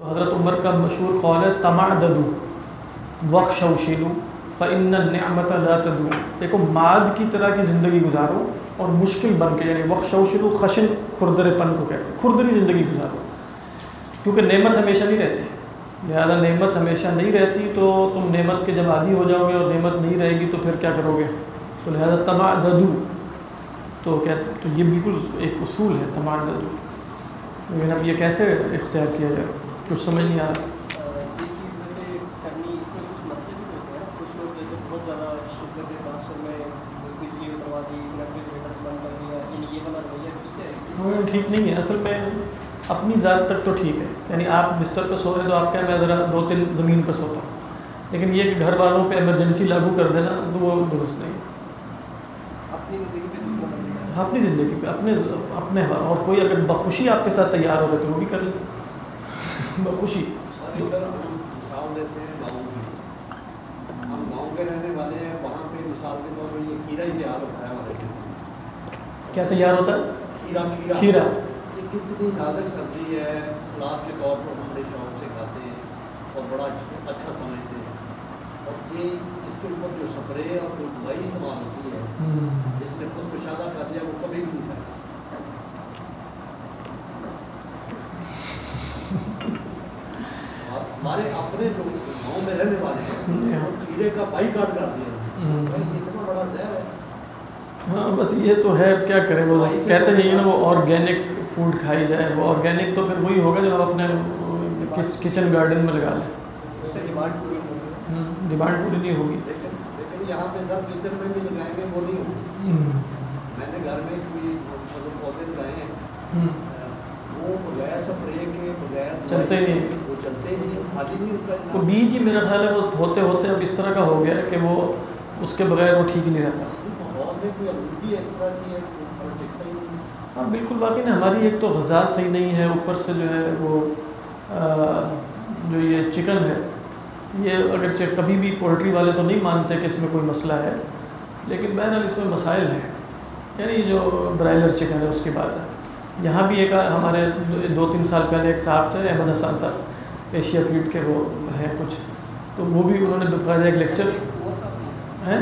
حضرت عمر کا مشہور قول ہے تمعددوا وخشوشلوا فإن النعمة لا تدوم. دیکھو ماد کی طرح کی زندگی گزارو اور مشکل بن کے، یعنی وخشوشلوا خشن کھردرے پن کو کہتے ہیں، کھردری زندگی گزارو، کیونکہ نعمت ہمیشہ نہیں رہتی. لہذا نعمت ہمیشہ نہیں رہتی تو تم نعمت کے جب عادی ہو جاؤ گے اور نعمت نہیں رہے گی تو پھر کیا کرو گے؟ تو لہذا تمعددوا تو یہ بالکل ایک اصول ہے تمعددوا. لیکن اب یہ کیسے اختیار کیا جائے کچھ سمجھ نہیں آ رہا. یہ چیز ویسے کرنی، اس میں کچھ مسئلے بھی ہوتے ہیں. کچھ لوگ جیسے بہت زیادہ شدت کے بادشاہ میں بجلی اتروا دی، ریفریجریٹر بند کر دیا، یعنی یہ والا رویہ ٹھیک ہے؟ ٹھیک نہیں ہے. اصل میں اپنی ذات تک تو ٹھیک ہے، یعنی آپ بستر پہ سو رہے تو آپ کیا میں ذرا 2-3 زمین پہ سوتا ہوں، لیکن یہ کہ گھر والوں پہ ایمرجنسی لاگو کر دینا تو وہ درست نہیں. اپنی زندگی پہ جو مرضی ہے، اپنی زندگی پہ اپنے اور کوئی اگر بخوشی آپ کے ساتھ تیار ہو رہے تو وہ بھی کر لیں بخوشی. مثال دیتے ہیں گاؤں کی، ہم گاؤں کے رہنے والے ہیں، وہاں پہ مثال کے طور پر یہ کھیرا ہی تیار ہوتا ہے ہمارے لیے. کیا تیار ہوتا ہے؟ کھیرا. یہ کتنی نازک سبزی ہے، سلاد کے طور پر ہم بڑے شوق سے کھاتے ہیں اور بڑا اچھا سمجھتے ہیں. اور یہ اس کے اوپر جو سپرے اور جو دوائی استعمال ہوتی ہے، جس نے خود مشاہدہ کر لیا وہ کبھی بھی نہیں کھائے. ہمارے اپنے جو گاؤں میں رہنے والے ہیں وہ کھیرے کا بائی کاٹ کر دیا. یہ اتنا بڑا زہر ہے. ہاں بس یہ تو ہے، اب کیا کریں. وہ کہتے ہیں نا وہ آرگینک فوڈ کھائی جائے. وہ آرگینک تو پھر وہی ہوگا جو آپ اپنے کچن گارڈن میں لگا لیں. اس سے ڈیمانڈ پوری ہوگی. ڈیمانڈ پوری نہیں ہوگی. لیکن یہاں پہ سب کچن میں بھی لگائیں گے وہ نہیں ہوگی. میں نے گھر میں کوئی پودے لگائے ہیں، وہ بغیر سپرے کے بغیر چلتے ہی نہیں، وہ چلتے ہی نہیں، خالی نہیں ہوتا. وہ بیج ہی میرا خیال ہے وہ ہوتے ہوتے اب اس طرح کا ہو گیا ہے کہ وہ اس کے بغیر وہ ٹھیک ہی نہیں رہتا. ماحول میں کوئی آلودگی اس طرح کی ہے وہ ٹکتا ہی نہیں. ہاں بالکل. واقعی نا ہماری ایک تو غذا صحیح نہیں ہے، اوپر سے جو ہے وہ جو یہ چکن ہے، یہ اگرچہ کبھی بھی پولٹری والے تو نہیں مانتے کہ اس میں کوئی مسئلہ ہے، لیکن بہرحال اس میں مسائل ہیں. یعنی جو برائلر چکن ہے اس کی بات ہے. یہاں بھی ایک ہمارے 2-3 سال پہلے ایک صاحب تھے، احمد حسان صاحب، ایشیا فیڈ کے وہ ہیں کچھ، تو وہ بھی انہوں نے باقاعدہ ایک لیکچر ہیں.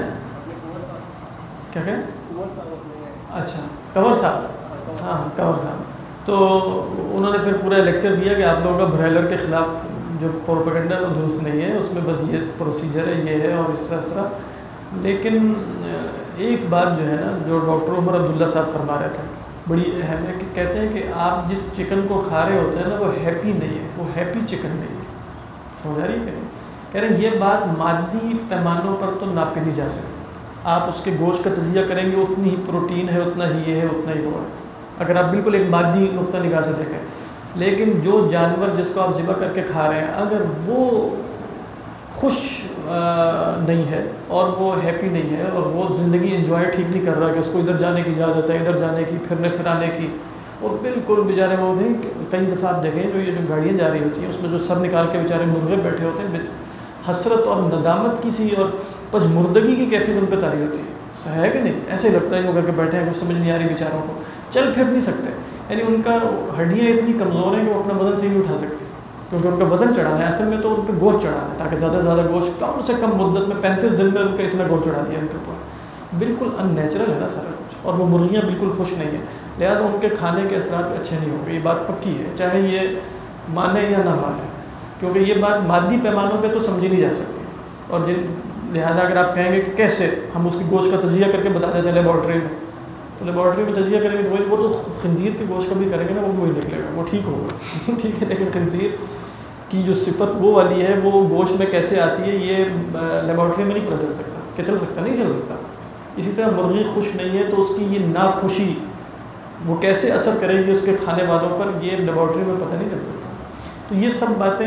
کیا کہیں؟ اچھا کنور صاحب. ہاں کنور صاحب. تو انہوں نے پھر پورا لیکچر دیا کہ آپ لوگوں کا برائلر کے خلاف جو پروپیگنڈا وہ درست نہیں ہے، اس میں بس یہ پروسیجر ہے، یہ ہے اور اس طرح. لیکن ایک بات جو ہے نا جو ڈاکٹر عمر عبداللہ صاحب فرما رہے تھے بڑی اہم ہے، کہ کہتے ہیں کہ آپ جس چکن کو کھا رہے ہوتے ہیں نا وہ ہیپی نہیں ہے، وہ ہیپی چکن نہیں ہے. سمجھ آ رہی ہے کہ نہیں؟ کہہ رہے ہیں یہ بات مادی پیمانوں پر تو ناپی نہیں جا سکتی. آپ اس کے گوشت کا تجزیہ کریں گے اتنی ہی پروٹین ہے، اتنا ہی یہ ہے، اتنا ہی وہ ہے، اگر آپ بالکل ایک مادی نقطہ نگاہ سے دیکھیں. لیکن جو جانور جس کو آپ ذبح کر کے کھا رہے ہیں اگر وہ خوش نہیں ہے اور وہ ہیپی نہیں ہے اور وہ زندگی انجوائے ٹھیک نہیں کر رہا کہ اس کو ادھر جانے کی اجازت ہے، ادھر جانے کی، پھرنے پھرانے کی، اور بالکل بیچارے وہ ہیں کئی دفعہ آپ دیکھیں جو یہ جو گاڑیاں جا رہی ہوتی ہیں اس میں جو سر نکال کے بیچارے مرغے بیٹھے ہوتے ہیں، حسرت اور ندامت کی سی اور پجمردگی کی کیفیت ان پہ طاری ہوتی ہے. ہے کہ نہیں؟ ایسے ہی لگتا ہے وہ کر کے بیٹھے ہیں، کچھ سمجھ نہیں آ رہی بیچاروں کو، چل پھر نہیں سکتے. یعنی ان کا ہڈیاں اتنی کمزور ہیں کہ وہ اپنا وزن صحیح نہیں اٹھا سکتے، کیونکہ ان کا وزن چڑھانا ہے. اصل میں تو ان پہ گوشت چڑھانا ہے تاکہ زیادہ سے زیادہ گوشت کم سے کم مدت میں 35 دن میں ان کا اتنا گوشت چڑھا دیا ان کے اوپر. بالکل ان نیچرل ہے نا سارا کچھ، اور وہ مرغیاں بالکل خوش نہیں ہیں. لہٰذا ان کے کھانے کے اثرات اچھے نہیں ہوں گے، یہ بات پکی ہے، چاہے یہ مانے یا نہ مانے، کیونکہ یہ بات مادی پیمانوں پہ تو سمجھی نہیں جا سکتی. اور لہٰذا اگر آپ کہیں گے کہ کیسے ہم اس کی گوشت کا تجزیہ کر کے بتا دیتے ہیں لیبارٹری میں، تو لیبارٹری میں تجزیہ کریں گے تو وہ تو خنزیر کے گوشت کا بھی کریں گے نا، وہ بھی وہی نکلے گا، وہ ٹھیک ہوگا ٹھیک ہے. لیکن خنزیر کی جو صفت وہ والی ہے وہ گوشت میں کیسے آتی ہے یہ لیبارٹری میں نہیں پتہ چل سکتا. کہ چل سکتا؟ نہیں چل سکتا. اسی طرح مرغی خوش نہیں ہے تو اس کی یہ ناخوشی وہ کیسے اثر کرے گی اس کے کھانے والوں پر، یہ لیبارٹری میں پتہ نہیں چل سکتا. تو یہ سب باتیں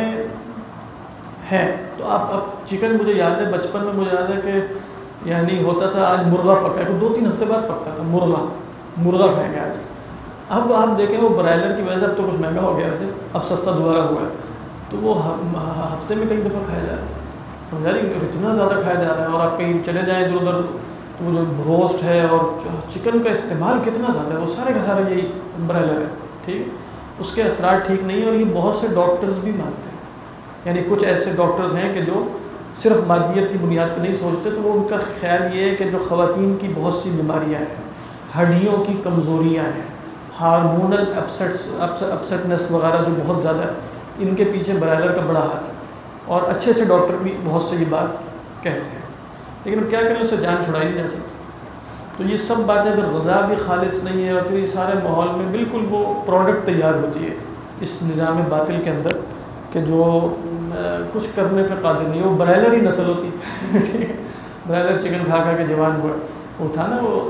ہیں. تو اب چکن مجھے یاد ہے بچپن میں، مجھے یاد ہے کہ یعنی ہوتا تھا آج مرغا پکا ہے، 2-3 ہفتے بعد پکتا تھا مرغا کھائیں گے آج. اب آپ دیکھیں وہ برائلر کی وجہ سے اب تو کچھ مہنگا ہو گیا ویسے، اب سستا دوبارہ ہوا ہے، تو وہ ہفتے میں کئی دفعہ کھایا جا رہا ہے. سمجھا رہی ہے؟ اتنا زیادہ کھایا جا رہا ہے. اور آپ کہیں چلے جائیں ادھر ادھر تو وہ جو روسٹ ہے اور چکن کا استعمال کتنا زیادہ ہے، وہ سارے کا سارا یہی برائلر ہے. ٹھیک ہے. اس کے اثرات ٹھیک نہیں ہیں، اور یہ بہت سے ڈاکٹرز بھی مانتے ہیں. یعنی کچھ ایسے ڈاکٹرز ہیں کہ جو صرف مادیت کی بنیاد پہ نہیں سوچتے، تو وہ ان کا خیال یہ ہے کہ جو خواتین کی بہت سی بیماریاں ہیں، ہڈیوں کی کمزوریاں ہیں، ہارمونل اپسٹنس وغیرہ جو بہت زیادہ ہے، ان کے پیچھے برائلر کا بڑا ہاتھ ہے. اور اچھے اچھے ڈاکٹر بھی بہت سے یہ بات کہتے ہیں، لیکن اب کیا کریں، اس سے جان چھڑائی نہیں جا سکتی. تو یہ سب باتیں پھر غذا بھی خالص نہیں ہے، اور پھر یہ سارے ماحول میں بالکل وہ پروڈکٹ تیار ہوتی ہے اس نظام باطل کے اندر کہ جو کچھ کرنے پہ قادر نہیں ہے. وہ برائلر ہی نسل ہوتی ہے ٹھیک ہے، برائلر چکن کھا کھا کے جوان ہوا. وہ تھا نا وہ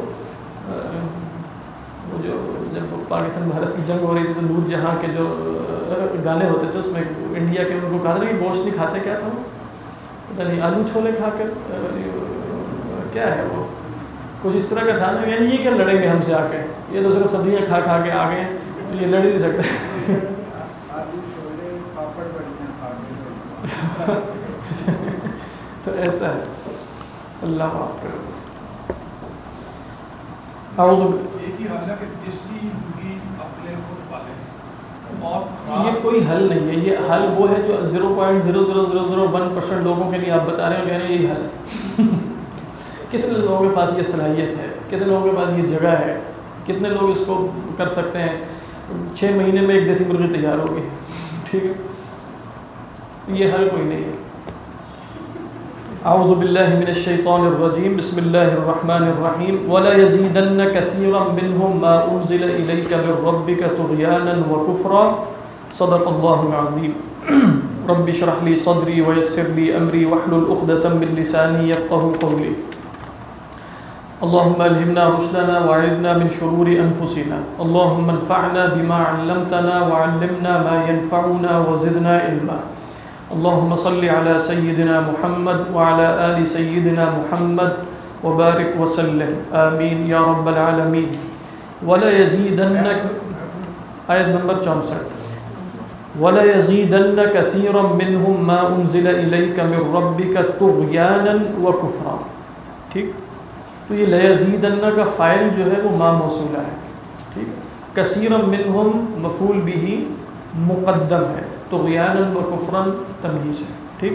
جو جب پاکستان بھارت کی جنگ ہو رہی تھی تو نور جہاں کے جو گانے ہوتے تھے، اس میں انڈیا کے ان کو کہا تھا کہ گوشت نہیں کھاتے، کیا تھا وہ پتہ نہیں، آلو چھولے کھا کر کیا ہے وہ کچھ اس طرح کا تھا نا. یعنی یہ کیا لڑیں گے ہم سے آ کے، یہ تو صرف سبزیاں کھا کھا کے آ گئے، یہ لڑ نہیں سکتے. تو ایسا ہے، اللہ معاف کرے. بس ایک ہی حل ہے کہ دیسی مرغی اپنے خود پالیں، اور یہ کوئی حل نہیں ہے. یہ حل وہ ہے جو 0.0001% لوگوں کے لیے آپ بتا رہے ہیں، کہہ رہے ہیں یہی حل ہے. کتنے لوگوں کے پاس یہ صلاحیت ہے، کتنے لوگوں کے پاس یہ جگہ ہے، کتنے لوگ اس کو کر سکتے ہیں. 6 مہینے میں ایک دیسی مرغی تیار ہوگی، ٹھیک ہے. یہ حل کوئی نہیں ہے. اعوذ باللہ من الشیطان الرجیم، بسم اللہ الرحمن الرحیم. وَلَا يَزِيدَنَّ كَثِيرًا مِّنْهُمْ مَا أُنزِلَ إِلَيْكَ مِن رَّبِّكَ طُغْيَانًا وَكُفْرًا صدق اللہ العظیم. رب اشرح لي صدری ويسر لي أمری واحلل عقدة من لسانی يفقهوا قولی. اللهم ألهمنا رشدنا وأعذنا من شرور أنفسنا. اللهم انفعنا بما علمتنا وعلمنا ما ينفعنا وزدنا علما. اللهم صل على سيدنا محمد وعلى آل سيدنا محمد وبارك وسلم آمين يا رب العالمين. ولا يزيدن آیت نمبر 64 ولا يزيدن كثيرا منهم ما أنزل إليك من ربك طغيانا وكفرا. ٹھیک، تو یہ لیزیدن کا فاعل جو ہے وہ ما موصولہ ہے. ٹھیک، کثیرا منہم مفعول بھی مقدم ہے، طغیانا و کفرا تمییز ہے. ٹھیک،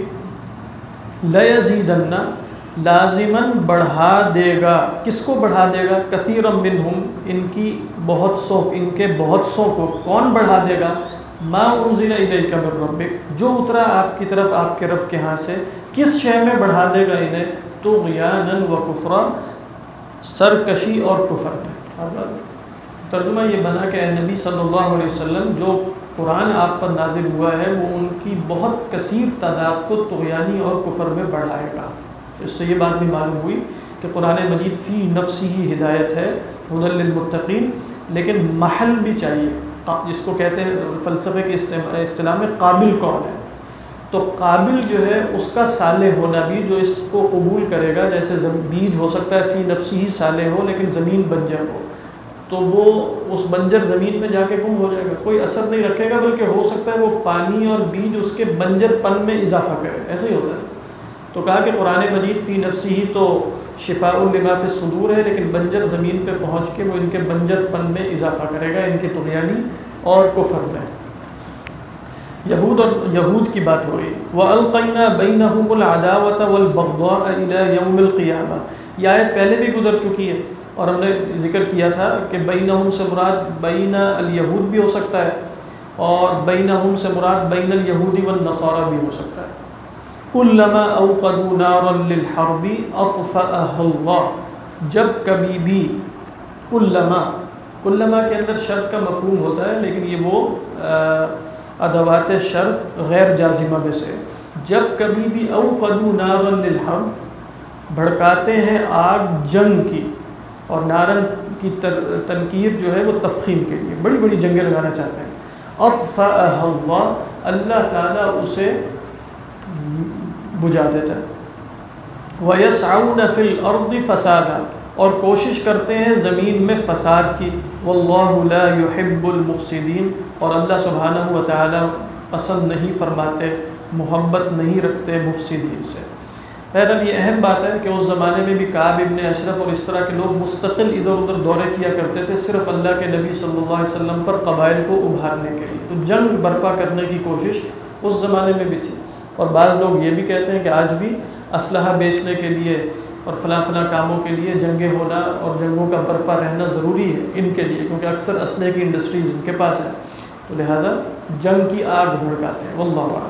لیزیدن لازماً بڑھا دے گا. کس کو بڑھا دے گا؟ کثیرا منہم، ان کی بہت سو، ان کے بہت سو کو. کون بڑھا دے گا؟ ما انزل الیک من ربک، جو اترا آپ کی طرف آپ کے رب کے ہاں سے. کس شے میں بڑھا دے گا انہیں؟ طغیانا و کفرا، سرکشی اور کفر میں. ترجمہ یہ بنا کہ اے نبی صلی اللہ علیہ وسلم، جو قرآن آپ پر نازل ہوا ہے وہ ان کی بہت کثیر تعداد کو طغیانی اور کفر میں بڑھائے گا. اس سے یہ بات بھی معلوم ہوئی کہ قرآن مجید فی نفسی ہی ہدایت ہے، ہدی للمتقین، لیکن محل بھی چاہیے. جس کو کہتے ہیں فلسفے کی اصطلاح میں قابل کون ہے، تو قابل جو ہے اس کا صالح ہونا بھی، جو اس کو قبول کرے گا. جیسے بیج ہو سکتا ہے فی نفسی ہی صالح ہو لیکن زمین بنجر ہو، تو وہ اس بنجر زمین میں جا کے گم ہو جائے گا، کوئی اثر نہیں رکھے گا، بلکہ ہو سکتا ہے وہ پانی اور بیج اس کے بنجر پن میں اضافہ کرے. ایسا ہی ہوتا ہے. تو کہا کہ قرآن مجید فی نفسی ہی تو شفاء لما فی الصدور ہے، لیکن بنجر زمین پہ پہنچ کے وہ ان کے بنجر پن میں اضافہ کرے گا، ان کی طغیانی اور کفر میں. یہود کی بات ہو رہی. وَأَلْقَيْنَا بَيْنَهُمُ الْعَدَاوَةَ وَالْبَغْضَاءَ إِلَى يَوْمِ الْقِيَامَةِ. یہ آیت پہلے بھی گزر چکی ہے، اور ہم نے ذکر کیا تھا کہ بینہم سے مراد بین الیہود بھی ہو سکتا ہے، اور بینہم سے مراد بین الیہود والنصارى بھی ہو سکتا ہے. کلما اوقدوا نارا للحرب اطفأها اللہ. جب کبھی بھی، کلما کے اندر شرط کا مفہوم ہوتا ہے، لیکن یہ وہ ادوات شرط غیر جازمہ میں سے. جب کبھی بھی اوقدوا نارا للحرب، بھڑکاتے ہیں آگ جنگ کی. اور نارن کی تنکیر جو ہے وہ تفخیم کے لیے، بڑی بڑی جنگیں لگانا چاہتے ہیں. اطفأها اللہ، اللہ تعالیٰ اسے بجھا دیتا ہے. وَيَسْعَوْنَ فِي الْأَرْضِ فَسَادًا، اور کوشش کرتے ہیں زمین میں فساد کی. وَاللَّهُ لَا يُحِبُّ الْمُفْسِدِينَ، اور اللہ سبحانہ و تعالیٰ پسند نہیں فرماتے، محبت نہیں رکھتے مفسدین سے. بہرحال یہ اہم بات ہے کہ اس زمانے میں بھی کعب ابن اشرف اور اس طرح کے لوگ مستقل ادھر ادھر دورے کیا کرتے تھے صرف اللہ کے نبی صلی اللہ علیہ وسلم پر قبائل کو ابھارنے کے لیے. تو جنگ برپا کرنے کی کوشش اس زمانے میں بھی تھی. اور بعض لوگ یہ بھی کہتے ہیں کہ آج بھی اسلحہ بیچنے کے لیے اور فلاں فلاں کاموں کے لیے جنگیں ہونا اور جنگوں کا برپا رہنا ضروری ہے ان کے لیے، کیونکہ اکثر اسلحے کی انڈسٹریز ان کے پاس ہے، تو لہذا جنگ کی آگ بھڑکاتے ہیں. واللہ اعلم.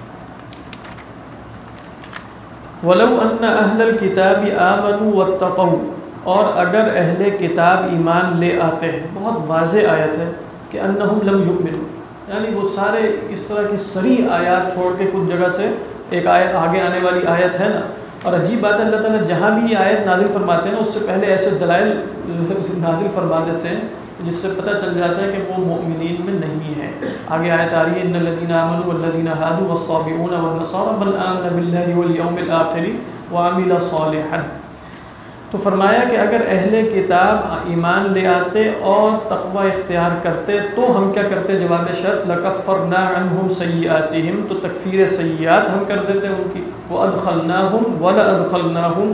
وَلَوْ أَنَّ أَهْلَ الْكِتَابِ آمَنُوا وَاتَّقَوْا، اور اگر اہل کتاب ایمان لے آتے ہیں. بہت واضح آیت ہے کہ أَنَّهُمْ لَمْ يُؤْمِنُوا، یعنی وہ سارے اس طرح کی صریح آیات چھوڑ کے کچھ جگہ سے ایک آیت آگے آنے والی آیت ہے نا. اور عجیب بات ہے اللہ تعالیٰ جہاں بھی یہ آیت نازل فرماتے ہیں نا اس سے پہلے ایسے دلائل نازل فرما دیتے ہیں جس سے پتہ چل جاتا ہے کہ وہ مؤمنین میں نہیں ہے. آگے آیت آ رہی ہے ان الذین آمنوا والذین هادوا والصابئون والنصارى من آمن باللہ والیوم الآخر وعمل صالحا. تو فرمایا کہ اگر اہل کتاب ایمان لے آتے اور تقوی اختیار کرتے تو ہم کیا کرتے؟ جواب شرط لکفرنا عنہم سیئاتہم، تو تکفیر سیئات ہم کر دیتے ان کی. وادخلناہم ولادخلناہم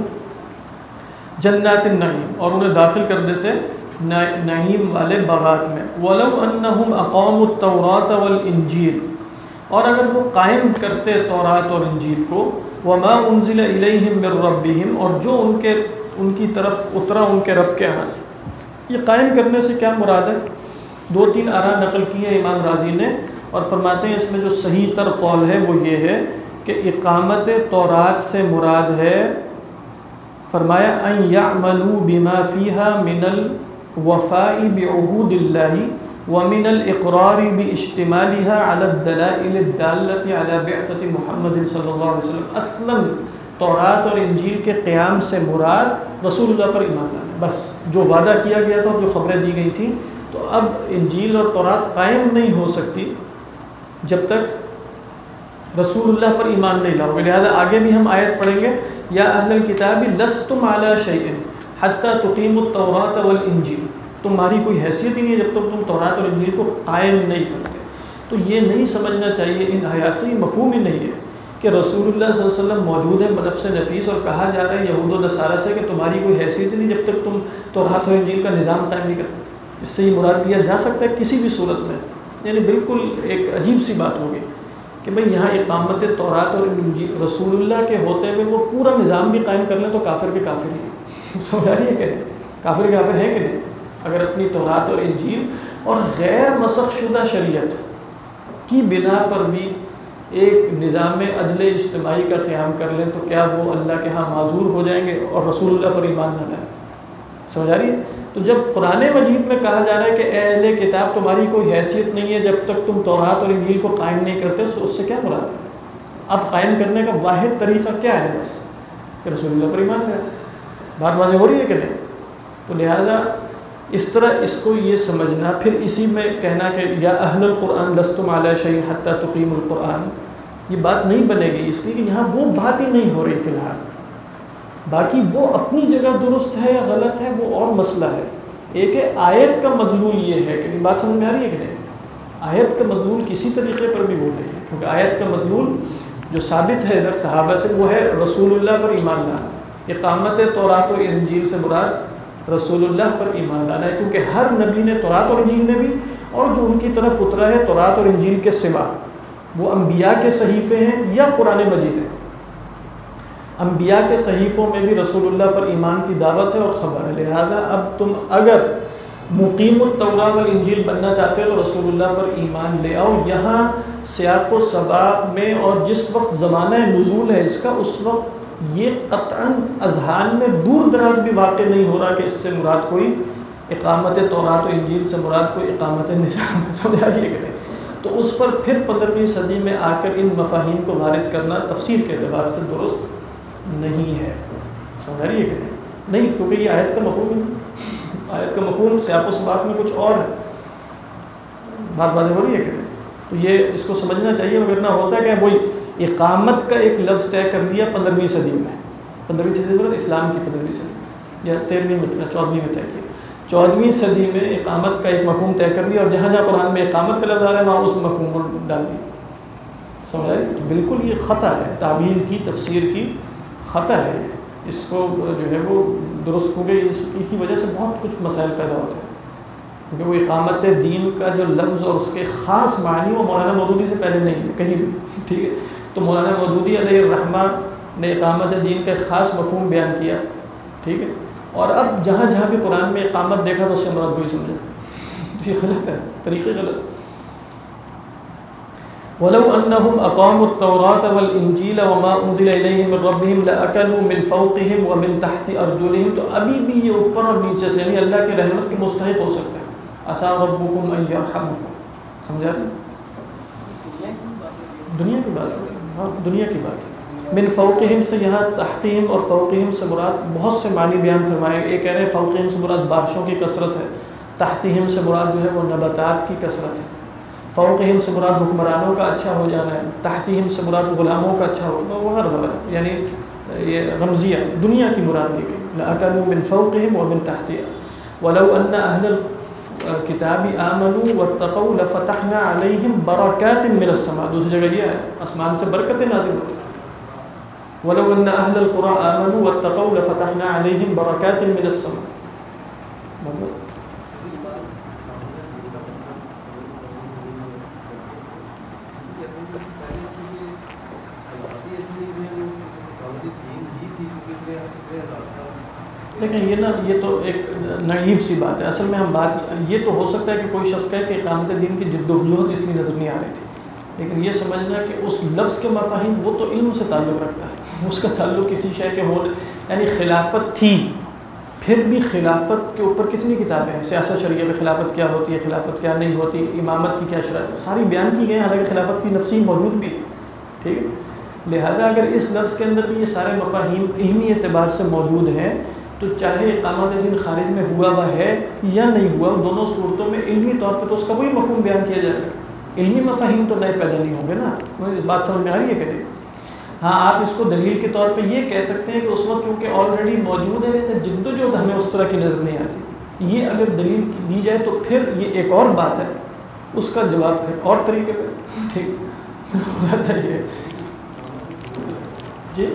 جنات النعیم، اور انہیں داخل کر دیتے نعیم والے باغات میں. ولو انہم اقاموا التوراۃ والانجیل، اور اگر وہ قائم کرتے تورات اور انجیل کو. وما انزل الیہم من ربہم، اور جو ان کی طرف اترا ان کے رب کے ہاں سے. یہ قائم کرنے سے کیا مراد ہے؟ 2-3 آراء نقل کی ہیں امام رازی نے، اور فرماتے ہیں اس میں جو صحیح تر قول ہے وہ یہ ہے کہ اقامت تورات سے مراد ہے، فرمایا ان یعملوا بما فیہا من الوفاء بعہود اللہ ومن الاقرار باجتمالها على الدلائل الدالة على بعثة محمد صلی اللہ علیہ وسلم. اصلاً تورات اور انجیل کے قیام سے مراد رسول اللہ پر ایمان لانا، بس جو وعدہ کیا گیا تھا اور جو خبریں دی گئی تھیں. تو اب انجیل اور تورات قائم نہیں ہو سکتی جب تک رسول اللہ پر ایمان نہیں لاؤ گے. لہذا آگے بھی ہم آیت پڑھیں گے یا اہل الکتاب لستم علی شیء حتی تقیموا التوراۃ والانجیل، تمہاری کوئی حیثیت ہی نہیں ہے جب تک تم تورات اور انجیل کو قائم نہیں کرتے. تو یہ نہیں سمجھنا چاہیے، ان آیات سے مفہوم ہی نہیں ہے کہ رسول اللہ صلی اللہ علیہ وسلم موجود ہے بنفس نفیس، اور کہا جا رہا ہے یہود و نصارہ سے کہ تمہاری کوئی حیثیت نہیں جب تک تم تورات اور انجیل کا نظام قائم نہیں کرتے. اس سے یہ مراد لیا جا سکتا ہے کسی بھی صورت میں، یعنی بالکل ایک عجیب سی بات ہوگی کہ بھئی یہاں اقامت تورات اور انجیل رسول اللہ کے ہوتے ہوئے وہ پورا نظام بھی قائم کر لیں تو کافر کے کافر ہی ہیں. سمجھا رہی ہے کہ نہیں؟ کافر کے کافر ہیں کہ نہیں؟ اگر اپنی تورات اور انجیل اور غیر مسخ شدہ شریعت کی بنا پر بھی ایک نظام عدل اجتماعی کا قیام کر لیں تو کیا وہ اللہ کے ہاں معذور ہو جائیں گے اور رسول اللہ پر ایمان نہ لائیں؟ سمجھ آ رہی ہے؟ تو جب قرآن مجید میں کہا جا رہا ہے کہ اے اہل کتاب تمہاری کوئی حیثیت نہیں ہے جب تک تم تورات اور انجیل کو قائم نہیں کرتے، تو اس سے کیا مراد ہے؟ اب قائم کرنے کا واحد طریقہ کیا ہے؟ بس کہ رسول اللہ پر ایمان لائیں. بات واضح ہو رہی ہے کہ نہیں؟ تو لہذا اس طرح اس کو یہ سمجھنا، پھر اسی میں کہنا کہ یا اہل القرآن لستم علی شیء حتی تقیموا القرآن، یہ بات نہیں بنے گی، اس لیے کہ یہاں وہ بات ہی نہیں ہو رہی فی الحال. باقی وہ اپنی جگہ درست ہے یا غلط ہے وہ اور مسئلہ ہے. ایک ہے آیت کا مدلول یہ ہے کہ بات سمجھ میں آ رہی ہے کہ نہیں؟ آیت کا مدلول کسی طریقے پر بھی وہ نہیں ہے، کیونکہ آیت کا مدلول جو ثابت ہے ادھر صحابہ سے وہ ہے رسول اللہ پر ایمان لانا. اقامت تورات و انجیل سے مراد رسول اللہ پر ایمان لانا ہے، کیونکہ ہر نبی نے تورات اور انجیل میں بھی، اور جو ان کی طرف اترا ہے تورات اور انجیل کے سوا، وہ انبیاء کے صحیفے ہیں یا قرآن مجید ہے. انبیاء کے صحیفوں میں بھی رسول اللہ پر ایمان کی دعوت ہے اور خبر ہے. لہذا اب تم اگر مقیم التوراۃ والانجیل بننا چاہتے ہو تو رسول اللہ پر ایمان لے آؤ. یہاں سیاق و سباق میں اور جس وقت زمانہ نزول ہے اس کا، اس وقت یہ قطعاً اذہان میں دور دراز بھی واقع نہیں ہو رہا کہ اس سے مراد کوئی اقامت تورات و انجیل سے مراد کوئی اقامت نظام. سمجھا رہی ہے کہ نہیں؟ تو اس پر پھر 15ویں صدی میں آ کر ان مفاہیم کو وارد کرنا تفسیر کے اعتبار سے درست نہیں ہے. سمجھا رہی ہے کہ نہیں؟ کیونکہ یہ آیت کا مفہوم ہے، آیت کا مفہوم سیاق و سباق میں کچھ اور ہے. بات واضح ہو رہی ہے کہ نہیں؟ تو یہ اس کو سمجھنا چاہیے، مگر نہ ہوتا ہے کہ وہی اقامت کا ایک لفظ طے کر دیا 15ویں صدی میں. 15ویں صدی میں اسلام کی 15ویں صدی یا 13ویں میں 14ویں میں طے کیا. 14ویں صدی میں اقامت کا ایک مفہوم طے کر دیا، اور جہاں جہاں قرآن میں اقامت کا لفظ آ رہا ہے وہاں اس مفہوم کو ڈال دیا. سمجھا؟ بالکل یہ خطا ہے، تعبیر کی تفسیر کی خطا ہے اس کو جو ہے وہ درست، کیونکہ اس کی وجہ سے بہت کچھ مسائل پیدا ہوتے ہیں، کیونکہ وہ اقامت دین کا جو لفظ اور اس کے خاص معنی وہ مولانا مودودی سے پہلے نہیں ہے کہیں بھی، ٹھیک ہے. تو مولانا مودودی علیہ الرحمہ نے اقامت دین کا ایک خاص مفہوم بیان کیا، ٹھیک ہے، اور اب جہاں جہاں بھی قرآن میں اقامت دیکھا تو اس سے مراد وہی سمجھا. یہ غلط ہے، طریقے غلط. وَلَوْ أَنَّهُمْ أَقَامُوا التَّوْرَاةَ وَالْإِنْجِيلَ وَمَا أُنزِلَ إِلَيْهِمْ مِنْ رَبِّهِمْ لَأَكَلُوا مِنْ فَوْقِهِمْ وَمِنْ تَحْتِ أَرْجُلِهِمْ. تو ابھی بھی یہ اوپر اور نیچے سے یعنی اللہ کی رحمت کے مستحق ہو سکتا ہے. عَسَىٰ رَبُّكُمْ أَن يَرْحَمَكُمْ. سمجھا رہے؟ دنیا کی بات ہے، ہاں دنیا کی بات ہے. من فوقہم سے یہاں تحتہم اور فوقہم سے مراد بہت سے معنی بیان فرمائے. ایک کہہ رہے ہیں فوقہم سے مراد بارشوں کی کثرت ہے، تحتہم سے مراد جو ہے وہ نباتات کی کثرت ہے، فوقہم سے مراد حکمرانوں کا اچھا ہو جانا ہے، تحتہم سے مراد غلاموں کا اچھا ہو جانا وغیرہ، یعنی یہ رمزیہ دنیا کی مراد دی گئی. لَأَكَلُوا مِنْ فَوْقِهِمْ وَمِنْ تَحْتِهِمْ وَلَوْ أَنَّ أَهْلَ الْكِتَابِ آمَنُوا وَاتَّقَوْا لَفَتَحْنَا عَلَيْهِمْ بَرَكَاتٍ مِنَ السَّمَاءِ. دوسری جگہ یہ ہے آسمان سے برکتیں نازل ہوتی. وَلَوْ أَنَّ أَهْلَ الْقُرَىٰ آمَنُوا وَاتَّقَوْا لَفَتَحْنَا عَلَيْهِمْ بَرَكَاتٍ مِنَ السَّمَاءِ. لیکن یہ تو ایک نعیب سی بات ہے. اصل میں ہم بات یہ تو ہو سکتا ہے کہ کوئی شخص کہے کہ اقامت دین کی جد و جہد اس لیے نظر نہیں آ رہی تھی، لیکن یہ سمجھنا کہ اس لفظ کے مفاہیم وہ تو علم سے تعلق رکھتا ہے، اس کا تعلق کسی شے کے ہونے، یعنی خلافت تھی، پھر بھی خلافت کے اوپر کتنی کتابیں ہیں، سیاست شریعہ میں خلافت کیا ہوتی ہے، خلافت کیا نہیں ہوتی، امامت کی کیا شرائط، ساری بیان کی گئی ہیں، حالانکہ خلافت فی نفسی موجود بھی، ٹھیک ہے. لہذا اگر اس لفظ کے اندر بھی یہ سارے مفاہیم علمی اعتبار سے موجود ہیں تو چاہے اقامت دین خارج میں ہوا ہوا ہے یا نہیں ہوا، دونوں صورتوں میں علمی طور پہ تو اس کا وہی مفہوم بیان کیا جائے گا. علمی مفاہیم تو نئے پیدا نہیں ہوں گے نا. اس بات سمجھ میں آ رہی ہے کہ نہیں؟ ہاں آپ اس کو دلیل کے طور پہ یہ کہہ سکتے ہیں کہ اس وقت چونکہ آلریڈی موجود ہے، ویسے جد و جہد ہمیں اس طرح کی نظر نہیں آتی. یہ اگر دلیل دی جائے تو پھر یہ ایک اور بات ہے، اس کا جواب پھر اور طریقے پہ ٹھیک ہونا چاہیے. جی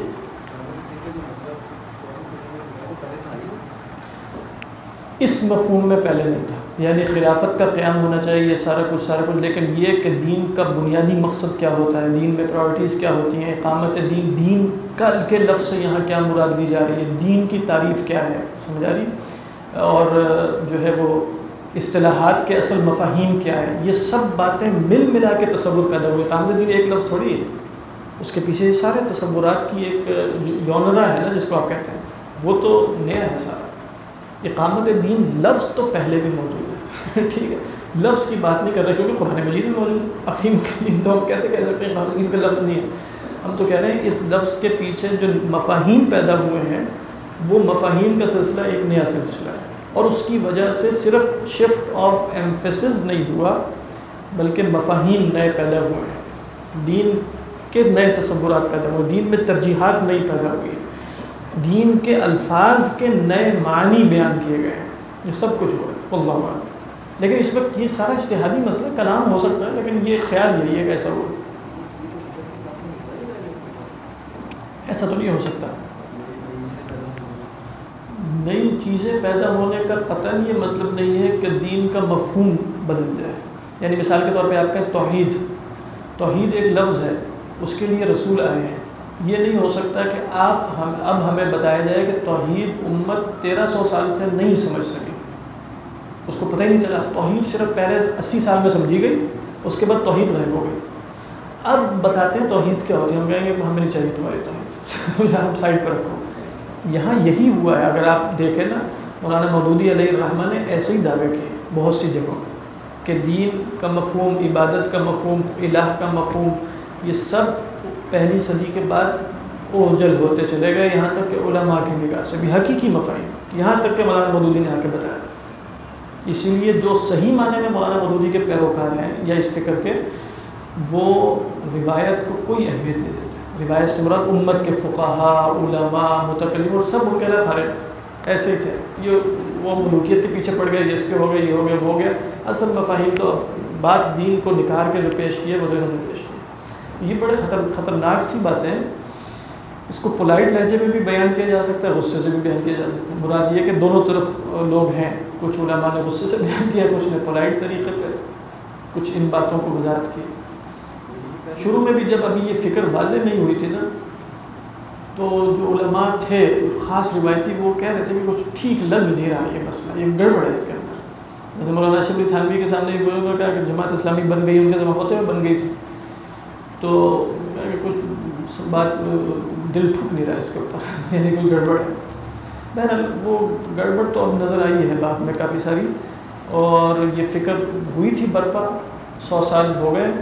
اس مفہوم میں پہلے نہیں تھا، یعنی خلافت کا قیام ہونا چاہیے، یہ سارا کچھ، لیکن یہ کہ دین کا بنیادی مقصد کیا ہوتا ہے، دین میں پرائرٹیز کیا ہوتی ہیں، اقامت دین، دین کے لفظ سے یہاں کیا مراد لی جا رہی ہے، دین کی تعریف کیا ہے، سمجھ آ رہی، اور جو ہے وہ اصطلاحات کے اصل مفاہیم کیا ہے، یہ سب باتیں مل ملا کے تصور پیدا ہوئے. اقامت دین ایک لفظ تھوڑی ہے، اس کے پیچھے سارے تصورات کی ایک یونرا ہے نا جس کو آپ کہتے ہیں، وہ تو نیا ہے سارا. اقامت دین لفظ تو پہلے بھی موجود ہے، ٹھیک ہے، لفظ کی بات نہیں کر رہے کیونکہ قرآن مجید میں موجود ہے. اقامت دین تو ہم کیسے کہہ سکتے ہیں اقامت دین کا لفظ نہیں ہے. ہم تو کہہ رہے ہیں اس لفظ کے پیچھے جو مفاہیم پیدا ہوئے ہیں وہ مفاہیم کا سلسلہ ایک نیا سلسلہ ہے، اور اس کی وجہ سے صرف شفٹ آف ایمفیسس نہیں ہوا بلکہ مفاہیم نئے پیدا ہوئے ہیں، دین کے نئے تصورات پیدا ہوئے، دین میں ترجیحات نئی پیدا ہوئی، دین کے الفاظ کے نئے معنی بیان کیے گئے ہیں. یہ سب کچھ ہوا ہے اللہ اعلم. لیکن اس وقت یہ سارا اجتہادی مسئلہ کلام ہو سکتا ہے، لیکن یہ خیال یہی ہے کہ ایسا ہو، ایسا تو نہیں ہو سکتا. نئی چیزیں پیدا ہونے کا قطعاً یہ مطلب نہیں ہے کہ دین کا مفہوم بدل جائے. یعنی مثال کے طور پہ آپ کہیں توحید ایک لفظ ہے، اس کے لیے رسول آئے ہیں. یہ نہیں ہو سکتا کہ اب ہمیں بتایا جائے کہ توحید امت 1300 سال سے نہیں سمجھ سکی، اس کو پتہ ہی نہیں چلا. توحید صرف پہلے 80 سال میں سمجھی گئی، اس کے بعد توحید غائب ہو گئی. اب بتاتے ہیں توحید کیا ہوتی ہے، ہم کہیں گے ہمیں نہیں چاہیے تمہاری توحید، ہم سائڈ پر رکھو. یہاں یہی ہوا ہے. اگر آپ دیکھیں نا مولانا مودودی علیہ الرحمہ نے ایسے ہی دعوے کیے بہت سی جگہوں کہ دین کا مفہوم، عبادت کا مفہوم، الہ کا مفہوم، یہ سب پہلی صدی کے بعد اوجل ہوتے چلے گئے، یہاں تک کہ علماء کی نگاہ سے بھی حقیقی مفاہیم، یہاں تک کہ مولانا مودودی نے آ کے بتایا. اسی لیے جو صحیح معنی میں مولانا مودودی کے پیروکار ہیں یا اس فکر کے، وہ روایت کو کوئی اہمیت نہیں دیتے. روایت سے مراد امت کے فقہاء، علماء، متکلمین اور سب مکلف فارغ ایسے ہی تھے. وہ ملوکیت کے پیچھے پڑ گئے، جس کے ہو گئے، یہ ہو گیا، وہ ہو گیا. اصل مفاہیم تو بات دین کو نکھار کے جو پیش کیے وہ انہوں نے پیش کیے. یہ بڑے خطرناک سی باتیں. اس کو پولائٹ لہجے میں بھی بیان کیا جا سکتا ہے، غصے سے بھی بیان کیا جا سکتا ہے. مراد یہ کہ دونوں طرف لوگ ہیں، کچھ علماء نے غصے سے بیان کیا، کچھ نے پولائٹ طریقے پہ کچھ ان باتوں کو وضاحت کی. شروع میں بھی جب ابھی یہ فکر واضح نہیں ہوئی تھی نا، تو جو علماء تھے خاص روایتی وہ کہہ رہے تھے کہ کچھ ٹھیک لگ نہیں رہا یہ مسئلہ، یہ گڑبڑ ہے اس کے اندر. جیسے مولانا شبلی تھانوی کے سامنے ایک بزرگ نے کہا کہ جماعت اسلامی بن گئی، ان کے زمانے ہوتے ہوئے بن گئی تھی، تو کچھ بات دل ٹھک نہیں رہا اس کے اوپر، یعنی کوئی گڑبڑ ہے. بہرحال وہ گڑبڑ تو اب نظر آئی ہے بعد میں کافی ساری، اور یہ فکر ہوئی تھی برپا، 100 سال ہو گئے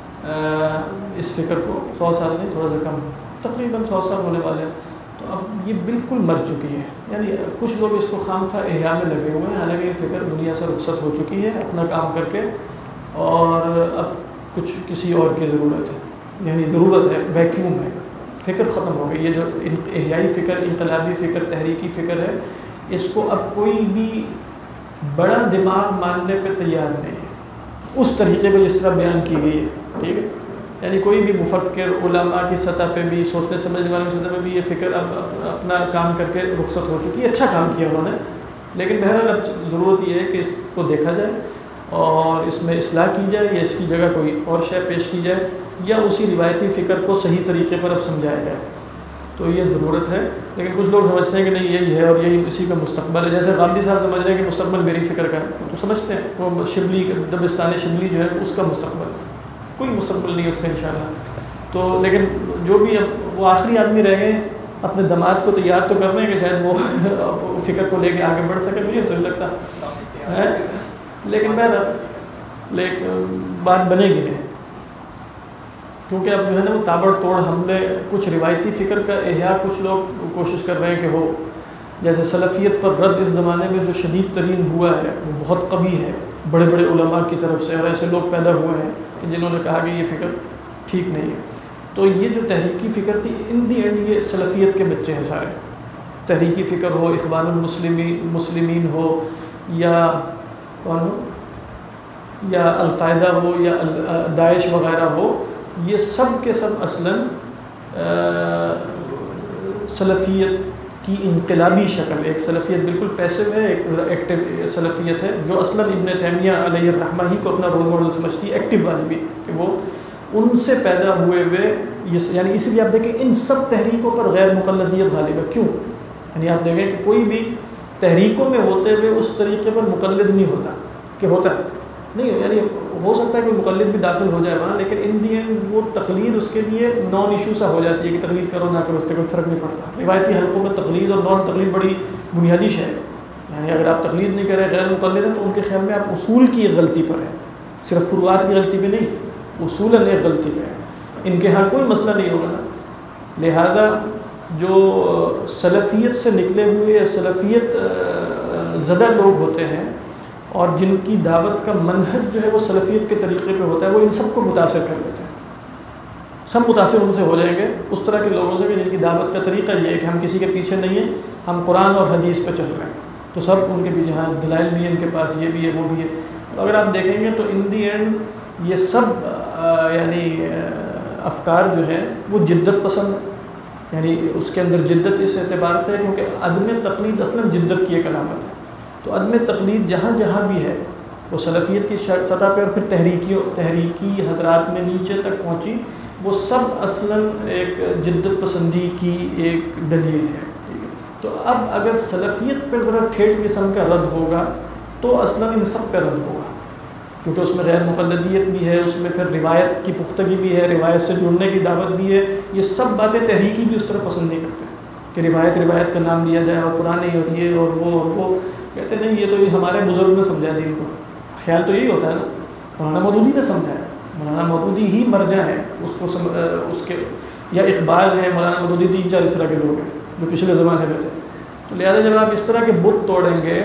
اس فکر کو، 100 سال نہیں تھوڑا سا کم، تقریباً 100 سال ہونے والے ہیں. تو اب یہ بالکل مر چکی ہے. یعنی کچھ لوگ اس کو خام خواہ احیاء میں لگے ہوئے ہیں، حالانکہ یہ فکر دنیا سے رخصت ہو چکی ہے اپنا کام کر کے، اور اب کچھ کسی اور کی ضرورت ہے، یعنی ضرورت ہے، ویکیوم ہے، فکر ختم ہو گئی. یہ جو احیائی فکر، انقلابی فکر، تحریکی فکر ہے، اس کو اب کوئی بھی بڑا دماغ ماننے پہ تیار نہیں ہے اس طریقے پہ جس طرح بیان کی گئی ہے. ٹھیک ہے، یعنی کوئی بھی مفکر علماء کی سطح پہ بھی، سوچنے سمجھنے والوں کی سطح پہ بھی یہ فکر اب اپنا کام کر کے رخصت ہو چکی ہے. اچھا کام کیا انہوں نے، لیکن بہرحال اب ضرورت یہ ہے کہ اس کو دیکھا جائے اور اس میں اصلاح کی جائے، یا اس کی جگہ کوئی اور شے پیش کی جائے، یا اسی روایتی فکر کو صحیح طریقے پر اب سمجھایا جائے. تو یہ ضرورت ہے. لیکن کچھ لوگ سمجھتے ہیں کہ نہیں یہی ہے اور یہی اسی کا مستقبل ہے. جیسے غامدی صاحب سمجھ رہے ہیں کہ مستقبل میری فکر کا ہے، تو سمجھتے ہیں وہ شبلی دبستان شبلی جو ہے اس کا مستقبل، کوئی مستقبل نہیں ہے اس کا انشاءاللہ. تو لیکن جو بھی اب وہ آخری آدمی رہ گئے، اپنے دماد کو تیار تو کر رہے ہیں کہ شاید وہ فکر کو لے کے آگے بڑھ سکے، مجھے تو نہیں لگتا ہے. لیکن بہرحال بات بنے گی نہیں، کیونکہ اب جو ہے نا وہ تابڑ توڑ حملے، کچھ روایتی فکر کا احیاء کچھ لوگ کوشش کر رہے ہیں کہ ہو. جیسے سلفیت پر رد اس زمانے میں جو شدید ترین ہوا ہے وہ بہت قوی ہے بڑے بڑے علماء کی طرف سے، اور ایسے لوگ پیدا ہوئے ہیں کہ جنہوں نے کہا کہ یہ فکر ٹھیک نہیں ہے. تو یہ جو تحریکی فکر تھی، ان دی اینڈ یہ سلفیت کے بچے ہیں سارے. تحریکی فکر ہو، اخوان المسلمین ہو، یا کون ہو، یا القاعدہ ہو، یا داعش وغیرہ ہو، یہ سب کے سب اصلاً سلفیت کی انقلابی شکل، ایک سلفیت بالکل پیسو ہے، ایک ایکٹیو سلفیت ہے جو اصلاً ابن تیمیہ علیہ الرحمہ ہی کو اپنا رول ماڈل سمجھتی ہے، ایکٹیو والی بھی، کہ وہ ان سے پیدا ہوئے یعنی اس لیے آپ دیکھیں ان سب تحریکوں پر غیر مقلدیت غالب ہے. کیوں؟ یعنی آپ دیکھیں کہ کوئی بھی تحریکوں میں ہوتے ہوئے اس طریقے پر مقلد نہیں ہوتا، کہ ہوتا ہے نہیں، یعنی ہو سکتا ہے کہ مقلد بھی داخل ہو جائے وہاں، لیکن ان دی اینڈ وہ تقلید اس کے لیے نان ایشو سا ہو جاتی ہے کہ تقلید کرو نہ کرو اس سے کوئی فرق نہیں پڑتا. روایتی حلقوں میں تقلید اور نان تقلید بڑی بنیادی شے ہے. یعنی اگر آپ تقلید نہیں کریں، غیر مقلد ہیں، تو ان کے خیال میں آپ اصول کی ایک غلطی پر ہیں، صرف فروعات کی غلطی پہ نہیں، اصولاً ایک غلطی پہ ہے. ان کے ہاں کوئی مسئلہ نہیں ہوگا نا. لہذا جو سلفیت سے نکلے ہوئے سلفیت زدہ لوگ ہوتے ہیں اور جن کی دعوت کا منہج جو ہے وہ سلفیت کے طریقے پہ ہوتا ہے، وہ ان سب کو متاثر کر لیتے ہیں. سب متاثر ان سے ہو جائیں گے، اس طرح کے لوگوں سے کہ جن کی دعوت کا طریقہ یہ ہے کہ ہم کسی کے پیچھے نہیں ہیں، ہم قرآن اور حدیث پہ چل رہے ہیں. تو سب ان کے پیچھے، ہاں دلائل بھی ہیں ان کے پاس، یہ بھی ہے وہ بھی ہے. تو اگر آپ دیکھیں گے تو ان دی اینڈ یہ سب یعنی افکار جو ہیں وہ جدت پسند، یعنی اس کے اندر جدت اس اعتبار سے ہے کیونکہ عدم تقلید اصلاً جدت کی ایک علامت ہے. تو عدم تقلید جہاں جہاں بھی ہے وہ سلفیت کی سطح پہ اور پھر تحریکی حضرات میں نیچے تک پہنچی، وہ سب اصلاً ایک جدت پسندی کی ایک دلیل ہے. تو اب اگر سلفیت پہ ذرا ٹھیٹ قسم کا رد ہوگا تو اصلاً ان سب پہ رد ہوگا، کیونکہ اس میں غیر مقلدیت بھی ہے، اس میں پھر روایت کی پختگی بھی ہے، روایت سے جڑنے کی دعوت بھی ہے. یہ سب باتیں تحریکی بھی اس طرح پسند نہیں کرتے کہ روایت کا نام لیا جائے اور پرانے اور یہ اور وہ کہتے نہیں، یہ تو ہمارے بزرگ نے سمجھا دی. ان کو خیال تو یہی ہوتا ہے نا، مولانا مودودی نے سمجھایا، مولانا مودودی ہی مرجع ہے اس کو اس کے، یا اقبال ہیں، مولانا مودودی 3-4 اس طرح کے لوگ ہیں جو پچھلے زمانے میں تھے. تو لہٰذا جب آپ اس طرح کے بت توڑیں گے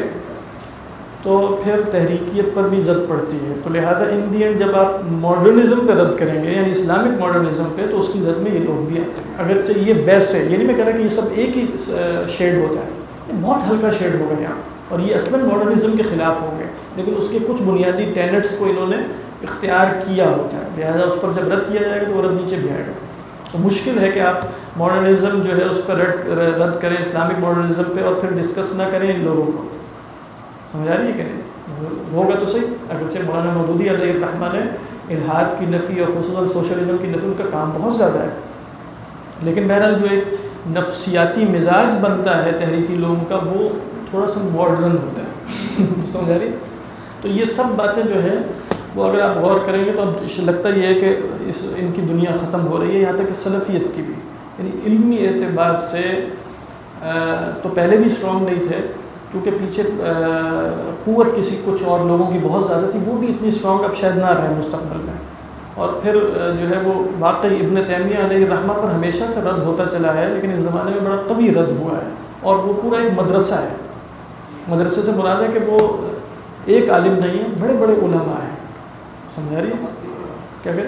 تو پھر تحریکیت پر بھی زد پڑتی ہے. تو لہٰذا ان دی اینڈ جب آپ ماڈرنزم پہ رد کریں گے، یعنی اسلامک ماڈرنزم پہ، تو اس کی زد میں یہ لوگ بھی آتے ہیں. اگرچہ یہ ویسے، یہ نہیں میں کہہ رہا کہ یہ سب ایک ہی شیڈ ہوتا ہے، یہ بہت ہلکا شیڈ ہوگا یہاں، اور یہ اصلاً ماڈرنزم کے خلاف ہوں گے، لیکن اس کے کچھ بنیادی ٹینٹس کو انہوں نے اختیار کیا ہوتا ہے. لہٰذا اس پر جب رد کیا جائے گا تو وہ رد نیچے بھی آئے گا. تو مشکل ہے کہ آپ ماڈرنزم جو ہے اس پر رد کریں اسلامک ماڈرنزم پہ، اور پھر ڈسکس نہ کریں ان لوگوں کو. سمجھ آ رہی ہے کہ نہیں؟ ہوگا تو صحیح. اگرچہ مولانا مودودی علیہ الرحمہ نے الحاد کی نفی اور خصوصاً سوشلزم کی نفی، ان کا کام بہت زیادہ ہے، لیکن بہرحال جو ایک نفسیاتی مزاج بنتا ہے تحریکی لوگوں کا وہ تھوڑا سا ماڈرن ہوتا ہے. سمجھ آ رہی؟ تو یہ سب باتیں جو ہے وہ اگر آپ غور کریں گے تو اب لگتا یہ ہے کہ ان کی دنیا ختم ہو رہی ہے، یہاں تک کہ سلفیت کی بھی. یعنی علمی اعتبار سے تو پہلے بھی اسٹرانگ نہیں تھے، کیونکہ پیچھے قوت کسی کچھ اور لوگوں کی بہت زیادہ تھی، وہ بھی اتنی اسٹرانگ اب شاید نہ رہے مستقبل میں. اور پھر جو ہے وہ واقعی ابن تیمیہ علیہ الرحمہ پر ہمیشہ سے رد ہوتا چلا ہے، لیکن اس زمانے میں بڑا قوی رد ہوا ہے، اور وہ پورا ایک مدرسہ ہے. مدرسے سے مراد ہے کہ وہ ایک عالم نہیں ہے، بڑے بڑے علماء ہیں. سمجھا رہی ہے کیا کہ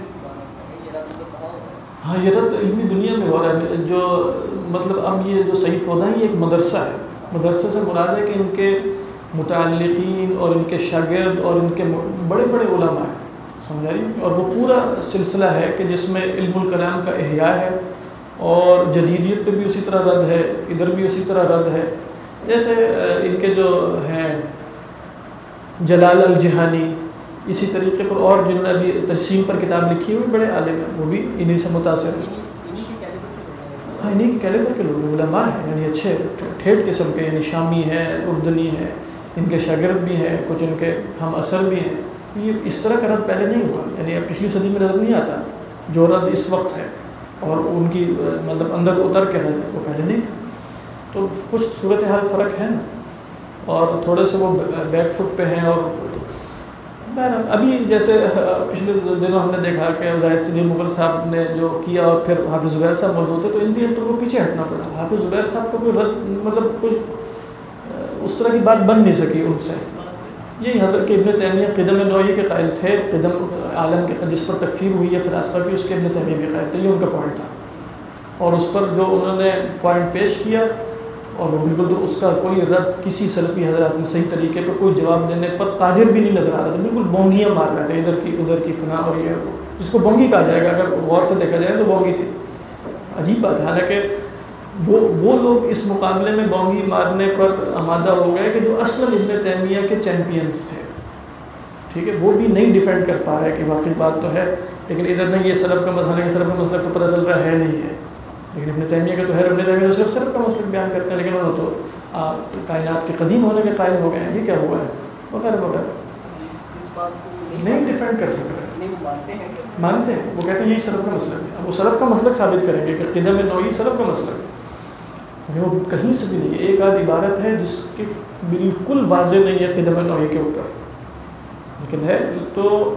ہاں یہ رد علمی دنیا میں ہو رہا ہے. جو مطلب اب یہ جو صحیح فودا ہے یہ ایک مدرسہ ہے. مدرسے سے مراد ہے کہ ان کے متعلقین اور ان کے شاگرد اور ان کے بڑے بڑے علماء ہیں. سمجھا رہی ہے؟ اور وہ پورا سلسلہ ہے کہ جس میں علم الکلام کا احیاء ہے، اور جدیدیت پہ بھی اسی طرح رد ہے، ادھر بھی اسی طرح رد ہے. جیسے ان کے جو ہیں جلال الجہانی، اسی طریقے پر اور جنہوں نے ابھی ترسیم پر کتاب لکھی ہوئی بڑے عالم ہیں، وہ بھی انہی سے متاثر ہیں. ہاں انہی کے کیلیبر کے لوگ علماء ہیں، یعنی اچھے ٹھیٹ قسم کے، یعنی شامی ہے، اردنی ہے، ان کے شاگرد بھی ہیں، کچھ ان کے ہم اثر بھی ہیں. یہ اس طرح کا رد پہلے نہیں ہوا، یعنی اب پچھلی صدی میں رد نہیں آتا جو رد اس وقت ہے، اور ان کی مطلب اندر اتر کے رد وہ پہلے نہیں تھا. تو کچھ صورتحال فرق ہے نا، اور تھوڑے سے وہ بیک فٹ پہ ہیں. اور ابھی جیسے پچھلے دنوں ہم نے دیکھا کہ زاہد صدیق مغل صاحب نے جو کیا، اور پھر حافظ زبیر صاحب موجود تھے، تو ان دن تو وہ پیچھے ہٹنا پڑا. حافظ زبیر صاحب کا کوئی رد مطلب کوئی اس طرح کی بات بن نہیں سکی ان سے. یہی حضرت کہ ابن تیمیہ قدم نوعی کے قائل تھے، قدم عالم کے جس پر تکفیر ہوئی ہے فلاسفہ کی، اس کے ابن تیمیہ بھی قائل تھے. یہ ان کا پوائنٹ تھا، اور اس پر جو انہوں نے پوائنٹ پیش کیا، اور وہ بالکل تو اس کا کوئی رد کسی سلفی حضرات نے صحیح طریقے پر کوئی جواب دینے پر قادر بھی نہیں نظر آ رہا تھا. بالکل بونگیاں مار رہے تھے، ادھر کی ادھر کی فنا، اور یہ جس کو بونگی کہا جائے گا اگر غور سے دیکھا جائے تو بونگی تھی. عجیب بات ہے، حالانکہ وہ لوگ اس مقابلے میں بونگی مارنے پر آمادہ ہو گئے کہ جو اصلاً ابن تیمیہ کے چیمپئنز تھے. ٹھیک ہے، وہ بھی نہیں ڈیفینڈ کر پا رہے کہ واقعی بات تو ہے، لیکن ادھر نہیں، یہ سلف کا مسئلہ ہے، سلف کا مسئلہ تو پتہ چل رہا ہے نہیں ہے. لیکن ابن تیمیہ کا تو ہے، ابن تیمیہ تو صرف سلف کا مسئلہ بیان کرتے ہیں، لیکن انہوں تو کائنات کے قدیم ہونے کے قائل ہو گئے ہیں. یہ کیا ہوا ہے وغیرہ وغیرہ، نہیں ڈیفینڈ کر سک رہے. مانتے ہیں، وہ کہتے ہیں یہی سلف کا مسئلہ ہے. اب وہ سلف کا مسئلہ ثابت کریں گے کہ قدم نوعی سلف کا مسئلہ ہے، وہ کہیں سے بھی نہیں ہے. ایک آدھ عبارت ہے جس کی بالکل واضح نہیں ہے قدم نوعی کے اوپر، لیکن ہے. تو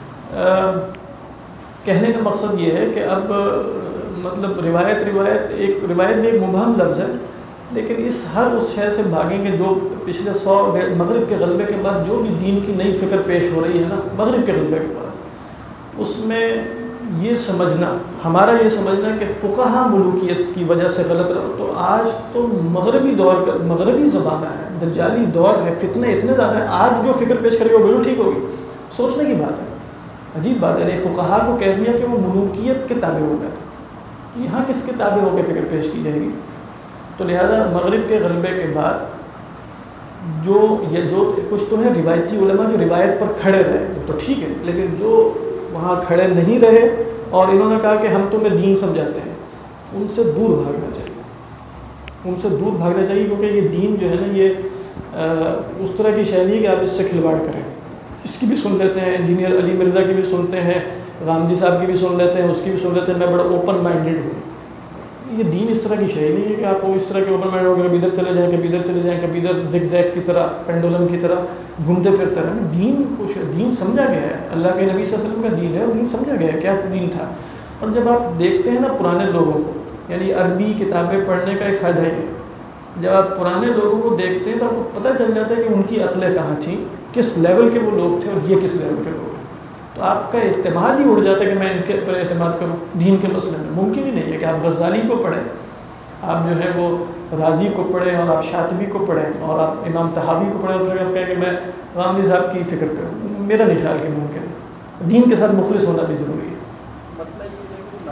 کہنے کا مقصد یہ ہے کہ اب مطلب روایت ایک روایت بھی ایک مبہم لفظ ہے، لیکن ہر اس شے سے بھاگیں گے جو پچھلے 100 مغرب کے غلبے کے بعد جو بھی دین کی نئی فکر پیش ہو رہی ہے نا، مغرب کے غلبے کے بعد، اس میں یہ سمجھنا، ہمارا یہ سمجھنا کہ فقہا ملوکیت کی وجہ سے غلط رہا. تو آج تو مغربی دور کا مغربی زمانہ ہے، دجالی دور ہے، فتنے اتنے زیادہ ہیں. آج جو فکر پیش کرے گا وہ بالکل ٹھیک ہوگی. سوچنے کی بات ہے، عجیب بات ہے. فقہا کو کہہ دیا کہ وہ ملوکیت کے تابع ہو گئے تھے، یہاں کس کے تابع ہو کے فکر پیش کی جائے گی؟ تو لہذا مغرب کے غلبے کے بعد جو کچھ تو ہے روایتی علماء جو روایت پر کھڑے رہے وہ تو ٹھیک ہے، لیکن جو وہاں کھڑے نہیں رہے اور انہوں نے کہا کہ ہم تمہیں دین سمجھاتے ہیں، ان سے دور بھاگنا چاہیے. ان سے دور بھاگنا چاہیے، کیونکہ یہ دین جو ہے نا یہ اس طرح کی شے نہیں کہ آپ اس سے کھلواڑ کریں. اس کی بھی سن لیتے ہیں، انجینئر علی مرزا کی بھی سنتے ہیں، غامدی صاحب کی بھی سن لیتے ہیں، اس کی بھی سن لیتے ہیں. میں بڑا اوپن مائنڈیڈ ہوں. یہ دین اس طرح کی شے نہیں ہے کہ آپ کو اس طرح کے اوپن مائنڈ ہو کر کبھی ادھر چلے جائیں، کبھی ادھر چلے جائیں، کبھی ادھر زگ زیگ کی طرح، پینڈولم کی طرح گھومتے پھرتے رہیں. دین سمجھا گیا ہے، اللہ کے نبی صلی اللہ علیہ وسلم کا دین ہے، اور دین سمجھا گیا ہے کیا دین تھا. اور جب آپ دیکھتے ہیں نا پرانے لوگوں کو، یعنی عربی کتابیں پڑھنے کا ایک فائدہ ہی ہے، جب آپ پرانے لوگوں کو دیکھتے ہیں تو آپ کو پتہ چل جاتا ہے کہ ان کی عقلیں کہاں تھیں، کس لیول کے وہ لوگ تھے اور یہ کس لیول کے لوگ ہیں. تو آپ کا اعتماد ہی اڑ جاتا ہے کہ میں ان کے پر اعتماد کروں دین کے مسئلے میں. ممکن ہی نہیں ہے کہ آپ غزالی کو پڑھیں، آپ جو ہے وہ رازی کو پڑھیں، اور آپ شاطبی کو پڑھیں، اور آپ امام طحاوی کو پڑھیں، اور پھر آپ کہیں کہ میں غامدی صاحب کی فکر کروں. میرا نہیں خیال کہ ممکن ہے. دین کے ساتھ مخلص ہونا بھی ضروری ہے. مسئلہ یہ ہے کہ نام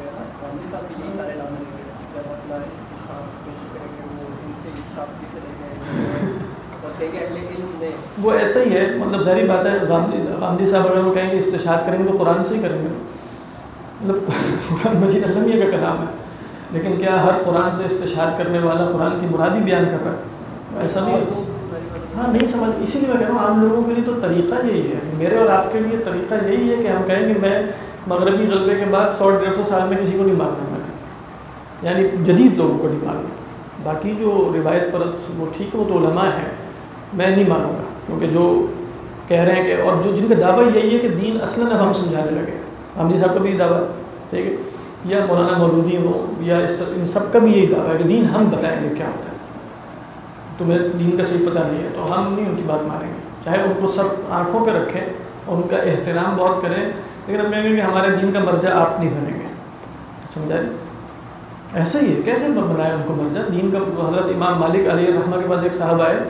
ہوتے ہیں نا, عاملی صاحب کے یہی سارے نام لیں گے جب اپنا استشاف پیش کریں گے, وہ ان سے اشتہاد سے لے گئے اور کہیں گے اگلے علم میں. وہ ایسا ہی ہے, مطلب ظاہری بات ہے, غامدی صاحب اگر وہ کہیں گے استشہاد کریں گے تو قرآن سے ہی کریں گے, مطلب قرآن مجید اللہ میاں کا کلام ہے, لیکن کیا ہر قرآن سے استشہاد کرنے والا قرآن کی مرادی بیان کر رہا ہے؟ ایسا نہیں ہے. ہاں نہیں سمجھ, اسی لیے میں کہہ رہا ہوں عام لوگوں کے لیے تو طریقہ یہی ہے, میرے اور آپ کے لیے طریقہ یہی ہے کہ ہم کہیں گے میں مغربی غلبے کے بعد 100-150 سال میں کسی کو نہیں مانوں گا, یعنی جدید لوگوں کو نہیں مانوں. باقی جو روایت پر وہ ٹھیک ہو تو علماء ہیں, میں نہیں مانوں گا, کیونکہ جو کہہ رہے ہیں کہ اور جو جن کا دعویٰ یہی ہے کہ دین اصلاً اب ہم سمجھانے لگے, حامدی صاحب کا بھی دعویٰ, ٹھیک ہے, یا مولانا مودودی ہو یا ان سب کا بھی یہی دعویٰ ہے کہ دین ہم بتائیں گے کیا ہوتا ہے, تمہیں دین کا صحیح پتہ نہیں ہے تو ہم نہیں ان کی بات مانیں گے, چاہے ان کو سب آنکھوں پہ رکھیں اور ان کا احترام بہت کریں, لیکن ہم کہیں گے کہ ہمارے دین کا مرجع آپ نہیں بنیں گے. سمجھا جی؟ ایسا ہی ہے, کیسے بنائے ان کو مرجع دین کا؟ حضرت امام مالک علیہ الرحمہ کے پاس ایک صاحب آئے,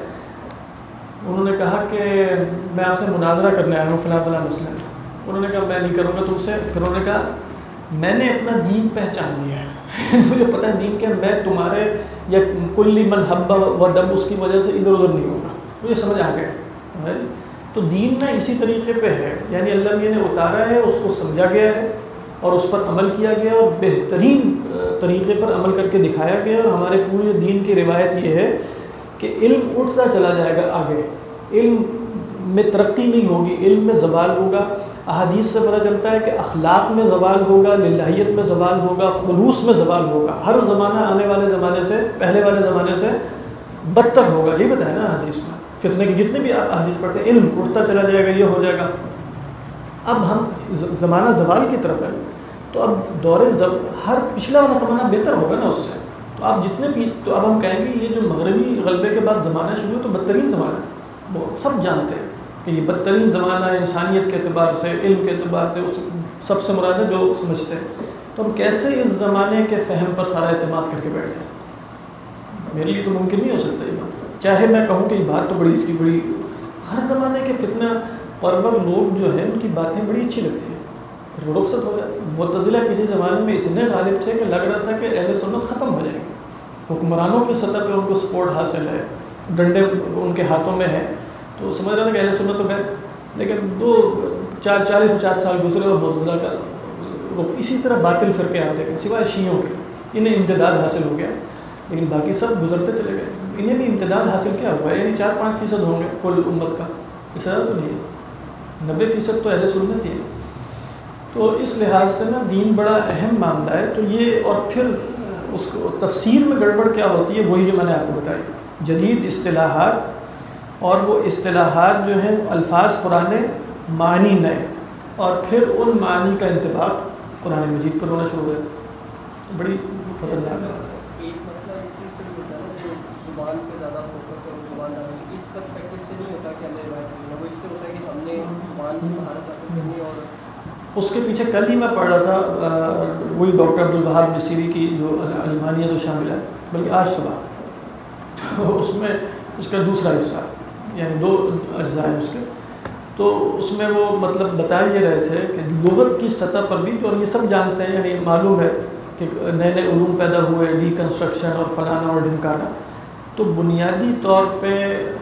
انہوں نے کہا کہ میں آپ سے مناظرہ کرنے آیا ہوں فلاں فلاں مسئلے میں. انہوں نے کہا میں نہیں کروں گا تم سے. پھر انہوں نے کہا میں نے اپنا دین پہچان لیا ہے, مجھے پتہ ہے دین کیا, میں تمہارے یا کلی من حب و دب اس کی وجہ سے ادھر ادھر نہیں ہوگا, مجھے سمجھ آ گیا. تو دین میں اسی طریقے پہ ہے, یعنی اللہ میاں نے اتارا ہے, اس کو سمجھا گیا ہے اور اس پر عمل کیا گیا اور بہترین طریقے پر عمل کر کے دکھایا گیا. اور ہمارے پورے دین کی روایت یہ ہے کہ علم اٹھتا چلا جائے گا آگے, علم میں ترقی نہیں ہوگی, علم میں زوال ہوگا. احادیث سے پتہ چلتا ہے کہ اخلاق میں زوال ہوگا, للہیت میں زوال ہوگا, خلوص میں زوال ہوگا. ہر زمانہ آنے والے زمانے سے, پہلے والے زمانے سے بدتر ہوگا, یہ بتایا نا حدیث میں. فتنے کی جتنے بھی آپ حدیث پڑھتے ہیں, علم اٹھتا چلا جائے گا, یہ ہو جائے گا. اب ہم زمانہ زوال کی طرف ہے, تو اب دور ہر پچھلا والا زمانہ بہتر ہوگا نا اس سے. تو آپ جتنے بھی, تو اب ہم کہیں گے یہ جو مغربی غلبے کے بعد زمانہ شروع ہے تو بدترین زمانہ ہے, وہ سب جانتے ہیں کہ یہ بدترین زمانہ ہے انسانیت کے اعتبار سے, علم کے اعتبار سے, سب سے مراد ہے جو سمجھتے ہیں. تو ہم کیسے اس زمانے کے فہم پر سارا اعتماد کر کے بیٹھ جائیں؟ میرے لیے تو ممکن نہیں ہو سکتا یہ بات. چاہے میں کہوں کہ یہ بات تو بڑی اس کی بڑی, ہر زمانے کے فتنہ پرور لوگ جو ہیں ان کی باتیں بڑی اچھی لگتی ہیں, رخصت ہو جاتی ہے. معتزلہ کسی زمانے میں اتنے غالب تھے کہ لگ رہا تھا کہ اہل سنت ختم ہو جائیں گے. حکمرانوں کی سطح پہ ان کو سپورٹ حاصل ہے, ڈنڈے ان کے ہاتھوں میں ہیں, تو سمجھ رہا تھا کہ اہل سنت تو گئے. لیکن 40-50 سال گزرے اور معتزلہ کا اسی طرح باطل فرقے آتے گئے, سوائے شیعوں کے, انہیں امتداد حاصل ہو گیا, لیکن باقی سب گزرتے چلے گئے. انہیں بھی امتداد حاصل کیا ہوا ہے, یعنی 4-5% ہوں گے کل امت کا, اس طرح تو نہیں ہے. 90% تو اہل سنت ہی ہے. تو اس لحاظ سے نا دین بڑا اہم معاملہ ہے. تو یہ, اور پھر اس کو تفسیر میں گڑبڑ کیا ہوتی ہے, وہی جو میں نے آپ کو بتائی, جدید اصطلاحات, اور وہ اصطلاحات جو ہیں الفاظ پرانے, معنی نئے, اور پھر ان معنی کا انطباق قرآن مجید پر ہونا شروع ہو گیا. بڑی خطرناک ہے. ایک مسئلہ اس چیز سے بھی ہوتا ہے جو زبان پہ زیادہ فوکس ہے, زبان ڈالیں, اس پرسپیکٹو سے نہیں ہوتا کہ ہم نے روایت کرنا, وہ اس سے ہوتا ہے کہ ہم نے زبان کی مہارت حاصل کرنی. اور اس کے پیچھے کل ہی میں پڑھ رہا تھا وہی ڈاکٹر عبدالوہاب مصری کی جو علمانیہ جو شامل ہے, بلکہ آج صبح, تو اس میں اس کا دوسرا حصہ, یعنی 2 اجزاء ہیں اس کے, تو اس میں وہ مطلب بتا یہ رہے تھے کہ لغت کی سطح پر بھی, اور یہ سب جانتے ہیں, یعنی معلوم ہے کہ نئے نئے علوم پیدا ہوئے, ڈیکنسٹرکشن اور فلانا اور ڈھمکانا, تو بنیادی طور پہ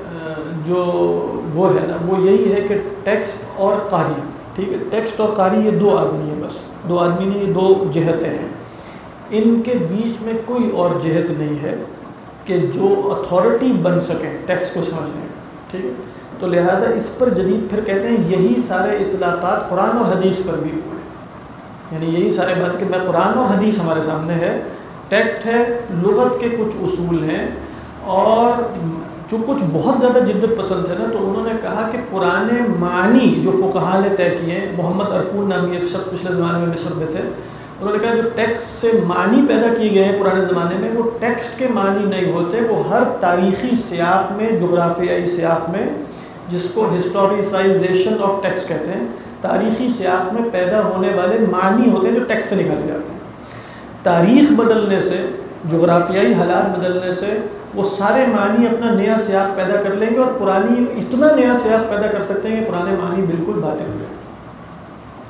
جو وہ ہے نا وہ یہی ہے کہ ٹیکسٹ اور قاری, ٹھیک ہے, ٹیکسٹ اور قاری یہ 2 آدمی ہیں, بس 2 آدمی نہیں, یہ 2 جہتیں ہیں. ان کے بیچ میں کوئی اور جہت نہیں ہے کہ جو اتھارٹی بن سکے ٹیکسٹ کو سمجھنے, ٹھیک ہے. تو لہذا اس پر جدید پھر کہتے ہیں یہی سارے اطلاقات قرآن اور حدیث پر بھی ہوئے, یعنی یہی سارے بات کہ میں قرآن اور حدیث ہمارے سامنے ہے, ٹیکسٹ ہے, لغت کے کچھ اصول ہیں, اور جو کچھ بہت زیادہ جدت پسند تھے نا, تو انہوں نے کہا کہ پرانے معنی جو فقہاء نے طے کیے, محمد ارکون نامی ایک شخص پچھلے زمانے میں مصر میں تھے, انہوں نے کہا جو ٹیکسٹ سے معنی پیدا کیے گئے ہیں پرانے زمانے میں, وہ ٹیکسٹ کے معنی نہیں ہوتے, وہ ہر تاریخی سیاق میں, جغرافیائی سیاق میں, جس کو ہسٹوریسائزیشن آف ٹیکسٹ کہتے ہیں, تاریخی سیاق میں پیدا ہونے والے معنی ہوتے ہیں جو ٹیکسٹ سے نکالے جاتے ہیں. تاریخ بدلنے سے, جغرافیائی حالات بدلنے سے وہ سارے معنی اپنا نیا سیاق پیدا کر لیں گے, اور پرانی اتنا نیا سیاق پیدا کر سکتے ہیں کہ پرانے معنی بالکل باطل ہو جائیں.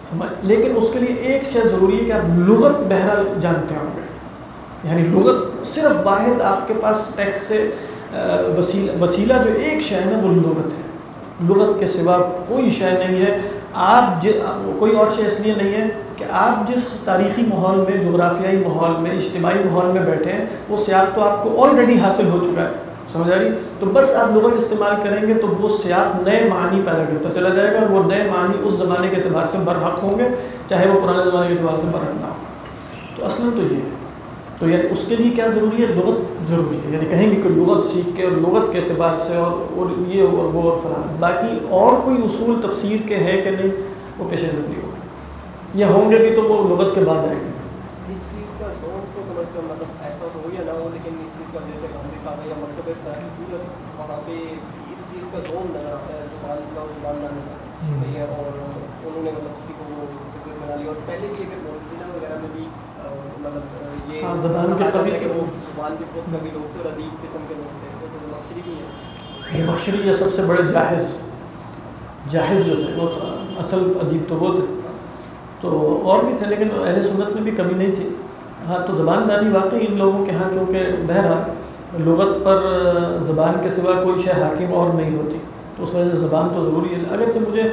لیکن اس کے لیے ایک شے ضروری ہے کہ آپ لغت بہرحال جانتے ہوں گے. یعنی لغت صرف واحد آپ کے پاس ٹیکسٹ سے وسیلہ جو ایک شے ہے نا وہ لغت ہے. لغت کے سوا کوئی شے نہیں ہے. آپ کوئی اور شے اس لیے نہیں ہے کہ آپ جس تاریخی ماحول میں، جغرافیائی ماحول میں، اجتماعی ماحول میں بیٹھے ہیں وہ سیاق تو آپ کو آلریڈی حاصل ہو چکا ہے. سمجھ آ رہی؟ تو بس آپ لغت استعمال کریں گے تو وہ سیاق نئے معنی پیدا کرتا چلا جائے گا، اور وہ نئے معنی اس زمانے کے اعتبار سے برحق ہوں گے چاہے وہ پرانے زمانے کے اعتبار سے برحق نہ ہو. تو اصلاً تو یہ ہے. تو یعنی اس کے لیے کیا ضروری ہے؟ لغت ضروری ہے. یعنی کہیں گے کہ لغت سیکھ کے اور لغت کے اعتبار سے اور یہ اور وہ اور فلاں. باقی اور کوئی اصول تفسیر کے ہے کہ نہیں وہ پیش نظر نہیں ہوگا، یا ہوں گے بھی تو وہ لغت کے بعد آئے گی. اس چیز کا ذوق تو کم از کم مطلب ایسا تو ہو یا نہ ہو، لیکن اس چیز کا جیسے گاندھی صاحب یا مکتب صاحب وہاں پہ اس چیز کا ذوق نظر آتا ہے، زبان کا اور زبان لانے کا. صحیح ہے. اور انہوں نے مطلب اسی کو وہ بزرگ بنا لیا. اور پہلے بھی اگر موجودہ وغیرہ میں بھی مطلب یہ زبان کے کہ قبیل وہ زبان کے بہت سبھی لوگ تھے اور ادیب قسم کے لوگ تھے. جیسے زمخشری بھی ہے. زمخشری یہ سب سے بڑے جاحظ جو تھے، وہ اصل ادیب تو وہ تھے. تو اور بھی تھے لیکن اہل سنت میں بھی کمی نہیں تھی. ہاں تو زبان دانی واقعی ان لوگوں کے ہاں چونکہ بہرحال لغت پر زبان کے سوا کوئی شے حاکم اور نہیں ہوتی، تو اس وجہ سے زبان تو ضروری ہے. اگرچہ مجھے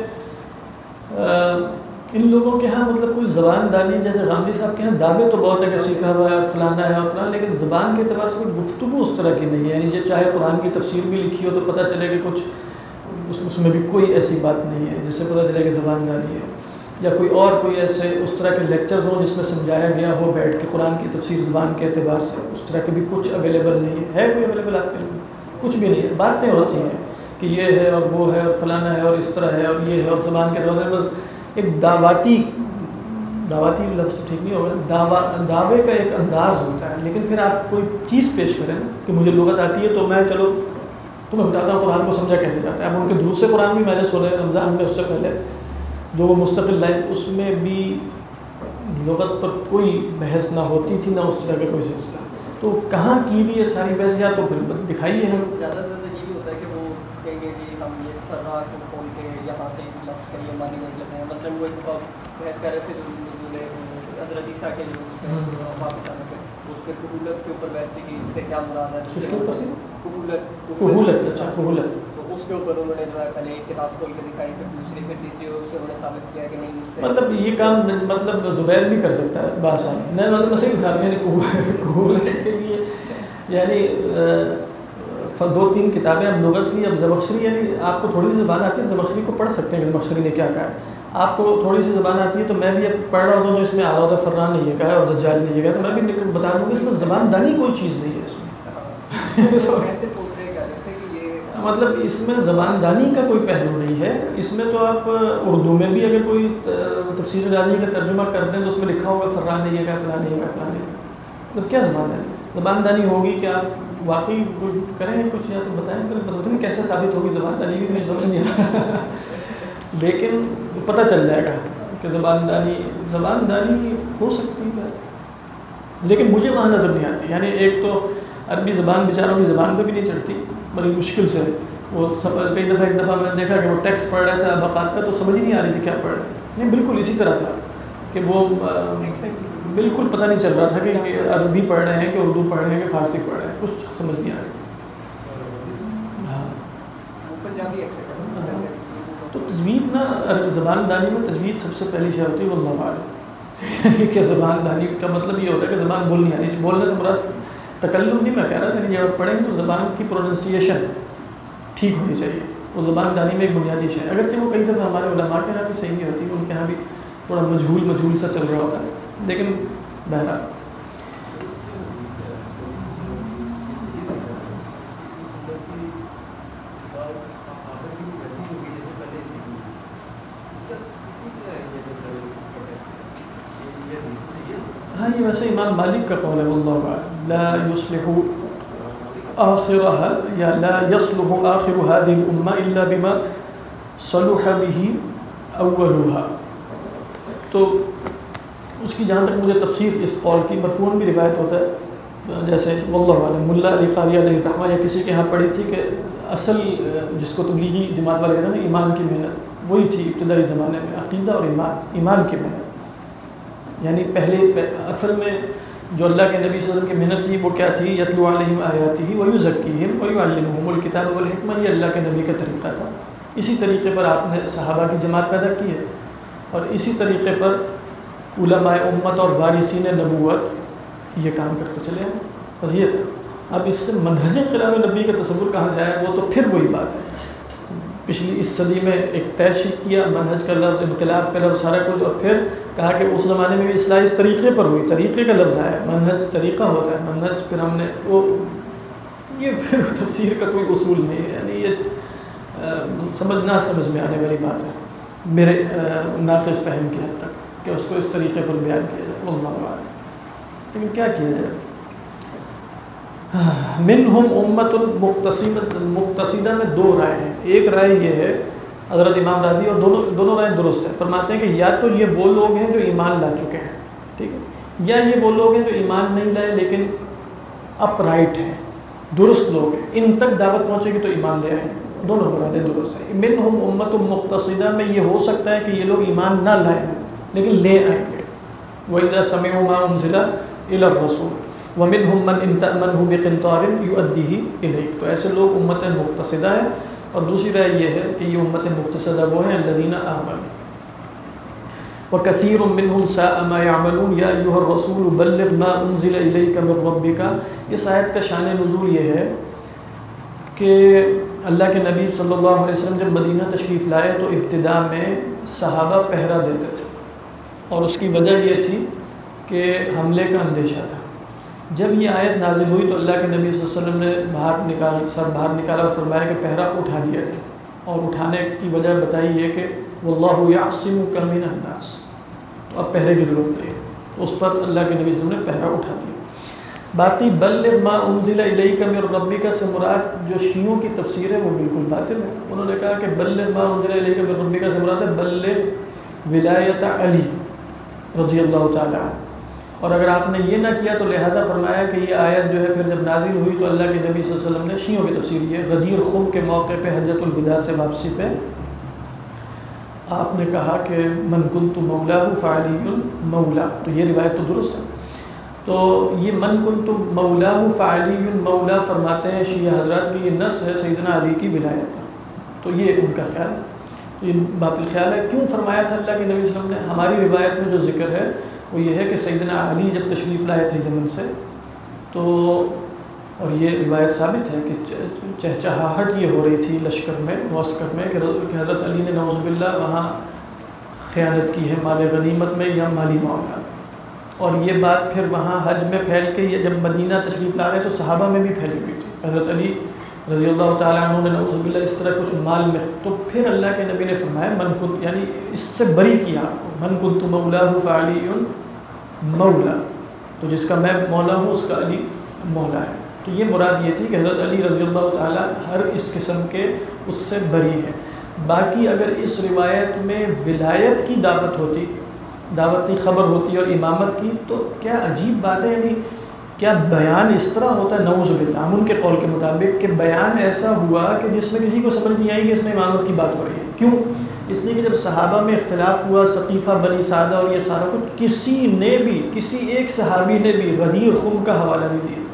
ان لوگوں کے ہاں مطلب کوئی زبان دانی جیسے غامدی صاحب کے ہاں دعوے تو بہت ہے کہ سیکھا ہوا ہے فلانا ہے اور فلانا، لیکن زبان کے اعتبار سے کوئی گفتگو اس طرح کی نہیں ہے. یعنی چاہے قرآن کی تفسیر بھی لکھی ہو تو پتہ چلے کہ کچھ اس میں بھی کوئی ایسی بات نہیں ہے جس سے پتہ چلے کہ زبان دانی ہے. یا کوئی ایسے اس طرح کے لیکچرز ہوں جس میں سمجھایا گیا ہو بیٹھ کے قرآن کی تفسیر زبان کے اعتبار سے، اس طرح کے بھی کچھ اویلیبل نہیں ہے. کوئی اویلیبل آپ کے لیے کچھ بھی نہیں ہے. باتیں ہوتی ہیں کہ یہ ہے اور وہ ہے اور فلانا ہے اور اس طرح ہے اور یہ ہے، اور زبان کے اعتبار سے ایک دعواتی لفظ تو ٹھیک نہیں ہوگا، دعوے کا ایک انداز ہوتا ہے. لیکن پھر آپ کوئی چیز پیش کریں کہ مجھے لغت آتی ہے تو میں چلو تمہیں بتاتا ہوں قرآن کو سمجھا کیسے جاتا ہے. اب ان کے دوسرے قرآن بھی میں نے سنے رمضان میں، اس سے پہلے جو وہ مستقل لائن، اس میں بھی لغت پر کوئی بحث نہ ہوتی تھی، نہ اس طرح کا کوئی سلسلہ. تو کہاں کی بھی یہ ساری بحث، یا تو پھر دکھائیے ہم. زیادہ سے زیادہ یہ بھی ہوتا ہے کہ وہ کہیں گے جی ہم یہ فرا کو کھول کے یہاں سے اس لفظ کا یہ معنی مطلب ہے. مثلاً وہ اتفاق بحث کر رہے تھے جو حضرت عیسیٰ کے جو واپس آنے پہ اس پہ قبولت کے اوپر بحث تھی کہ اس سے کیا مراد ہے. کس کے اوپر؟ قبولت. اچھا قبولت. تو اس کے اوپر انہوں نے جو ہے پہلے ایک کتاب کھول کے دکھائی، پھر دوسری، پھر تیسری، اور اس سے انہوں نے ثابت کیا کہ نہیں اس سے مطلب یہ کام مطلب زبیر بھی کر سکتا ہے بآسانی. نہیں مطلب میں صحیح بتا رہا ہوں. یعنی قبولت کے لیے یعنی 2-3 کتابیں اب لغت کی. اب زمخشری یعنی آپ کو تھوڑی سی زبان آتی ہے، زمخشری کو پڑھ سکتے ہیں کہ زمخشری نے کیا کہا ہے. آپ کو تھوڑی سی زبان آتی ہے تو میں بھی اب پڑھ رہا ہوں تو اس میں آلودہ فران نے یہ کہا ہے اور زجاج نے یہ کہا ہے، تو میں بھی بتا دوں کہ اس میں زبان دانی کوئی چیز نہیں ہے. اس میں ایسے پورٹری کر رہے تھے کہ یہ مطلب اس میں زبان دانی کا کوئی پہلو نہیں ہے. اس میں تو آپ اردو میں بھی اگر کوئی تفسیر راضی کا ترجمہ کر دیں تو اس میں لکھا ہوگا فران نے یہ کہا، فلاں نے یہ کہا، فلاں نے. مطلب کیا زبان دانی؟ زبان دانی ہوگی کہ آپ واقعی کریں کچھ، یا تو بتائیں پھر کیسے ثابت ہوگی زبان دانی بھی مجھے سمجھ نہیں آیا. لیکن پتہ چل جائے گا کہ زبان دانی ہو سکتی ہے، لیکن مجھے وہاں نظر نہیں آتی. یعنی ایک تو عربی زبان بیچاروں کی زبان پہ بھی نہیں چڑھتی، بڑی مشکل سے. وہ ایک دفعہ میں نے دیکھا کہ وہ ٹیکسٹ پڑھ رہا تھا ابقات کا تو سمجھ ہی نہیں آ رہی تھی کیا پڑھ رہا ہے. نہیں بالکل اسی طرح تھا کہ وہ بالکل پتہ نہیں چل رہا تھا کہ عربی پڑھ رہے ہیں کہ اردو پڑھ رہے ہیں کہ فارسی پڑھ رہے ہیں، کچھ سمجھ نہیں آ رہی تھی. پنجابی تو تجوید نا زبان دانی میں تجوید سب سے پہلی شے ہوتی ہے واللہ اعلم. کہ زبان دانی کا مطلب یہ ہوتا ہے کہ زبان بولنی آنی چاہیے. بولنے سے مراد تکلم نہیں میں کہہ رہا تھا. جب آپ پڑھیں تو زبان کی پروننسیشن ٹھیک ہونی چاہیے. وہ زبان دانی میں ایک بنیادی شے ہے. اگرچہ وہ کئی دفعہ ہمارے علماء کے یہاں بھی صحیح نہیں ہوتی، ان کے یہاں بھی تھوڑا مجہول سا چل رہا ہوتا ہے. لیکن بہرحال ہاں یہ ویسے امام مالک کا قول ہے واللہ اعلم. لا يصلح آخرها یا لا يصلح آخر هذه الامه الا بما صلح به اولها. تو اس کی جہاں تک مجھے تفسیر اس قول کی مرفوعاً بھی روایت ہوتا ہے، جیسے واللہ اعلم ملا علی قاری علیہ الرحمہ یا کسی کے ہاں پڑھی تھی کہ اصل جس کو تبلیغی جماعت والے کہتے ہیں نا ایمان کی محنت، وہی تھی ابتدائی زمانے میں، عقیدہ اور ایمان کی محنت. یعنی پہلے اصل میں جو اللہ کے نبی صلی اللہ علیہ وسلم کی محنت تھی وہ کیا تھی؟ یتلو علیہم آیاتہ ویزکیہم ویعلمہم الکتاب والحکمہ. یہ اللہ کے نبی کا طریقہ تھا. اسی طریقے پر آپ نے صحابہ کی جماعت پیدا کی ہے، اور اسی طریقے پر علماء امت اور وارثین نبوت یہ کام کرتے چلے ہیں. بس یہ تھا. اب اس سے منہج انقلاب نبی کا تصور کہاں سے آیا؟ وہ تو پھر وہی بات ہے. پچھلی اس صدی میں ایک تحقیق کیا منہج کا لفظ، انقلاب کا لفظ، سارا کچھ، اور پھر کہا کہ اس زمانے میں بھی اصلاح اس طریقے پر ہوئی. طریقے کا لفظ آیا، منہج طریقہ ہوتا ہے. منہج پھر ہم نے وہ یہ پھر تفسیر کا کوئی اصول نہیں ہے. یعنی یہ سمجھ نہ سمجھ میں آنے والی بات ہے میرے ناقص فہم کی حد تک کہ اس کو اس طریقے پر بیان کیا جائے. اللہ عالم. لیکن کیا کیا جائے؟ منہم امت مقتصدہ میں دو رائے ہیں. ایک رائے یہ ہے حضرت امام راضی، اور دونوں رائے درست ہے. فرماتے ہیں کہ یا تو یہ وہ لوگ ہیں جو ایمان لا چکے ہیں، ٹھیک ہے، یا یہ وہ لوگ ہیں جو ایمان نہیں لائے لیکن اپ رائٹ ہیں، درست لوگ ہیں، ان تک دعوت پہنچے گی تو ایمان لے آئیں گے. دونوں مرادیں درست ہیں. منہم امت مقتصدہ میں یہ ہو سکتا ہے کہ یہ لوگ ایمان نہ لائیں لیکن لے آئیں گے. وَإِذَا سَمِعُوا مَا أُنزِلَ إِلَى الرَّسُولِ وَمِنْهُمْ مَنْ إِنْ تَأْمَنْهُ بِقِنْطَارٍ يُؤَدِّهِ إِلَيْكَ. تو ایسے لوگ امت مقتصدہ ہیں. اور دوسری رائے یہ ہے کہ یہ امت مقتصدہ وہ ہیں الذین آمنوا وَكَثِيرٌ مِّنْهُمْ سَاءَ مَا يَعْمَلُونَ يَا أَيُّهَا الرَّسُولُ بَلِّغْ مَا أُنزِلَ إِلَيْكَ مِن رَّبِّكَ. اس آیت کا شان نزول یہ ہے کہ اللہ کے نبی صلی اللہ علیہ وسلم جب مدینہ تشریف لائے تو ابتدا میں صحابہ پہرا دیتے تھے، اور اس کی وجہ یہ تھی کہ حملے کا اندیشہ تھا. جب یہ آیت نازل ہوئی تو اللہ کے نبی صلی اللہ علیہ وسلم نے سر باہر نکالا اور فرمایا کہ پہرا اٹھا دیا گیا. اور اٹھانے کی وجہ بتائی یہ کہ واللہ یعصمک من الناس، تو اب پہرے کی ضرورت نہیں. اس پر اللہ کے نبی صلی اللہ علیہ وسلم نے پہرا اٹھا دیا. باقی بلغ ما انزل الیک من ربک سے مراد جو شیعوں کی تفسیر ہے وہ بالکل باطل ہے. انہوں نے کہا کہ بلغ ما انزل الیک من ربک سے مراد ہے بلغ ولایت علی رضی اللہ تعالی عنہ. اور اگر آپ نے یہ نہ کیا تو لہذا فرمایا کہ یہ آیت جو ہے پھر جب نازل ہوئی تو اللہ کے نبی صلی اللہ علیہ وسلم نے شیعوں کی تفسیر یہ غدیر خم کے موقع پہ حجۃ الوداع سے واپسی پہ آپ نے کہا کہ من کنت مولاہ فعلی مولا. تو یہ روایت تو درست ہے. تو یہ من کنت مولاہ فعلی مولا فرماتے ہیں شیعہ حضرات کی یہ نص ہے سیدنا علی کی ولایت کا. تو یہ ان کا خیال ہے، یہ باطل خیال ہے. کیوں فرمایا تھا اللہ کے نبی صلی اللہ علیہ وسلم نے؟ ہماری روایت میں جو ذکر ہے وہ یہ ہے کہ سیدنا علی جب تشریف لائے تھے یمن سے تو، اور یہ روایت ثابت ہے کہ چہچہاہٹ یہ ہو رہی تھی لشکر میں، معسکر میں، کہ حضرت علی نے نعوذ باللہ وہاں خیانت کی ہے مال غنیمت میں یا مالی معاملات. اور یہ بات پھر وہاں حج میں پھیل کے یہ جب مدینہ تشریف لا رہے تو صحابہ میں بھی پھیلی ہوئی تھی. حضرت علی رضی اللہ تعالیٰ عنہ نے نعوذ باللہ اس طرح کچھ مال میں، تو پھر اللہ کے نبی نے فرمایا من کنت، یعنی اس سے بری کیا آپ کو، من کنت مولاہ فعلی مولا، تو جس کا میں مولا ہوں اس کا علی مولا ہے. تو یہ مراد یہ تھی کہ حضرت علی رضی اللہ تعالیٰ ہر اس قسم کے اس سے بری ہے. باقی اگر اس روایت میں ولایت کی دعوت ہوتی، دعوت کی خبر ہوتی اور امامت کی، تو کیا عجیب بات ہے. یعنی کیا بیان اس طرح ہوتا ہے نعوذ باللہ، ہم ان کے قول کے مطابق کہ بیان ایسا ہوا کہ جس میں کسی کو سمجھ نہیں آئی کہ اس میں امامت کی بات ہو رہی ہے. کیوں؟ اس لیے کہ جب صحابہ میں اختلاف ہوا، ثقیفہ بنی سعدہ اور یہ سارا کچھ، کسی نے بھی، کسی ایک صحابی نے بھی غدیر خم کا حوالہ نہیں دیا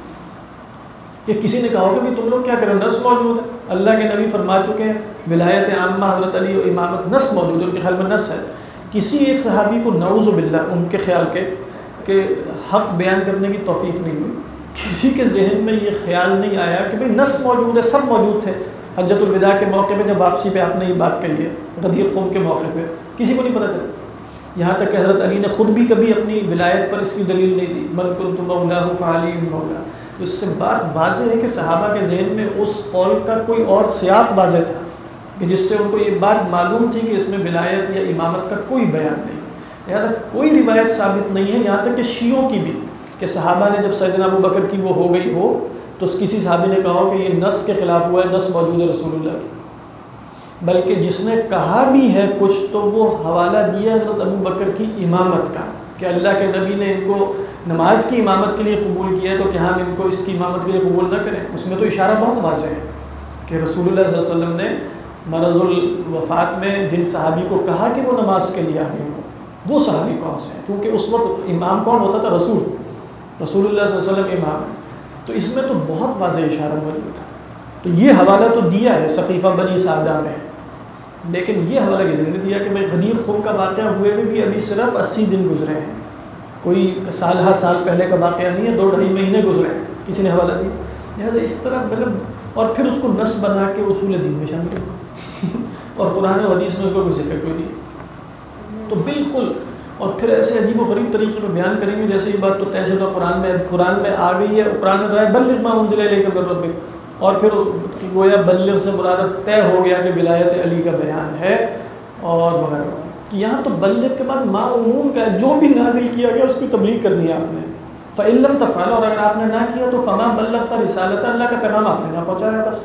کہ کسی نے کہا ہو کہ تم لوگ کیا کرو، نص موجود ہے. اللہ کے نبی فرما چکے ہیں ولایت عامہ حضرت علی و امامت، نص موجود ہے، ان کے خیال میں نص ہے. کسی ایک صحابی کو نعوذ باللہ ان کے خیال کے کہ حق بیان کرنے کی توفیق نہیں ہوئی. کسی کے ذہن میں یہ خیال نہیں آیا کہ بھئی نص موجود ہے، سب موجود تھے. حجۃ الوداع کے موقع پہ جب واپسی پہ آپ نے یہ بات کہی ہے، غدیر قوم کے موقع پہ کسی کو نہیں پتہ چلا. یہاں تک کہ حضرت علی نے خود بھی کبھی اپنی ولایت پر اس کی دلیل نہیں دی، من کنت مولاہ فعلی مولا. تو اس سے بات واضح ہے کہ صحابہ کے ذہن میں اس قول کا کوئی اور سیاق واضح تھا کہ جس سے ان کو یہ بات معلوم تھی کہ اس میں ولایت یا امامت کا کوئی بیان نہیں. لہٰذا کوئی روایت ثابت نہیں ہے یہاں تک کہ شیعوں کی بھی کہ صحابہ نے جب سیدنا ابو بکر کی وہ ہو گئی ہو تو کسی صحابی نے کہا ہو کہ یہ نص کے خلاف ہوا ہے، نص موجود ہے رسول اللہ کی. بلکہ جس نے کہا بھی ہے کچھ تو وہ حوالہ دیا حضرت ابو بکر کی امامت کا کہ اللہ کے نبی نے ان کو نماز کی امامت کے لیے قبول کیا ہے تو کہ ہم ان کو اس کی امامت کے لیے قبول نہ کریں. اس میں تو اشارہ بہت واضح ہے کہ رسول اللہ صلی اللہ علیہ وسلم نے مرض الوفات میں جن صحابی کو کہا کہ وہ نماز کے لیے آگے ہو، وہ صحابی کون سے ہیں؟ کیونکہ اس وقت امام کون ہوتا تھا؟ رسول اللہ صلی اللہ علیہ وسلم امام ہے، تو اس میں تو بہت واضح اشارہ موجود تھا. تو یہ حوالہ تو دیا ہے صقیفہ بنی سعدہ میں، لیکن یہ حوالہ کسی نے نہیں دیا کہ میں غدیر خم کا واقعہ ہوئے بھی ابھی صرف 80 دن گزرے ہیں، کوئی سال ہر سال پہلے کا واقعہ نہیں ہے، 2-2.5 مہینے گزرے ہیں، کسی نے حوالہ دیا. لہٰذا اس طرح مطلب اور پھر اس کو نس بنا کے اصول دین میں شامل کر اور قرآن و حدیث میں اس کو کوئی ذکر کوئی نہیں. تو بالکل، اور پھر ایسے عجیب و غریب طریقے پہ بیان کریں گے جیسے یہ بات تو طے شدہ قرآن میں آ گئی ہے. قرآن میں تو ہے بلغ ما انزل الیک من ربک، اور پھر گویا بلغ سے مراد طے ہو گیا کہ ولایت علی کا بیان ہے اور وغیرہ. یہاں تو بلغ کے بعد ما عموم کا ہے، جو بھی نازل کیا گیا اس کی تبلیغ کرنی ہے آپ نے. فَإِن لَّمْ تَفْعَلُوا، اور اگر آپ نے نہ کیا تو فَمَا بَلَّغْتَ رِسَالَتَ، اللہ کا پیغام آپ نے نہ پہنچایا، بس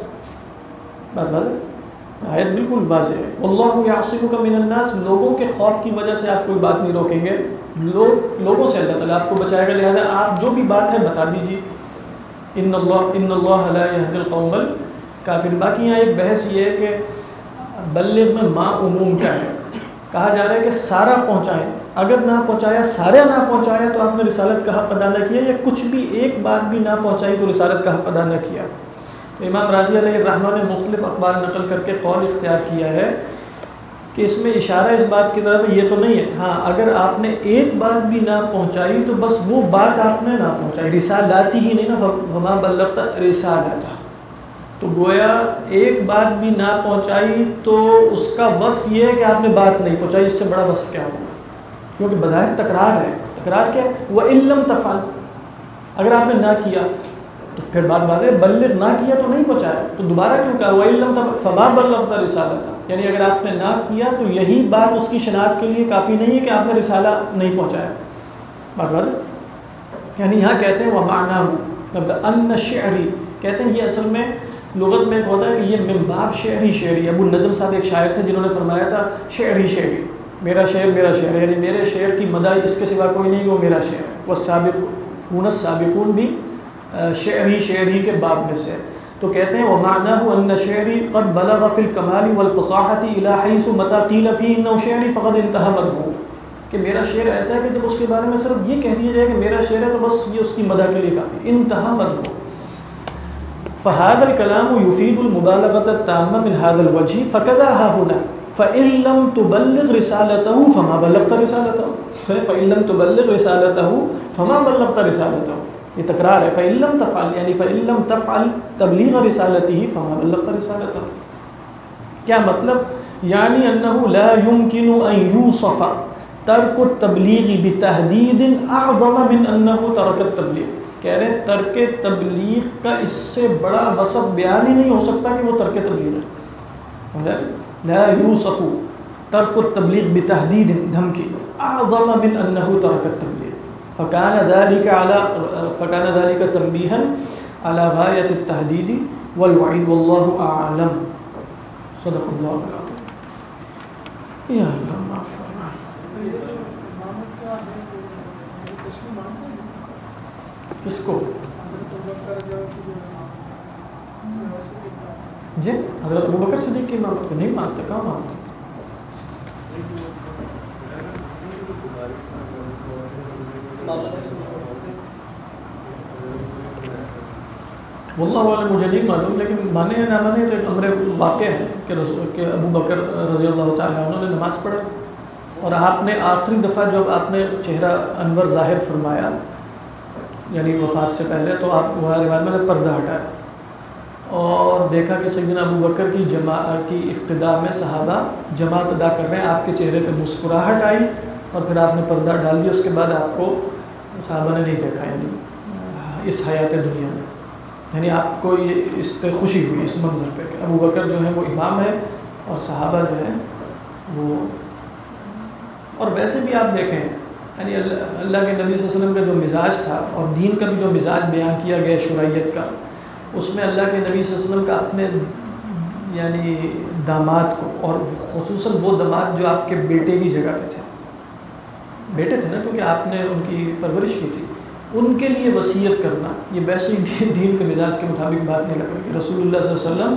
بات واضح. آیت بالکل واضح ہے. وَاللَّهُ يَعْصِمُكَ مِنَ النَّاسِ، لوگوں کے خوف کی وجہ سے آپ کوئی بات نہیں روکیں گے، لوگوں سے اللہ تعالیٰ آپ کو بچائے گا، لہذا آپ جو بھی بات ہے بتا دیجیے. ان اللہ لا يهدي القوم الكافرین. باقی یہاں ایک بحث یہ ہے کہ بلغ میں ما عموم کا ہے، کہا جا رہا ہے کہ سارا پہنچائیں، اگر نہ پہنچایا، سارے نہ پہنچایا تو آپ نے رسالت کا حق ادا نہ کیا، یا کچھ بھی ایک بات بھی نہ پہنچائی تو رسالت کا حق ادا نہ کیا. امام راضی علیہ الرحمہ نے مختلف اقوال نقل کر کے قول اختیار کیا ہے کہ اس میں اشارہ اس بات کی طرف یہ تو نہیں ہے، ہاں اگر آپ نے ایک بات بھی نہ پہنچائی تو بس وہ بات آپ نے نہ پہنچائی، رسالاتی ہی نہیں نا، وما بلغت رسالتہ. تو گویا ایک بات بھی نہ پہنچائی تو اس کا وصف یہ ہے کہ آپ نے بات نہیں پہنچائی، اس سے بڑا وصف کیا ہوگا؟ کیونکہ بظاہر تکرار ہے. تکرار کیا ہے؟ وَإِن لَّمْ تَفْعَلْ، اگر آپ نے نہ کیا تو پھر بات ہے بلغ، نہ کیا تو نہیں پہنچایا، تو دوبارہ کیوں کہا وَإِن لَّم تَفْعَلْ فَمَا بَلَّغْتَ رِسَالَتَهُ، یعنی اگر آپ نے نہ کیا تو یہی بات اس کی شناخت کے لیے کافی نہیں ہے کہ آپ نے رسالہ نہیں پہنچایا. بات واضح. یعنی یہاں کہتے ہیں وَمَعْنَاهُ أَنَّ الشِّعْرِ، کہتے ہیں یہ اصل میں لغت میں ایک ہوتا ہے کہ یہ من باب شعری شعری. ابو النجم صاحب ایک شاعر تھے جنہوں نے فرمایا تھا شعری شعری، میرا شعر میرا شعر، یعنی میرے شعر کی مداح اس کے سوا کوئی نہیں، وہ میرا شعر ہے. والسابقون السابقون بھی شعری شعری کے باب میں سے. تو کہتے ہیں وَمَعْنَاهُ أَنَّ شعری قد بلغ فی الکمال والفصاحة إلى حیث متى قیل فیہ إنه شعری فقد انتہى مدحہ، کہ میرا شعر ایسا ہے کہ جب اس کے بارے میں صرف یہ کہہ دیا جائے کہ میرا شعر ہے تو بس یہ اس کی مدح کے لیے کافی، انتہا مدحہ. فهذا الكلام يفيد المبالغة التامة من هذا الوجه فكذا ها هنا فإن لم تبلغ رسالته فما بلغت رسالته، فإن لم تبلغ رسالته فما بلغت رسالته. یہ تکرار ہے. فإن لم تفعل یعنی فإن لم تفعل تبلیغ رسالته فما بلغت رسالته. کیا مطلب؟ یعنی أنه لا يمكن أن يوصف ترك التبلیغ بتحدید اعظم من أنه ترك التبلیغ. کہہ رہے ہیں ترک تبلیغ کا اس سے بڑا وصف بیان ہی نہیں ہو سکتا کہ وہ ترک تبلیغ ہے. سمجھا؟ لا یوصف ترک التبلیغ بتحدید، دھمکی، اعظم من انه ترک التبلیغ. فكان ذلك تنبيها على غاية التهديد والوعيد والله اعلم. صدق الله العظيم. یا اللہ معاف فرما. کس کو؟ جی حضرت ابوبکر صدیق کی امامت کو نہیں مانتے. کہاں مانتے؟ واللہ عالم، مجھے نہیں معلوم، لیکن مانے یا نہ مانے تو امر واقع ہے کہ ابو بکر رضی اللہ تعالیٰ عنہ نے نماز پڑھا، اور آپ نے آخری دفعہ جب آپ نے چہرہ انور ظاہر فرمایا یعنی وفات سے پہلے، تو آپ وہ روایت میں نے پردہ ہٹایا اور دیکھا کہ سیدنا ابو بکر کی جماعت کی اقتداء میں صحابہ جماعت ادا کر رہے ہیں. آپ کے چہرے پہ مسکراہٹ آئی اور پھر آپ نے پردہ ڈال دیا. اس کے بعد آپ کو صحابہ نے نہیں دیکھا یعنی اس حیات دنیا میں. یعنی آپ کو یہ اس پہ خوشی ہوئی اس منظر پہ کہ ابو بکر جو ہے وہ امام ہے اور صحابہ جو ہیں وہ. اور ویسے بھی آپ دیکھیں یعنی اللہ کے نبی صلی اللہ علیہ وسلم کا جو مزاج تھا اور دین کا بھی جو مزاج بیان کیا گیا شرعیت کا، اس میں اللہ کے نبی صلی اللہ علیہ وسلم کا اپنے یعنی داماد کو، اور خصوصاً وہ داماد جو آپ کے بیٹے کی جگہ پہ تھے، بیٹے تھے نا کیونکہ آپ نے ان کی پرورش کی تھی، ان کے لیے وصیت کرنا، یہ ویسے ہی دین کے مزاج کے مطابق بات نہیں لگ رہی. رسول اللہ صلی اللہ علیہ وسلم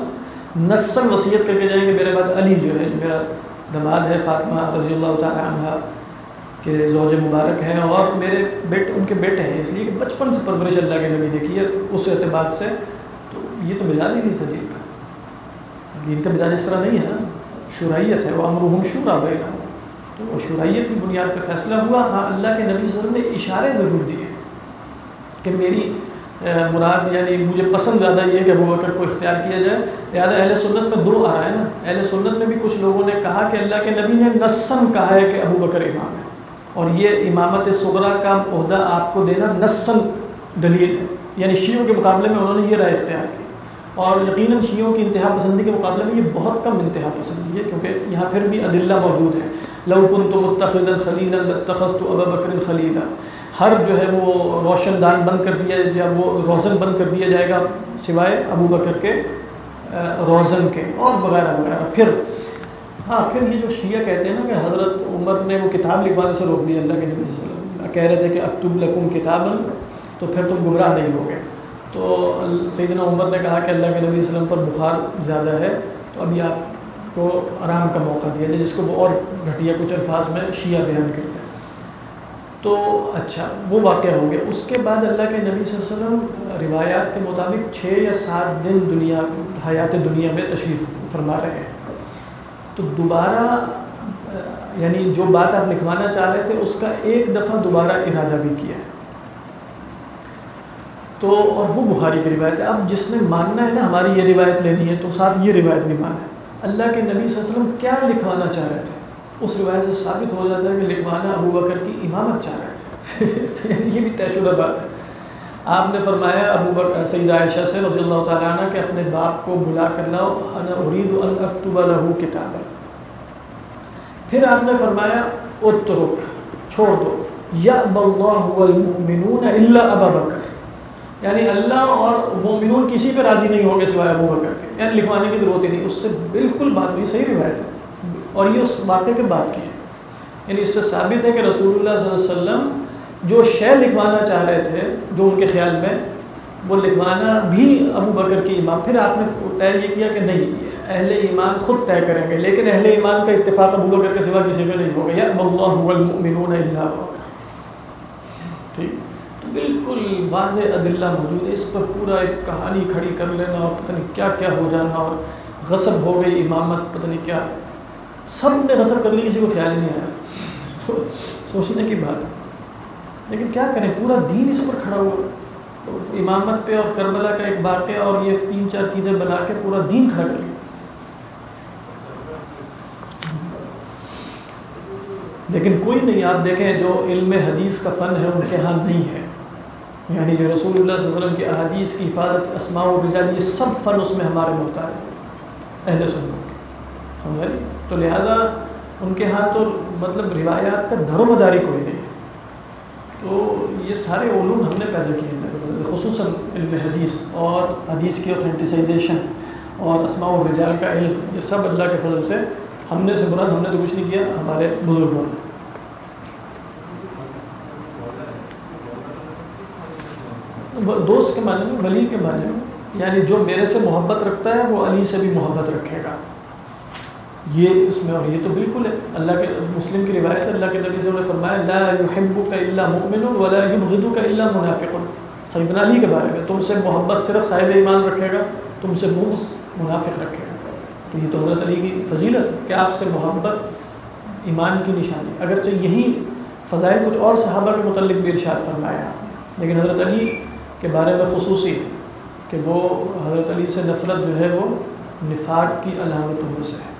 نصاً وصیت کر کے جائیں کہ میرے بعد علی جو ہے میرا داماد ہے، فاطمہ رضی اللہ تعالی عنہ کے زوج مبارک ہیں اور میرے ان کے بیٹے ہیں، اس لیے کہ بچپن سے پرورش اللہ کے نبی نے کی ہے، اس اعتبار سے تو یہ تو مزاج ہی نہیں تھا دین کا. دین کا مزاج اس طرح نہیں ہے نا، شورائیت ہے، وہ امرہم شورا بینہم، تو وہ شورائیت کی بنیاد پہ فیصلہ ہوا. ہاں اللہ کے نبی صلی اللہ علیہ وسلم نے اشارے ضرور دیے کہ میری مراد یعنی مجھے پسند زیادہ یہ ہے کہ ابو بکر کو اختیار کیا جائے. لہٰذا اہل سنت میں دو آ رہا ہے نا، اہل سنت میں بھی کچھ لوگوں نے کہا کہ اللہ کے نبی نے نصاً کہا ہے کہ ابو بکر امام ہے، اور یہ امامت صغریٰ کا عہدہ آپ کو دینا نصاً دلیل ہے. یعنی شیعوں کے مقابلے میں انہوں نے یہ رائے اختیار کی، اور یقیناً شیعوں کی انتہا پسندی کے مقابلے میں یہ بہت کم انتہا پسندی ہے، کیونکہ یہاں پھر بھی ادلہ موجود ہیں. لو كنت متخذا خلیلا لاتخذت ابا بکر خلیلا، ہر جو ہے وہ روشن دان بند کر دیا یا وہ روزن بند کر دیا جائے گا سوائے ابو بکر کے روزن کے، اور وغیرہ وغیرہ. پھر یہ جو شیعہ کہتے ہیں نا کہ حضرت عمر نے وہ کتاب لکھوانے سے روک دیا اللہ کے نبی صلی اللہ علیہ وسلم، کہہ رہے تھے کہ اکتب لکم کتابا تو پھر تم گمراہ نہیں ہوگے. تو سیدنا عمر نے کہا کہ اللہ کے نبی صلی اللہ علیہ وسلم پر بخار زیادہ ہے، تو ابھی آپ کو آرام کا موقع دیا جائے، جس کو وہ اور گھٹیا کچھ الفاظ میں شیعہ بیان کرتے ہیں. تو اچھا وہ واقعہ ہو گیا. اس کے بعد اللہ کے نبی صلی اللہ علیہ وسلم روایات کے مطابق 6 یا 7 دن حیات دنیا میں تشریف فرما رہے ہیں. تو دوبارہ یعنی جو بات آپ لکھوانا چاہ رہے تھے اس کا ایک دفعہ دوبارہ ارادہ بھی کیا ہے. تو اور وہ بخاری کی روایت ہے. اب جس نے ماننا ہے نا ہماری یہ روایت لینی ہے تو ساتھ یہ روایت بھی مانا ہے. اللہ کے نبی صلی اللہ علیہ وسلم کیا لکھوانا چاہ رہے تھے اس روایت سے ثابت ہو جاتا ہے کہ لکھوانا ابو بکر کی امامت چاہ رہے تھے. یہ بھی طے شدہ بات ہے. آپ نے فرمایا ابو بکر سیدہ عائشہ سے رضی اللہ تعالیٰ عنہ کہ اپنے باپ کو بلا کر لاؤ، انا اريد ان اکتب له کتابا. پھر آپ نے فرمایا اترک، چھوڑ دو، یأبی اللہ والمؤمنون الا ابا بکر، یعنی اللہ اور مومنون کسی پہ راضی نہیں ہوں گے سوائے ابو بکر کے، یعنی لکھوانے کی ضرورت ہی نہیں. اس سے بالکل بات نہیں، صحیح روایت ہے اور یہ اس واقعے کے بعد کی ہے. یعنی اس سے ثابت ہے کہ رسول اللہ صلی اللہ علیہ وسلم جو شے لکھوانا چاہ رہے تھے جو ان کے خیال میں وہ لکھوانا بھی ابو بکر کی امام. پھر آپ نے طے یہ کیا کہ نہیں اہل ایمان خود طے کریں گے، لیکن اہل ایمان کا اتفاق ابو بکر کے سوا کسی میں نہیں ہوگا. یأبی اللہ والمؤمنون الا ابا بکر. ٹھیک، تو بالکل واضح ادلہ موجود ہے. اس پر پورا ایک کہانی کھڑی کر لینا اور پتہ نہیں کیا کیا ہو جانا اور غصب ہو گئی امامت، پتہ نہیں کیا سب نے غصب کر لی، کسی کو خیال نہیں آیا. تو سوچنے کی بات ہے، لیکن کیا کریں پورا دین اس پر کھڑا ہوا. تو امامت پہ اور کربلا کا ایک واقعہ اور یہ 3-4 چیزیں بنا کے پورا دین کھڑا کر لیا. لیکن کوئی نہیں، آپ دیکھیں جو علم حدیث کا فن ہے ان کے ہاں نہیں ہے. یعنی جو رسول اللہ صلی اللہ علیہ وسلم کی احادیث کی حفاظت، اسماء و رجال، یہ سب فن اس میں ہمارے محتاج ہے اہل سنت کے. سمجھا جی؟ تو لہذا ان کے ہاں تو مطلب روایات کا دھر و مداری کوئی نہیں ہے. تو یہ سارے علوم ہم نے پیدا کیے ہیں، خصوصاً علم حدیث اور حدیث کی اوتھینٹیسائزیشن اور اسماء و رجال کا علم، یہ سب اللہ کے فضل سے ہم نے سے مراد ہم نے تو کچھ نہیں کیا، ہمارے بزرگوں نے. دوست کے معنی میں، ولی کے معنی میں، یعنی جو میرے سے محبت رکھتا ہے وہ علی سے بھی محبت رکھے گا. یہ اس میں، اور یہ تو بالکل ہے. اللہ کے مسلم کی روایت ہے، اللہ کے نبی صلی اللہ علیہ وسلم نے فرمایا لا يحبك الا مؤمن ولا يبغضك الا منافق. سیدنا علی کے بارے میں، تم سے محبت صرف صاحب ایمان رکھے گا، تم سے بغض منافق رکھے گا. تو یہ تو حضرت علی کی فضیلت کہ آپ سے محبت ایمان کی نشانی. اگرچہ یہی فضائل کچھ اور صحابہ کے متعلق بھی ارشاد فرمایا، لیکن حضرت علی کے بارے میں خصوصی کہ وہ حضرت علی سے نفرت جو ہے وہ نفاق کی علامتوں میں سے ہے.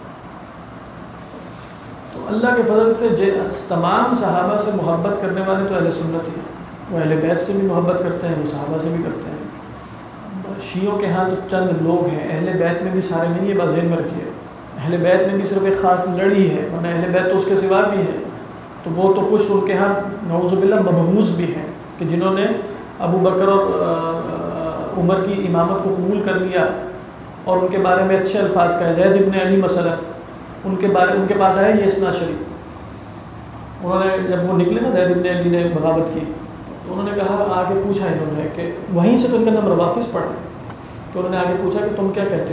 تو اللہ کے فضل سے تمام صحابہ سے محبت کرنے والے تو اہل سنت ہی، وہ اہل بیت سے بھی محبت کرتے ہیں، وہ صحابہ سے بھی کرتے ہیں. شیعوں کے ہاں تو چند لوگ ہیں، اہل بیت میں بھی سارے نہیں، یہ بات ذہن میں رکھیے. اہل بیت میں بھی صرف ایک خاص لڑی ہے، ورنہ اہل بیت تو اس کے سوا بھی ہے. تو وہ تو کچھ ان کے ہاں نعوذ باللہ مبہوث بھی ہیں کہ جنہوں نے ابو بکر اور عمر کی امامت کو قبول کر لیا اور ان کے بارے میں اچھے الفاظ کہے. زید ابن علی مثلا، ان کے پاس آیا یہ اسناد شریف. انہوں نے جب وہ نکلے نا زید ابن علی نے بغاوت کی تو انہوں نے کہا، آگے پوچھا انہوں نے کہ وہیں سے تو ان کا نام روافظ پڑا، تو انہوں نے آگے پوچھا کہ تم کیا کہتے ہو.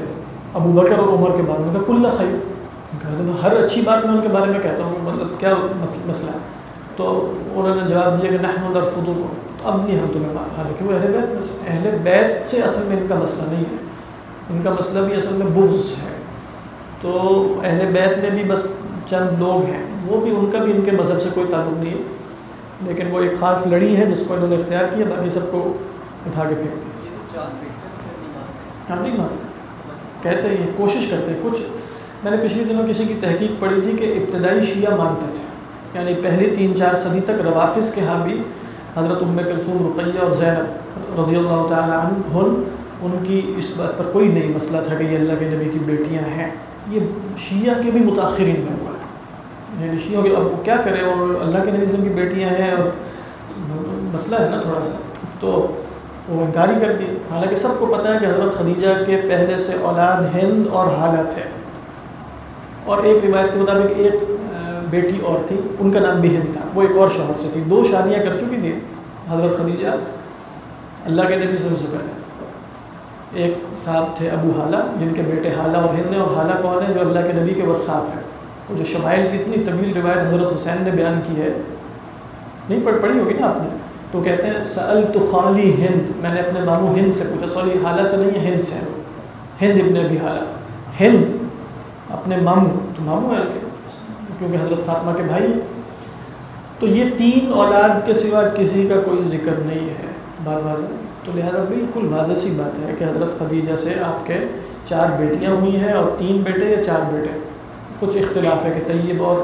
ابو بکر اور عمر کے بارے میں کل خیر، ہر اچھی بات میں ان کے بارے میں کہتا ہوں، مطلب کیا مسئلہ ہے؟ تو انہوں نے جواب دیا کہ نحن نرفض، تو اب نہیں ہم تمہیں بات، حالانکہ وہ اہل بیت سے اصل میں ان کا مسئلہ نہیں ہے، ان کا مسئلہ بھی اصل میں بغض ہے. تو اہل بیت میں بھی بس چند لوگ ہیں، وہ بھی ان کا بھی ان کے مذہب سے کوئی تعلق نہیں ہے، لیکن وہ ایک خاص لڑی ہے جس کو انہوں نے اختیار کیا، باقی سب کو اٹھا کے پھینک دیا. ہم نہیں مانتے، کہتے ہیں یہ کوشش کرتے ہیں. کچھ میں نے پچھلے دنوں کسی کی تحقیق پڑھی تھی کہ ابتدائی شیعہ مانتے تھے، یعنی پہلی 3-4 صدی تک روافظ کے ہاں بھی حضرت ام کلثوم، رقیہ اور زینب رضی اللہ تعالی عنہن، ان کی اس بات پر کوئی نہیں مسئلہ تھا کہ یہ اللہ کے نبی کی بیٹیاں ہیں. یہ شیعہ کے بھی متاخرین میں ہوا ہے، یعنی شیعوں کے اب وہ کیا کرے، اور اللہ کے نبی صلی اللہ علیہ وسلم کی بیٹیاں ہیں اور مسئلہ ہے نا تھوڑا سا، تو وہ انکاری کر دی. حالانکہ سب کو پتہ ہے کہ حضرت خدیجہ کے پہلے سے اولاد ہند اور حالہ تھے، اور ایک روایت کے مطابق ایک بیٹی اور تھی، ان کا نام بھی ہند تھا، وہ ایک اور شوہر سے تھی. 2 شادیاں کر چکی تھی حضرت خدیجہ اللہ کے نبی صلی اللہ علیہ وسلم سے پہلے. ایک صاحب تھے ابو حالہ، جن کے بیٹے حالہ اور ہند ہیں، اور حالہ کون ہے؟ جو اللہ کے نبی کے وصاف ہے. وہ جو شمائل کی اتنی طویل روایت حضرت حسین نے بیان کی ہے، نہیں پڑھی ہوگی نا آپ نے، تو کہتے ہیں سألت خالی ہند، میں نے اپنے ماموں ہند سے پوچھا، سوری حالہ سے نہیں ہے، ہند سے ہے، ہند ابن ابی حالہ، ہند اپنے ماموں، تو ماموں ہے کیونکہ حضرت فاطمہ کے بھائی. تو یہ 3 اولاد کے سوا کسی کا کوئی ذکر نہیں ہے بار واضح. تو لہذا بالکل واضح سی بات ہے کہ حضرت خدیجہ سے آپ کے 4 بیٹیاں ہوئی ہیں، اور 3 بیٹے یا 4 بیٹے، کچھ اختلاف ہے کہ طیب اور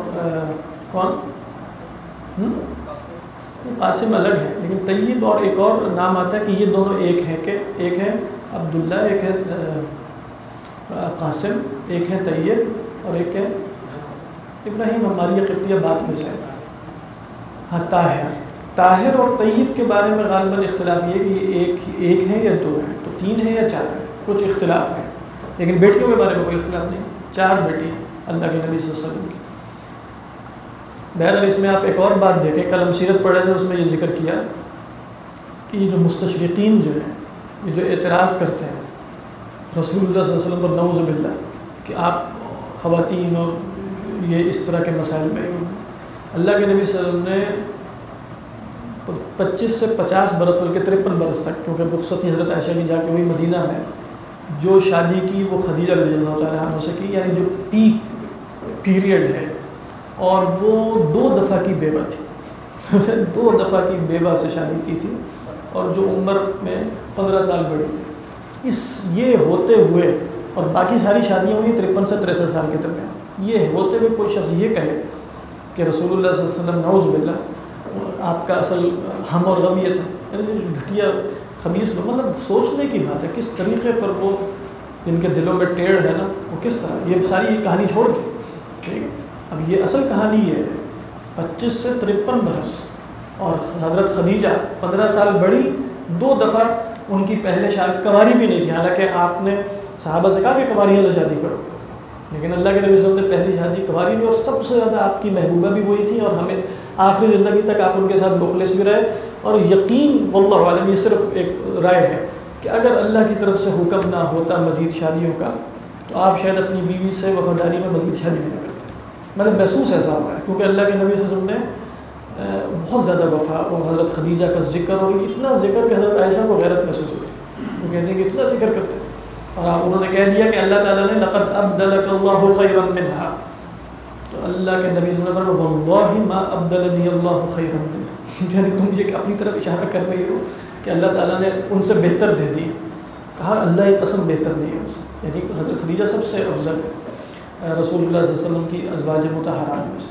کون، قاسم الگ ہے، لیکن طیب اور ایک اور نام آتا ہے کہ یہ دونوں ایک ہیں، کہ ایک ہے عبداللہ، ایک ہے قاسم، ایک ہے طیب اور ایک ہے ابراہیم. ہماری قبطیہ بات میں سے ہاں طاہر اور طیب کے بارے میں غالباً اختلاف یہ ہے کہ یہ ایک ہیں یا 2 ہیں، تو 3 ہیں یا 4 ہیں، کچھ اختلاف ہے. لیکن بیٹیوں کے بارے میں کوئی اختلاف نہیں، 4 بیٹی اللہ کے نبی صلی اللہ علیہ وسلم کی. بہرحال اس میں آپ ایک اور بات دیکھیں، کل ہم سیرت پڑھے تھے، اس میں یہ ذکر کیا کہ یہ جو مستشرقین جو ہیں، یہ جو اعتراض کرتے ہیں رسول اللہ صلی اللہ علیہ وسلم پر، نعوذ باللہ، کہ آپ خواتین اور یہ اس طرح کے مسائل میں، اللہ کے نبی صلی اللہ علیہ وسلم نے 25 سے 50 برس بلکہ 53 برس تک، کیونکہ رخصتی حضرت عائشہ کی جا کے ہوئی مدینہ میں، جو شادی کی وہ خدیجہ رضی اللہ تعالیٰ عنہ سے کی، یعنی جو پیک پیریڈ ہے، اور وہ 2 دفعہ کی بیوہ تھی 2 دفعہ کی بیوہ سے شادی کی تھی، اور جو عمر میں 15 سال بڑی تھی. یہ ہوتے ہوئے، اور باقی ساری شادیاں ہوئی 53 سے 63 سال کے درمیان، یہ ہوتے ہوئے کوئی شخص یہ کہے کہ رسول اللہ صلی اللہ علیہ وسلم، نعوذ باللہ، آپ کا اصل ہم اور غم یہ تھا، گھٹیا خبیث لوگ، مطلب سوچنے کی بات ہے کس طریقے پر وہ، جن کے دلوں میں ٹیڑھ ہے نا، وہ کس طرح یہ ساری کہانی چھوڑ دی. ٹھیک ہے، اب یہ اصل کہانی یہ ہے 25 سے 53 برس، اور حضرت خدیجہ 15 سال بڑی، 2 دفعہ ان کی پہلے شادی، کنواری بھی نہیں تھی، حالانکہ آپ نے صحابہ سے کہا کہ کنواریوں سے شادی کرو، لیکن اللہ کے نبی صلی اللہ علیہ وسلم نے پہلی شادی کنواری نہیں، اور سب سے زیادہ آپ کی محبوبہ بھی وہی تھی، اور ہمیں آخری زندگی تک آپ ان کے ساتھ مخلص بھی رہے. اور یقین واللہ عالم، یہ صرف ایک رائے ہے کہ اگر اللہ کی طرف سے حکم نہ ہوتا مزید شادیوں کا، تو آپ شاید اپنی بیوی سے وفاداری میں مزید شادی بھی نہ کرتے. مطلب محسوس ایسا ہوا ہے، کیونکہ اللہ کے نبی صلی اللہ علیہ وسلم نے بہت زیادہ وفا اور حضرت خدیجہ کا ذکر، اور اتنا ذکر کہ حضرت عائشہ کو غیرت محسوس ہوتی، وہ کہتے ہیں کہ اتنا ذکر کرتے ہیں، اور آپ انہوں نے کہہ دیا کہ اللہ تعالیٰ نے لقد ابدلک اللہ خیرا منہا، تو اللہ کے نبی صلی اللہ علیہ وسلم واللہ ما ابدلنی اللہ خیرا منہا، یعنی تم یہ اپنی طرف اشارہ کر رہی ہو کہ اللہ تعالیٰ نے ان سے بہتر دے دی. کہا اللہ کی قسم بہتر نہیں ہے ان سے، یعنی حضرت خدیجہ سب سے افضل ہے رسول اللہ صلی اللہ علیہ وسلم کی ازواج مطہرات میں سے.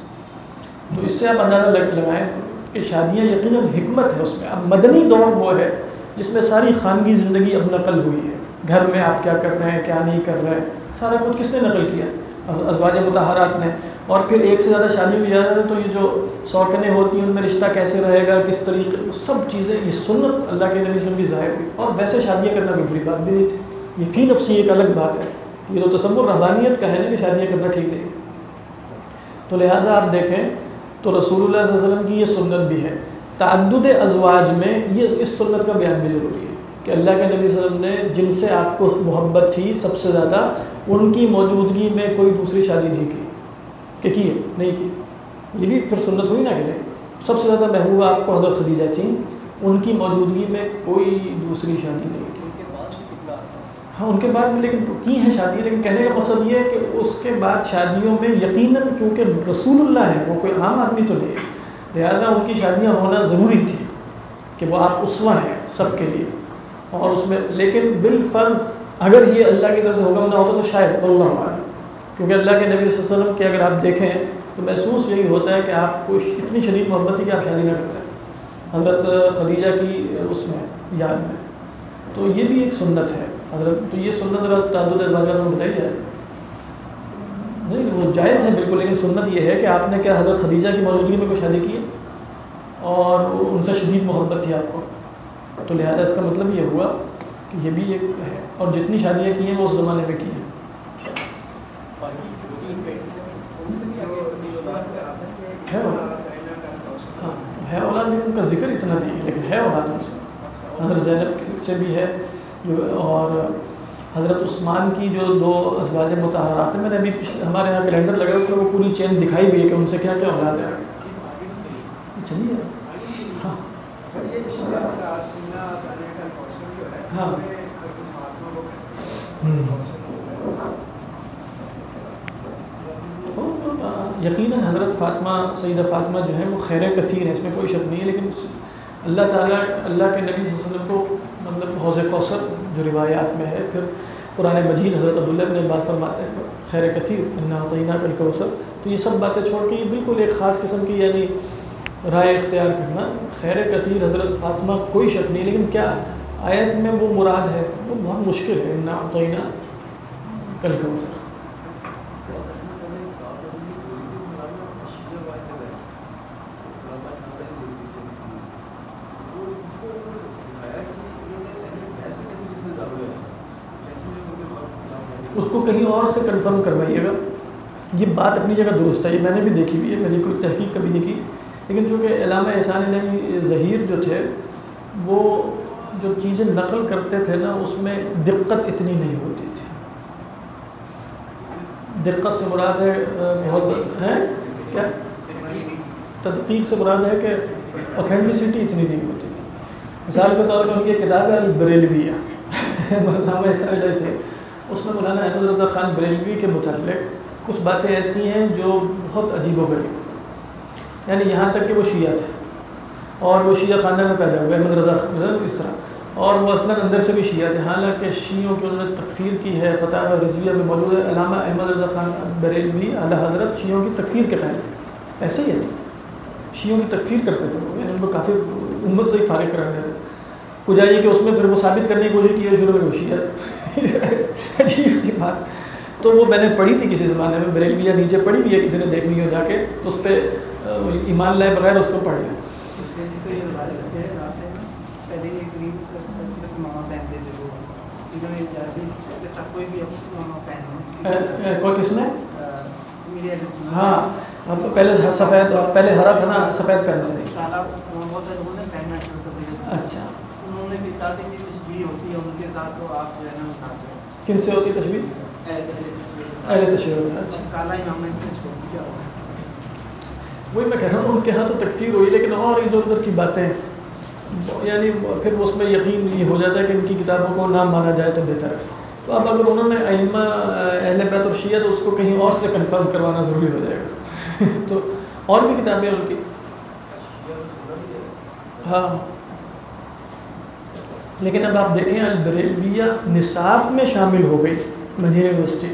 تو اس سے آپ اندازہ لگائیں کہ شادیاں یقیناً حکمت ہے اس میں. اب مدنی دور وہ ہے جس میں ساری خانگی زندگی اب نقل ہوئی ہے، گھر میں آپ کیا کر رہے ہیں کیا نہیں کر رہے ہیں، سارا کچھ کس نے نقل کیا؟ ازواج مطہرات نے. اور پھر ایک سے زیادہ شادیوں کی اجازت ہے، تو یہ جو سوکنیں ہوتی ہیں ان میں رشتہ کیسے رہے گا، کس طریقے، سب چیزیں، یہ سنت اللہ کے نبی صلی اللہ علیہ وسلم کی ظاہر ہوئی. اور ویسے شادیاں کرنا کوئی بری بات بھی نہیں تھی، یہ فی نفسی ایک الگ بات ہے، یہ تو تصور رہبانیت کا ہے نا کہ شادیاں کرنا ٹھیک نہیں. تو لہٰذا آپ دیکھیں تو رسول اللہ صلی اللہ علیہ وسلم کی یہ سنت بھی ہے. تعدد ازواج میں یہ اس سنت کا بیان بھی ضروری ہے کہ اللہ کے نبی صلی اللہ علیہ وسلم نے جن سے آپ کو محبت تھی سب سے زیادہ، ان کی موجودگی میں کوئی دوسری شادی نہیں کی، کہ کی ہے نہیں کی. یہ بھی پھر سنت ہوئی نا کہ سب سے زیادہ محبوبہ آپ کو حضرت خدیجہ تھیں، ان کی موجودگی میں کوئی دوسری شادی نہیں کی. ہاں ان کے بعد بھی لیکن کی ہیں شادی، لیکن کہنے کا مقصد یہ ہے کہ اس کے بعد شادیوں میں یقیناً چونکہ رسول اللہ ہے، وہ کوئی عام آدمی تو نہیں ہے، لہٰذا ان کی شادیاں ہونا ضروری تھی کہ وہ آپ اسوہ ہیں سب کے لیے. اور اس میں لیکن بالفرض اگر یہ اللہ کی طرف سے حکم نہ ہوتا تو شاید اللہ عالم، کیونکہ اللہ کے نبی صلی اللہ علیہ وسلم کے اگر آپ دیکھیں تو محسوس یہی ہوتا ہے کہ آپ کو اتنی شدید محبت ہے کہ آپ شادی نہ کرتے ہیں حضرت خدیجہ کی اس میں یاد میں. تو یہ بھی ایک سنت ہے حضرت. تو یہ سنت حضرت تعدد ازواج میں بتائی جائے نہیں، وہ جائز ہے بالکل، لیکن سنت یہ ہے کہ آپ نے کیا حضرت خدیجہ کی موجودگی میں کوئی شادی کی اور ان سے شدید محبت تھی آپ کو، تو لہذا اس کا مطلب یہ ہوا کہ یہ بھی ایک ہے. اور جتنی شادیاں کی ہیں وہ اس زمانے میں کی ہیں. ہاں ہے اولاد، لیکن ان کا ذکر اتنا نہیں ہے، لیکن ہے اولاد ان سے. حضرت زینب سے بھی ہے، اور حضرت عثمان کی جو 2 ازواج مطہرات ہیں، میں نے ابھی ہمارے یہاں کیلنڈر لگا اس میں وہ پوری چین دکھائی ہوئی ہے کہ ان سے کیا کیا اولاد ہے. چلیے ہاں ہاں یقیناً حضرت فاطمہ سیدہ فاطمہ جو ہے وہ خیر کثیر ہے، اس میں کوئی شک نہیں ہے. لیکن اللہ تعالیٰ اللہ کے نبی صلی اللہ علیہ وسلم کو مطلب حوض کوثر جو روایات میں ہے، پھر قرآن مجید حضرت عبداللہ بن عباس فرماتے ہیں خیر کثیر انا اعطیناک الکوثر. تو یہ سب باتیں چھوڑ کے یہ بالکل ایک خاص قسم کی یعنی رائے اختیار کرنا خیر کثیر حضرت فاطمہ کوئی شک نہیں. لیکن کیا آیت میں وہ مراد ہے وہ بہت مشکل ہے. انا اعطیناک الکوثر. اس کو کہیں اور سے کنفرم کروائیے گا. یہ بات اپنی جگہ درست ہے، یہ میں نے بھی دیکھی ہوئی ہے، میری کوئی تحقیق کبھی نہیں کی. لیکن چونکہ علامہ احسان الہی ظہیر جو تھے وہ جو چیزیں نقل کرتے تھے نا اس میں دقت اتنی نہیں ہوتی تھی. دقت سے مراد ہے بہت ہے کیا تدقیق سے مراد ہے کہ اوتھینٹسٹی اتنی نہیں ہوتی تھی. مثال کے طور پر ان کی کتاب ہے البریلویہ علامہ احسان الہی سے، اس میں مولانا احمد رضا خان بریلوی کے متعلق کچھ باتیں ایسی ہیں جو بہت عجیب و غریب، یعنی یہاں تک کہ وہ شیعہ تھے اور وہ شیعہ خاندان میں پیدا ہوئے احمد رضا اس طرح، اور وہ اصلاً اندر سے بھی شیعہ تھے، حالانکہ شیعوں کی انہوں نے تکفیر کی ہے. فتح رضویہ میں موجود ہے. علامہ احمد رضا خان بریلوی اعلیٰ حضرت شیعوں کی تکفیر کے قائل تھے. ایسے ہی ہے شیعوں کی تکفیر کرتے تھے، یعنی ان کو کافی امت سے ہی فارغ کرانے تھے. کجائی کہ اس میں پھر وہ ثابت کرنے کی کوشش کی ہے شروع میں وہ شیعہ تھے. عجیب سی بات. تو وہ میں نے پڑھی تھی کسی زمانے میں بریلویہ نیچے پڑھی بھی ہے، کسی نے دیکھنی ہو جا کے تو اس پہ ایمان لائے بغیر اس کو پڑھ لیں. کوئی کس نے ہاں پہلے سفید پہلے ہرا تھا نا، سفید پہنتے تھے. اچھا کن سے ہوتی تشبیہ؟ اہل تشبیہ ہوتا ہے. وہی میں کہہ رہا ہوں ان کے ہاں تو تکفیر ہوئی، لیکن اور ادھر ادھر کی باتیں یعنی پھر اس میں یقین یہ ہو جاتا ہے کہ ان کی کتابوں کو نہ مانا جائے تو بہتر ہے. تو اب اگر انہوں نے ائمہ اہل بیت اور شیعہ تو اس کو کہیں اور سے کنفرم کروانا ضروری ہو جائے گا. تو اور بھی کتابیں ان کی ہاں، لیکن اب آپ دیکھیں البریلویہ نصاب میں شامل ہو گئی مدینہ یونیورسٹی،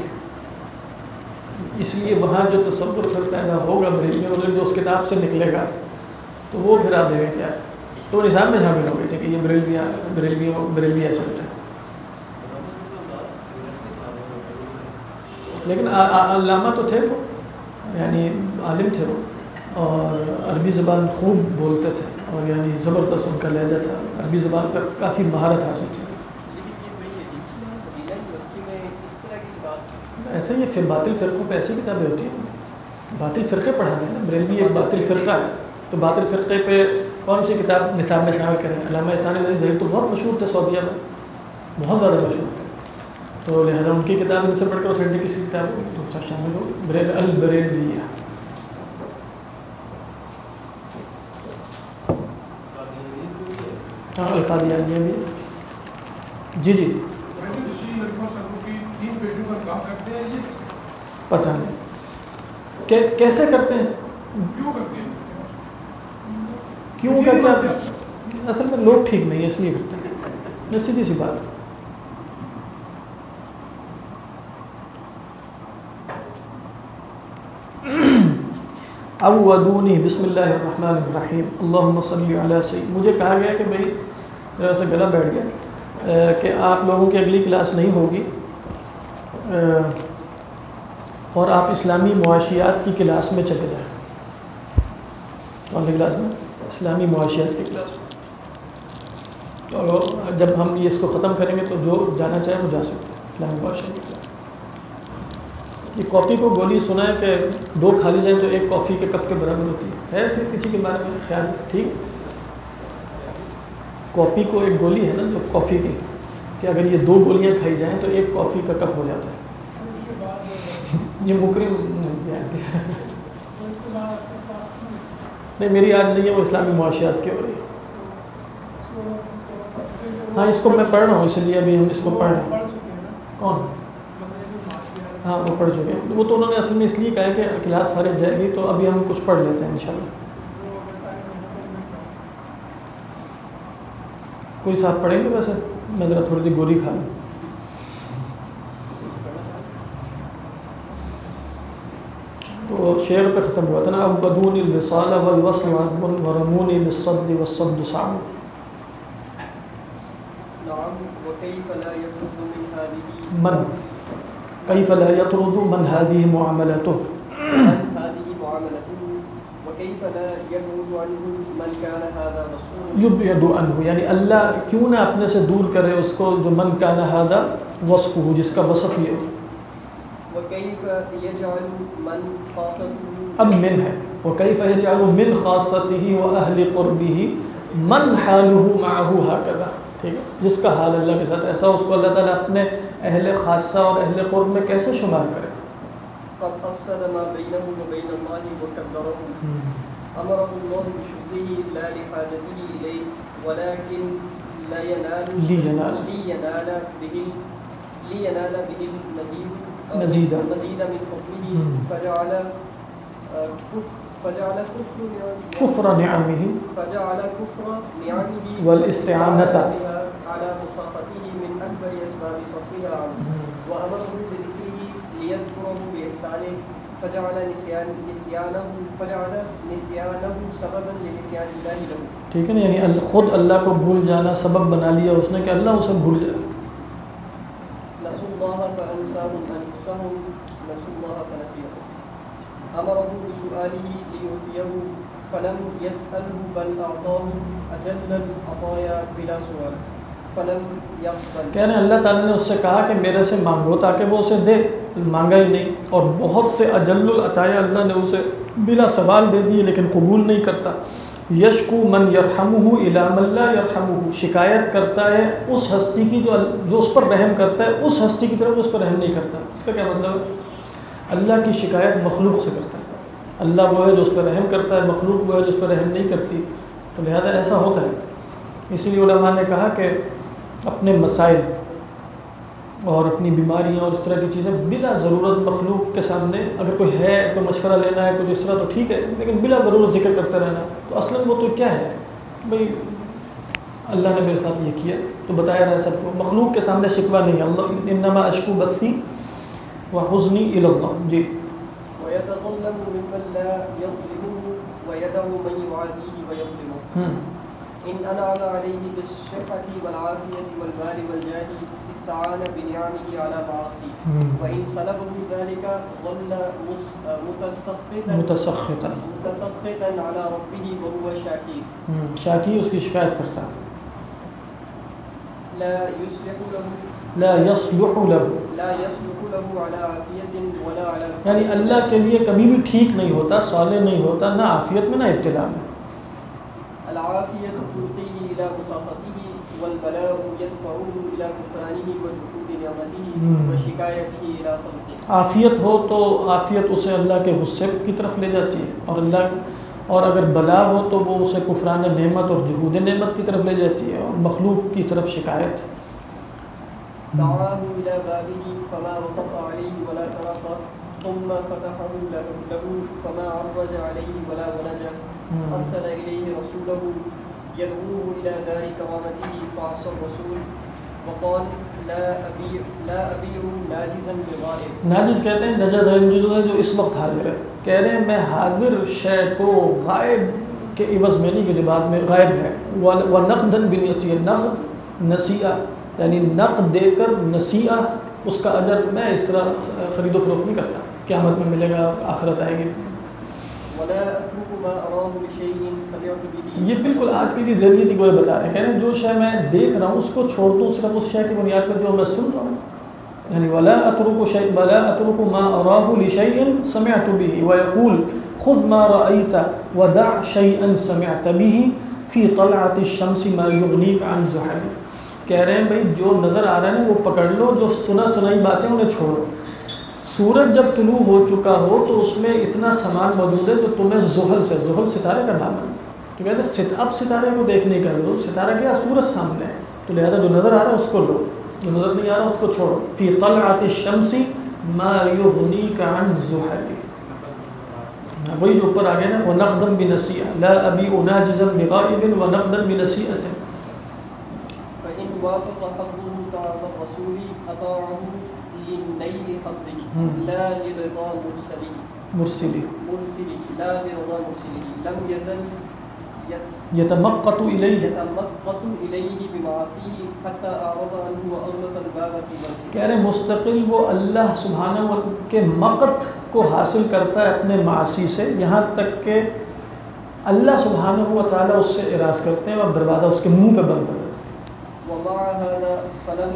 اس لیے وہاں جو تصور پھر پیدا ہوگا بریلویہ وغیرہ جو اس کتاب سے نکلے گا تو وہ پھر آپ دیکھیں کیا ہے. تو وہ نصاب میں شامل ہو گئی تھی کہ یہ بریلویہ ایسا ہوتا ہے. لیکن علامہ تو تھے وہ، یعنی عالم تھے وہ، اور عربی زبان خوب بولتے تھے اور یعنی زبردست ان کا لہجہ تھا، عربی زبان پر کافی مہارت حاصل تھی. ایسے ہی پھر باطل فرقوں پہ ایسی کتابیں ہوتی ہیں، باطل فرقے پڑھانے ہیں نا. بریلوی ایک باطل فرقہ ہے، تو باطل فرقے پہ کون سی کتاب نصاب میں شامل کریں؟ علامہ احسان علی ظہیر تو بہت مشہور تھے سعودیہ میں، بہت زیادہ مشہور تھے، تو لہٰذا ان کی کتاب ان سے پڑھ کر اوتھینٹک کسی کتاب تو شامل ہو، البریلویہ۔ ہاں القادیانیہ بھی، جی جی پتہ نہیں کیسے کرتے ہیں، کیوں کر کے اصل میں لوگ ٹھیک نہیں ہے اس لیے کرتے ہیں، سیدھی سی بات ہے۔ اب ودونی بسم اللہ الرحمن الرحیم اللہم صلی علی سید، مجھے کہا گیا کہ بھائی میرا سے گلا بیٹھ گیا کہ آپ لوگوں کی اگلی کلاس نہیں ہوگی اور آپ اسلامی معاشیات کی کلاس میں چلے جائیں۔ کون سی کلاس میں؟ اسلامی معاشیات کی کلاس میں، اور جب ہم یہ اس کو ختم کریں گے تو جو جانا چاہے وہ جا سکتے ہیں اسلامی معاشیات کی کلاس۔ یہ کافی کو گولی سنا ہے کہ 2 کھا لی جائیں تو 1 کافی کے کپ کے برابر ہوتی ہے صرف کسی کے بارے میں خیال ٹھیک؟ کافی کو ایک گولی ہے نا جو کافی کی، کہ اگر یہ 2 گولیاں کھائی جائیں تو 1 کافی کا کپ ہو جاتا ہے۔ یہ مکرم نہیں، میری آج نہیں ہے، وہ اسلامی معاشیات کی ہو رہی ہے۔ ہاں اس کو میں پڑھ رہا ہوں، اس لیے ابھی ہم اس کو پڑھ رہے ہیں۔ کون؟ ہاں وہ پڑھ چکے ہیں، وہ تو انہوں نے اصل میں اس لیے کہا ہے کہ کلاس فارغ جائے گی تو ابھی ہم کچھ پڑھ لیتے ہیں انشاءاللہ۔ کوئی صاحب پڑھیں گے؟ ویسے میں ذرا تھوڑی سی گولی کھا لوں۔ تو شعر پہ ختم ہوا تھا نا، اب بدون الوصال والوصل عذب ورمونی بالصد والصد صعب۔ من كيف لا يطرد من هذه معاملته وكيف لا يبعد عنه من كان هذا وصفه يبعد عنه، یعنی اللہ کیوں نہ اپنے سے دور کرے اس کو جو من كان هذا وصفه، جس کا وصف یہ ہو۔ وكيف يجعل من خاصته، اب من ہے، وكيف يجعل من خاصته وأهل قربه من حاله معه هكذا، ٹھیک ہے، جس کا حال اللہ کے ساتھ ایسا، اس کو اللہ تعالیٰ اپنے اہل خاصہ اور اہل قرب میں کیسے شمار کرے۔ قد أفسد ما بينه وبين الله وكبره، أمره الله بشكره لا لحاجته إليه ولكن لينال به المزيد من حكمه، فجعل كفر نعمه والاستعانة على مصاحبته من أكبر أسباب صرفها عنه، وأمره بذكره ليذكره بإحسانه، فجعل نسيانه سببا لنسيان الله له۔ ٹھیک ہے نا، یعنی خود اللہ کو بھول جانا سبب بنا لیا اس نے کہ اللہ اسے بھول جائے۔ نسوا الله فأنساهم أنفسهم، نسوا الله فنسيهم، أمره بسؤاله ليعطيه فلم يسأله بل أعطاه أجل العطايا بلا سؤال فلم يقبل۔ کہہ رہے ہیں اللہ تعالیٰ نے اس سے کہا کہ میرے سے مانگو تاکہ وہ اسے دے، مانگا ہی نہیں، اور بہت سے اجل العطایا اللہ نے اسے بلا سوال دے دیے لیکن قبول نہیں کرتا۔ یشکو من یرحمہ الی من لا یرحمہ، شکایت کرتا ہے اس ہستی کی جو اس پر رحم کرتا ہے اس ہستی کی طرف اس پر رحم نہیں کرتا۔ اس کا کیا مطلب ہے؟ اللہ کی شکایت مخلوق سے کرتا ہے، اللہ وہ ہے جو اس پر رحم کرتا ہے، مخلوق وہ ہے جو اس پر رحم نہیں کرتی، تو لہذا ایسا ہوتا ہے۔ اسی لیے علماء نے کہا کہ اپنے مسائل اور اپنی بیماریاں اور اس طرح کی چیزیں بلا ضرورت مخلوق کے سامنے، اگر کوئی ہے کوئی مشورہ لینا ہے کچھ اس طرح تو ٹھیک ہے، لیکن بلا ضرورت ذکر کرتے رہنا تو اصلاً وہ تو کیا ہے کہ بھئی اللہ نے میرے ساتھ یہ کیا تو بتایا رہا سب کو، مخلوق کے سامنے شکوہ نہیں ہے۔ اللہ انما اشکو بثی وحزنی الی اللہ۔ جی ويتظلم ممن لا يظلمه ويدع من يعاديه ويظلمه، إن أنعم عليه بالصحة والعافية والمال والجاه استعان بنعمه على معاصيه، وإن سلبه ذلك ظل متسخطا على ربه وهو شاكر، شاکی اس کی شکایت کرتا ہے۔ لا يصلح له لا يصلح له على عافية ولا على، یعنی اللہ کے لیے کبھی بھی ٹھیک نہیں ہوتا، صالح نہیں ہوتا، نہ عافیت میں نہ ابتلا میں۔ العافية تلقيه إلى مساخطه والبلاء يدفعه إلى كفرانه وجحود نعمته وشكايته إلى خلقه. عافیت ہو تو عافیت اسے اللہ کے غصے کی طرف لے جاتی ہے، اور اگر بلا ہو تو وہ اسے کفران نعمت اور جحود نعمت کی طرف لے جاتی ہے اور مخلوق کی طرف شکایت. دعاه إلى بابه فما وقف عليه ولا ترقى ثم فتحه له فما عرج عليه ولا ولج. أرسل إليه رسوله يدعوه إلى دار كرامته فعصى الرسول وقال لا أبيع ناجزا بغائب. ناجز کہتے ہیں نجد ہے جو اس وقت حاضر ہے. کہہ رہے ہیں میں حاضر شے کو غائب کے عوض میں نہیں کہ جو بعد میں غائب ہے. وَنَقْدًا بِالنَّسِيَّةِ نقد نسیہ یعنی نقد دے کر نسیہ اس کا اجر میں اس طرح خرید و فروخت نہیں کرتا، قیامت میں ملے گا، آخرت آئے گی. ولا أترك ما أراه بشيء سمعت به. یہ بالکل آج کی ذریعے کو بتا رہے ہیں، کہہ رہے ہیں جو شے میں دیکھ رہا ہوں اس کو چھوڑ دوں صرف اس شے کی بنیاد پر جو میں سن رہا ہوں. یعنی ولا أترك ما أراه لشيء سمعت به ويقول خذ ما رأيت ودع شيئا سمعت به في طلعة الشمس ما يغنيك عن زحل. کہہ رہے ہیں بھائی جو نظر آ رہا ہے نا وہ پکڑ لو، جو سنائی باتیں انہیں چھوڑو. سورج جب طلوع ہو چکا ہو تو اس میں اتنا سامان موجود ہے جو تمہیں زحل ستارے کا نام ہے. تو کہتے ہیں اب ستارے کو دیکھنے کا لو، ستارہ کیا سورج سامنے ہے، تو لہذا جو نظر آ رہا ہے اس کو لو، جو نظر نہیں آ رہا اس کو چھوڑو. فی طلعت الشمس ما یغنیک عن زحل. وہی جو اوپر آگے نا وَنَقْدًا بِنَسِيَةٍ لا أبيع ناجزا بغائب وَنَقْدًا بِنَسِيَةٍ. فإن وافق حظه طاعة الرسول أطاعه للنيل حظه لا لرضا مرسله لا لرضا مرسله لم يزل يتمقت إليه بمعاصيه حتى أعرض عنه وأغلق الباب في وجهه. کہہ رہے مستقل وہ اللہ سبحانہ و کے مقت کو حاصل کرتا ہے اپنے معاصی سے، یہاں تک کہ اللہ سبحانہ و تعالیٰ اس سے اعراض کرتے ہیں اور دروازہ اس کے منہ پہ بند کر دیتے ہیں. ومع هذا فلم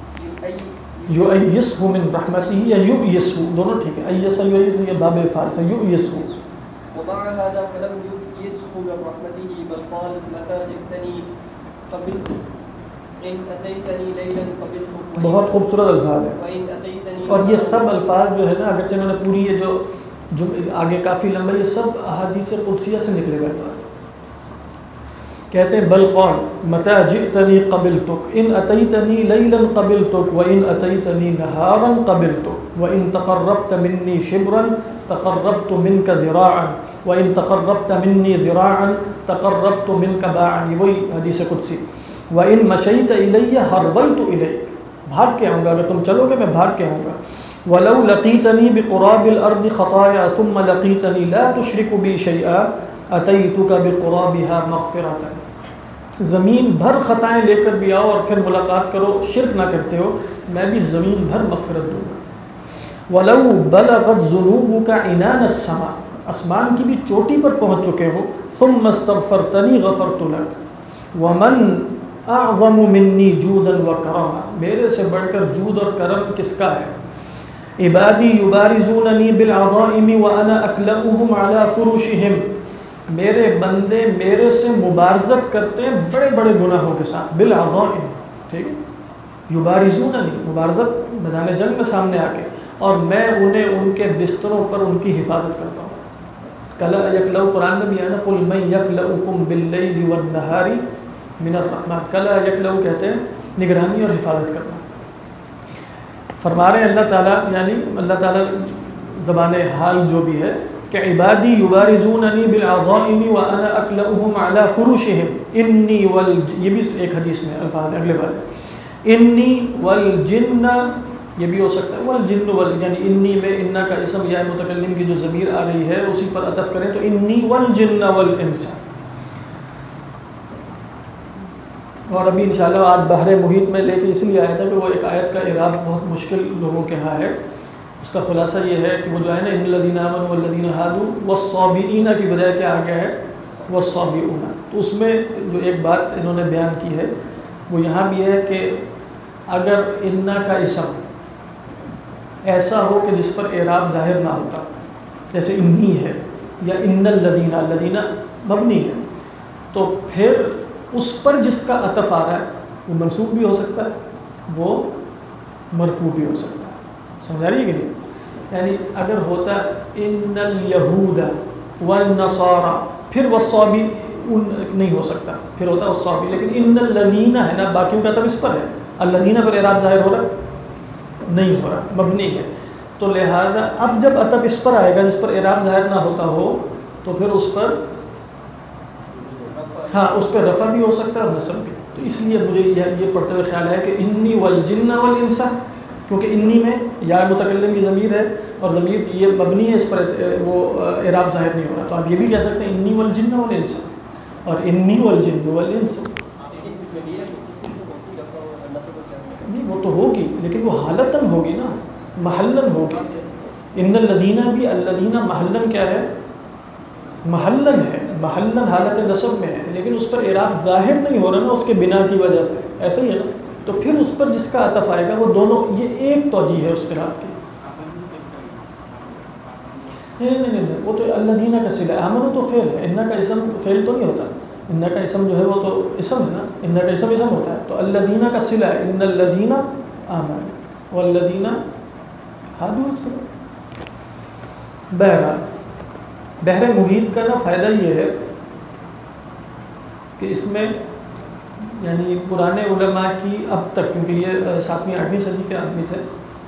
یؤیسہ من رحمتہ یا یؤیسہ دونوں ٹھیک ہے، ایسا یؤیسہ یہ باب فارغ ہے، یؤیسہ. ومع هذا فلم ييسه من رحمته بل قال متى جئتني قبلت إن أتيتني ليلا قبلتك. بہت خوبصورت الفاظ ہیں، وإن أتيتني اور یہ سب الفاظ جو ہے نا اگرچہ میں نے پوری یہ جو آگے کافی لمبا یہ سب احادیث قدسیہ سے نکلے گئے الفاظ. کہتے ہیں بل قال متى جئتني قبلتك ان اتيتني ليلا قبلتك وان اتيتني نهارا قبلتك وان تقربت مني شبرا تقربت منك ذراعا وان تقربت مني ذراعا تقربت منك باعا. یہ وہی حدیث قدسی. وان مشيت الي هرولت اليك بھاگ کے آؤں گا، اگر تم چلو گے میں بھاگ کے آؤں گا. ولو لقيتني بقراب الارض خطايا ثم لقيتني لا تشرك بي شيئا اتيتك بقرابها مغفرة. زمین بھر خطائیں لے کر بھی آؤ اور پھر ملاقات کرو، شرک نہ کرتے ہو، میں بھی زمین بھر مغفرت دوں گا. وَلَوْ بَلَغَتْ ذُنُوبُكَ عِنَانَ السَّمَاءِ آسمان کی بھی چوٹی پر پہنچ چکے ہو. ثُمَّ اسْتَغْفَرْتَنِي غَفَرْتُ لَكَ وَمَنْ أَعْظَمُ مِنِّي جُودًا وَكَرَمًا. میرے سے بڑھ کر جود اور کرم کس کا ہے. عبادی یبارزوننی بالعظائم وأنا أكلأهم على فرشهم. میرے بندے میرے سے مبارزت کرتے ہیں بڑے بڑے گناہوں کے ساتھ. بالعظائم ٹھیک ہے، یبارزوننی مبارزت میدان جنگ میں سامنے آ کے، اور میں انہیں ان کے بستروں پر ان کی حفاظت کرتا ہوں. کلا یکلؤ قرآن میں بھی ہے نا قل من یکلؤکم باللیل والنہار من الرحمن. کلا یکلؤ کہتے ہیں نگرانی اور حفاظت کرنا. فرما رہے ہیں اللہ تعالیٰ، یعنی اللہ تعالیٰ زبان حال جو بھی ہے کہ عبادی یبارزوننی بالعظائم وانا اکلؤہم علی فرشہم انی یہ بھی ایک حدیث میں الفاظ اگلے بار انی والجن، یہ بھی ہو سکتا ہے والجن یعنی انی میں انا کا اسم یا متکلم کی جو ضمیر آ رہی ہے اسی پر عطف کریں تو انی والجن والانس. اور ابھی انشاءاللہ آج بحر محیط میں لے کے اس لیے آیا تھا کہ وہ ایک آیت کا اعراب بہت مشکل لوگوں کے ہاں ہے. اس کا خلاصہ یہ ہے کہ وہ جو ہے نا ان الذین آمنوا والذین ہادوا والصابئین کی بجائے کیا آ گیا ہے والصابئون. تو اس میں جو ایک بات انہوں نے بیان کی ہے وہ یہاں بھی ہے کہ اگر انا کا اسم ایسا ہو کہ جس پر اعراب ظاہر نہ ہوتا، جیسے انی ہے یا ان الذین، الذین مبنی ہے، تو پھر اس پر جس کا عطف آ رہا ہے وہ منصوب بھی ہو سکتا ہے، وہ مرفوع بھی ہو سکتا ہے. سمجھا رہی ہے کہ نہیں؟ یعنی اگر ہوتا ان الیہود والنصارى پھر والصابی نہیں ہو سکتا، پھر ہوتا والصابی. لیکن ان الذین ہے نا، باقیوں کا عطف اس پر ہے، الذین پر اعراب ظاہر ہو رہا نہیں ہو رہا، مبنی ہے. تو لہذا اب جب عطف اس پر آئے گا جس پر اعراب ظاہر نہ ہوتا ہو تو پھر اس پر ہاں اس پہ رفع بھی ہو سکتا ہے اور نصب بھی. تو اس لیے مجھے یہ پڑھتے ہوئے خیال ہے کہ انی والجن والانس، کیونکہ انی میں یا متکلم کی ضمیر ہے اور ضمیر یہ مبنی ہے، اس پر وہ اعراب ظاہر نہیں ہو رہا. تو آپ یہ بھی کہہ سکتے ہیں انی والجن والانس اور انی والجن والانس. نہیں وہ تو ہوگی لیکن وہ حالتاً ہوگی نا، محلن ہوگی. ان الذین بھی، الذین محلن کیا ہے؟ محلن ہے، محلن حالت نصب میں ہے، لیکن اس پر اعراب ظاہر نہیں ہو رہا نا اس کے بنا کی وجہ سے. ایسا ہی ہے نا. تو پھر اس پر جس کا عطف آئے گا وہ دونوں، یہ ایک توجیہ ہے اس قرات کی. نہیں وہ تو الذین کا صلہ، آمنو تو فعل ہے، ان کا اسم فعل تو نہیں ہوتا. ان کا اسم جو ہے وہ تو اسم ہے نا، ان کا اسم ہوتا ہے. تو الذین کا صلہ ہے ان الذین آمنوا والذین ہادوا. اس کو بہرحال بحر محیط کا نا فائدہ یہ ہے کہ اس میں یعنی پرانے علماء کی اب تک، کیونکہ یہ 7ویں 8ویں صدی کے آدمی تھے،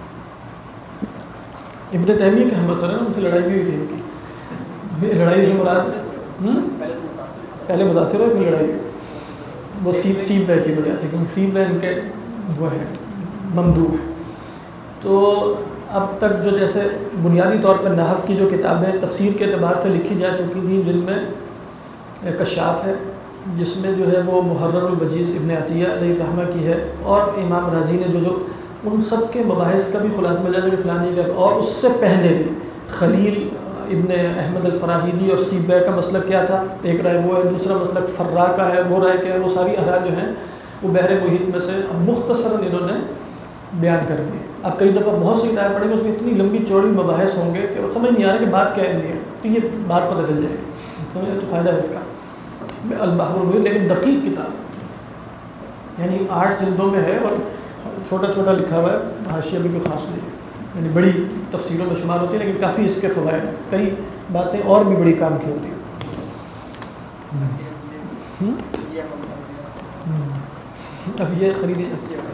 ابن تیمیہ کے ہم اثر ہیں، ان سے لڑائی بھی ہوئی تھی. ان کی لڑائی سے مراد پہلے متاثر ہو پھر لڑائی ہوئی. وہ سیب کی وجہ سے، کیونکہ سیب ان کے وہ ہے ممدوح ہے. تو اب تک جو جیسے بنیادی طور پر نحو کی جو کتابیں تفسیر کے اعتبار سے لکھی جا چکی تھیں، جن میں کشاف ہے جس میں جو ہے وہ محرر الوجیز ابن عطیہ علیہ الرحمہ کی ہے، اور امام رازی نے جو ان سب کے مباحث کا بھی خلاصہ مل جاتا ہے کہ فلانی کا، اور اس سے پہلے بھی خلیل ابن احمد الفراہیدی اور اسٹیو بیر کا مسلک کیا تھا، ایک رائے وہ ہے، دوسرا مسلک فرا کا ہے، وہ رائے کیا ہے، وہ ساری آراء جو ہیں وہ بحر محیط میں سے اب مختصراً انہوں نے بیان کر دی. اب کئی دفعہ بہت سی رائے پڑھیں گے، اس میں اتنی لمبی چوڑی مباحث ہوں گے کہ وہ سمجھ نہیں آ رہا کہ بات کیا ہے. تو یہ بات پتہ چل جائے گی، سمجھے؟ تو فائدہ ہے اس کا. البحر المحیط لیکن دقیق کتاب، یعنی 8 جلدوں میں ہے اور چھوٹا چھوٹا لکھا ہوا ہے، حاشیہ بھی کوئی خاص نہیں ہے، یعنی بڑی تفسیروں میں شمار ہوتی ہے لیکن کافی اس کے فوائد ہیں، کئی باتیں اور بھی بڑی کام کی ہوتی ہیں. اب یہ خریدی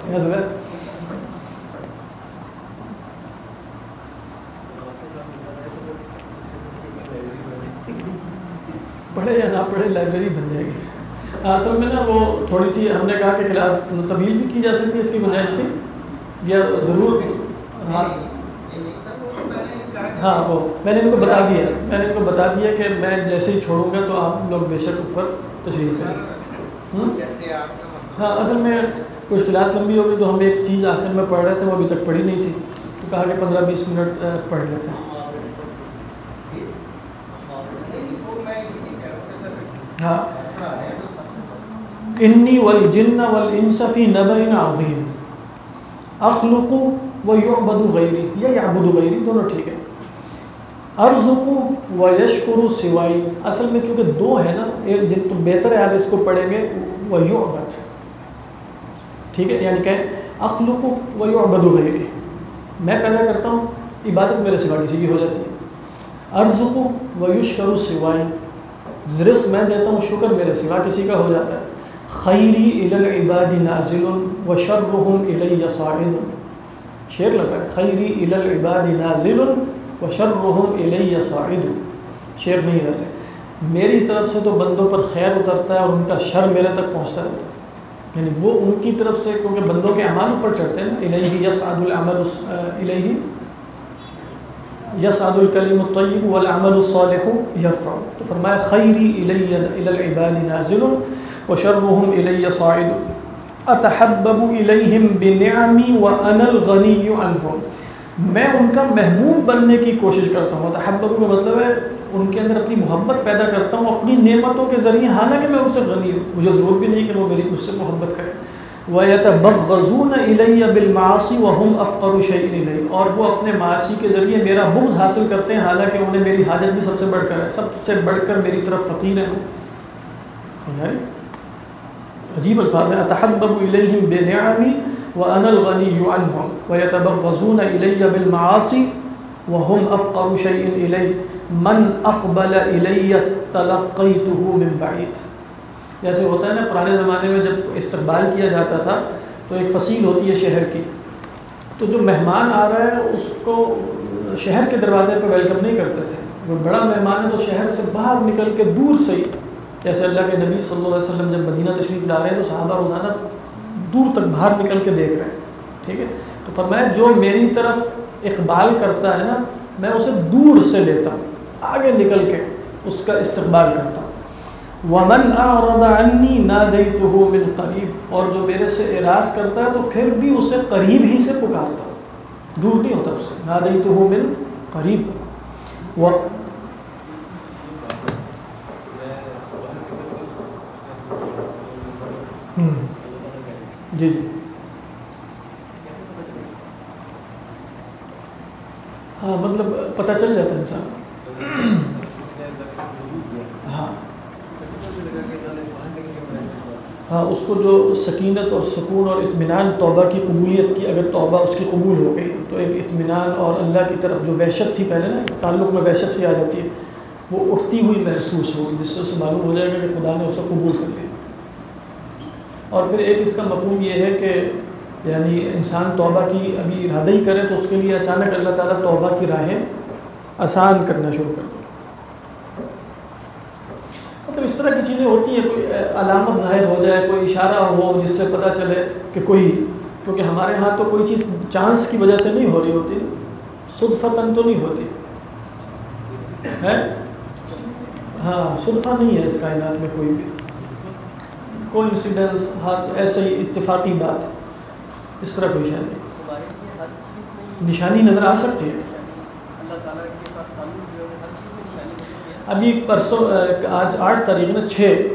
پڑھے یا نہ پڑھے لائبریری بن جائے گی. اصل میں نا وہ تھوڑی سی ہم نے کہا کہ کلاس طویل بھی کی جا سکتی ہے، اس کی گنجائش تھی یا ضرور. ہاں وہ میں نے ان کو بتا دیا کہ میں جیسے ہی چھوڑوں گا تو آپ لوگ بے شک اوپر تشریف لیں. ہاں اصل میں کچھ کلاس لمبی ہو گئی تو ہم ایک چیز آخر میں پڑھ رہے تھے، وہ ابھی تک پڑھی نہیں تھی، تو کہا کہ 15-20 منٹ پڑھ لیتے ہیں. ہاں انی والجن والانس فی نبأ عظیم اخلق و یعبد غیری یا یعبد غیری دونوں ٹھیک ہے. ارزق و یشکر سوائی، اصل میں چونکہ دو ہے نا، ایک جن تو بہتر ہے آپ اس کو پڑھیں گے و یعبد، ٹھیک ہے، یعنی کہ اخلق و یعبد غیری، میں پیدا کرتا ہوں، عبادت میرے سوا کسی کی ہو جاتی ہے. ارزق و یشکر سوائی، رزق میں دیتا ہوں، شکر میرے سوا کسی کا ہو جاتا ہے. خیری الی العباد نازل و شرهم الی صاعد، شعر لگا ہے، خیری الی العباد نازل و شرهم الی صاعد، شعر نہیں ویسے، میری طرف سے تو بندوں پر خیر اترتا ہے اور ان کا شر میرے تک پہنچتا رہتا ہے، یعنی وہ ان کی طرف سے، کیونکہ بندوں کے اعمال اوپر چڑھتے ہیں، الیہ یصعد العمل الیہ یصعد الکلم الطیب والعمل الصالح یرفع. تو فرمایا خیری الی العباد نازل وشرهم الی صاعد اتحبب الیہم بنعمی وانا الغنی عنہم، میں ان کا محبوب بننے کی کوشش کرتا ہوں. اتحبب کا مطلب ہے ان کے اندر اپنی محبت پیدا کرتا ہوں اپنی نعمتوں کے ذریعے، حالانکہ میں ان سے غنی ہوں، مجھے ضرورت بھی نہیں کہ وہ میری مجھ سے محبت کرے. وَيَتَبَغَّضُونَ إِلَيَّ بِالْمَعَاصِي وَهُمْ أَفْقَرُ شَيْءٍ إِلَيَّ، اور وہ اپنے معاصی کے ذریعے میرا بغض حاصل کرتے ہیں حالانکہ انہیں میری حاجت بھی سب سے بڑھ کر ہے، سب سے بڑھ کر میری طرف فقیر ہیں. سمجھائیں عجیب الفاظ ہیں. اتحبب الیہم بنعمی وانا الغنی عنہم ویتبغضون الی بالمعاصی وهم افقر شیء الی من اقبل الی تلقیتہ من بعید. جیسے ہوتا ہے نا پرانے زمانے میں جب استقبال کیا جاتا تھا تو ایک فصیل ہوتی ہے شہر کی, تو جو مہمان آ رہا ہے اس کو شہر کے دروازے پہ ویلکم نہیں کرتے تھے. وہ بڑا مہمان ہے تو شہر سے باہر نکل کے دور سے ہی, جیسے اللہ کے نبی صلی اللہ علیہ وسلم جب مدینہ تشریف لا رہے ہیں تو صحابہ روزانہ دور تک باہر نکل کے دیکھ رہے ہیں, ٹھیک ہے. تو فرمایا جو میری طرف اقبال کرتا ہے نا میں اسے دور سے لیتا ہوں, آگے نکل کے اس کا استقبال کرتا ہوں. ومن اعرض عنی نادیتہ من قریب, اور جو میرے سے اعراض کرتا ہے تو پھر بھی اسے قریب ہی سے پکارتا ہوں, دور نہیں ہوتا اس سے. نادیتہ من قریب. جی جی ہاں, مطلب پتہ چل جاتا ہے انسان. ہاں ہاں, اس کو جو سکینت اور سکون اور اطمینان توبہ کی قبولیت کی, اگر توبہ اس کی قبول ہو گئی تو ایک اطمینان اور اللہ کی طرف جو وحشت تھی پہلے نا تعلق میں وحشت سی آ جاتی ہے, وہ اٹھتی ہوئی محسوس ہوگی, جس سے اسے معلوم ہو جائے گا کہ خدا نے اسے قبول کر لیا. اور پھر ایک اس کا مفہوم یہ ہے کہ یعنی انسان توبہ کی ابھی ارادہ ہی کرے تو اس کے لیے اچانک اللہ تعالیٰ توبہ کی راہیں آسان کرنا شروع کر دے. مطلب اس طرح کی چیزیں ہوتی ہیں, کوئی علامت ظاہر ہو جائے, کوئی اشارہ ہو جس سے پتہ چلے کہ کوئی, کیونکہ ہمارے ہاں تو کوئی چیز چانس کی وجہ سے نہیں ہو رہی ہوتی, صدفتاً تو نہیں ہوتی ہے. ہاں صدفہ نہیں ہے اس کائنات میں کوئی بھی, کوئی انسیڈنس, ہاتھ ایسے ہی اتفاقی بات, اس طرح کوئی شاید نہیں. نشانی نظر آ سکتی ہے. ابھی پرسوں آج 8 تاریخ میں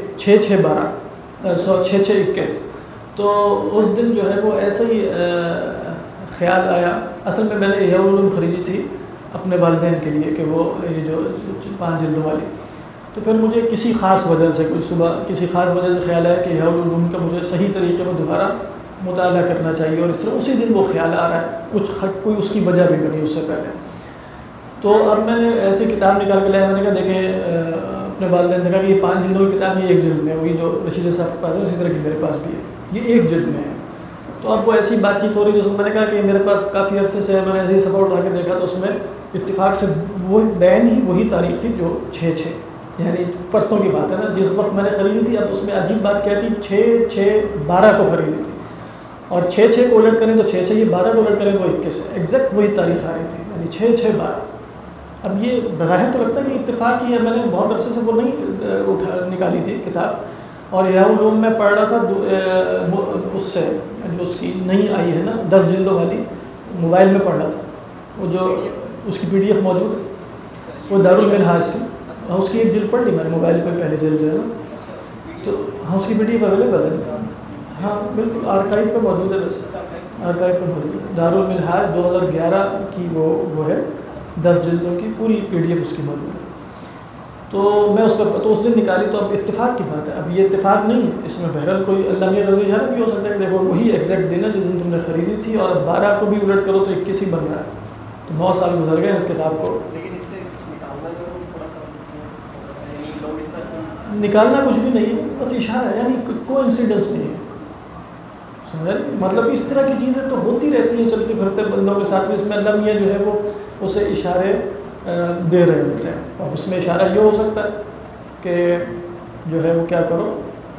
6/6/12 تو اس دن جو ہے وہ ایسے ہی خیال آیا. اصل میں نے احیاء العلوم خریدی تھی اپنے والدین کے لیے کہ وہ یہ جو 5 جلدوں والی, تو پھر مجھے کسی خاص وجہ سے کوئی صبح کسی خاص وجہ سے خیال آیا کہ احیاء العلوم کا مجھے صحیح طریقے میں دوبارہ مطالعہ کرنا چاہیے, اور اس طرح اسی دن وہ خیال آ رہا ہے. کچھ کوئی اس کی وجہ بھی بنی اس سے پہلے. تو اب میں نے ایسی کتاب نکال کے لایا, میں نے کہا دیکھیں اپنے والدین سے کہا کہ یہ 5 جلدوں کی کتاب یہ 1 جلد میں ہے, وہی جو رشید صاحب کے پاس ہے اسی طرح کی میرے پاس بھی ہے, یہ 1 جلد میں ہے. تو اب وہ ایسی بات چیت ہو رہی جس میں نے کہا کہ میرے پاس کافی عرصے سے ہے, میں نے ایسے ہی صفحہ اٹھا کے دیکھا تو اس میں اتفاق سے وہ بین ہی وہی تاریخ تھی جو 6/6 یعنی پرسوں کی بات ہے نا, جس وقت میں نے خریدی تھی. اب اس میں عجیب بات کیا تھی, 6/6/12 کو خریدی تھی, اور 6/6 کو الٹ کریں تو 6/6 یہ 12 کو الٹ کریں تو 21 ہے, ایگزیکٹ وہی تاریخ آ رہی تھی, یعنی 6/6/12. اب یہ بظاہر تو لگتا ہے کہ اتفاق ہی ہے, میں نے بہت عرصے سے وہ نہیں نکالی تھی کتاب, اور احیاء العلوم میں پڑھ رہا تھا اس سے جو اس کی نئی آئی ہے نا 10 جلدوں والی, موبائل میں پڑھ رہا تھا, وہ جو اس کی PDF موجود ہے وہ دارالمنہاج سے. ہاں اس کی 1 جلد پڑھ لی میں نے موبائل پر, پہلے جلد جو ہے نا, تو ہاں اس کی PDF اویلیبل ہے. ہاں بالکل آرکائیو پہ موجود ہے, ویسے آرکائیو پہ موجود ہے. دارالمنہاج 2011 کی وہ ہے 10 جلدوں کی پوری PDF اس کی موجود ہے. تو میں اس پر تو اس دن نکالی, تو اب اتفاق کی بات ہے. اب یہ اتفاق نہیں ہے, اس میں بہرحال کوئی اللہ کی رضی ہے بھی ہو سکتا ہے کہ دیکھو وہی ایگزیکٹ دن ہے جس دن تم نے خریدی تھی, اور اب 12 کو بھی الٹ کرو تو 21 ہی بن رہا ہے. تو 9 سال گزر گئے اس کتاب کو. نکالنا کچھ بھی نہیں ہے, بس اشارہ ہے, یعنی کوئی انسیڈنس نہیں ہے, سمجھ. مطلب اس طرح کی چیزیں تو ہوتی رہتی ہیں چلتے پھرتے بندوں کے ساتھ. اس میں اللہ میاں جو ہے وہ اسے اشارے دے رہے ہوتے ہیں, اور اس میں اشارہ یہ ہو سکتا ہے کہ جو ہے وہ کیا کرو.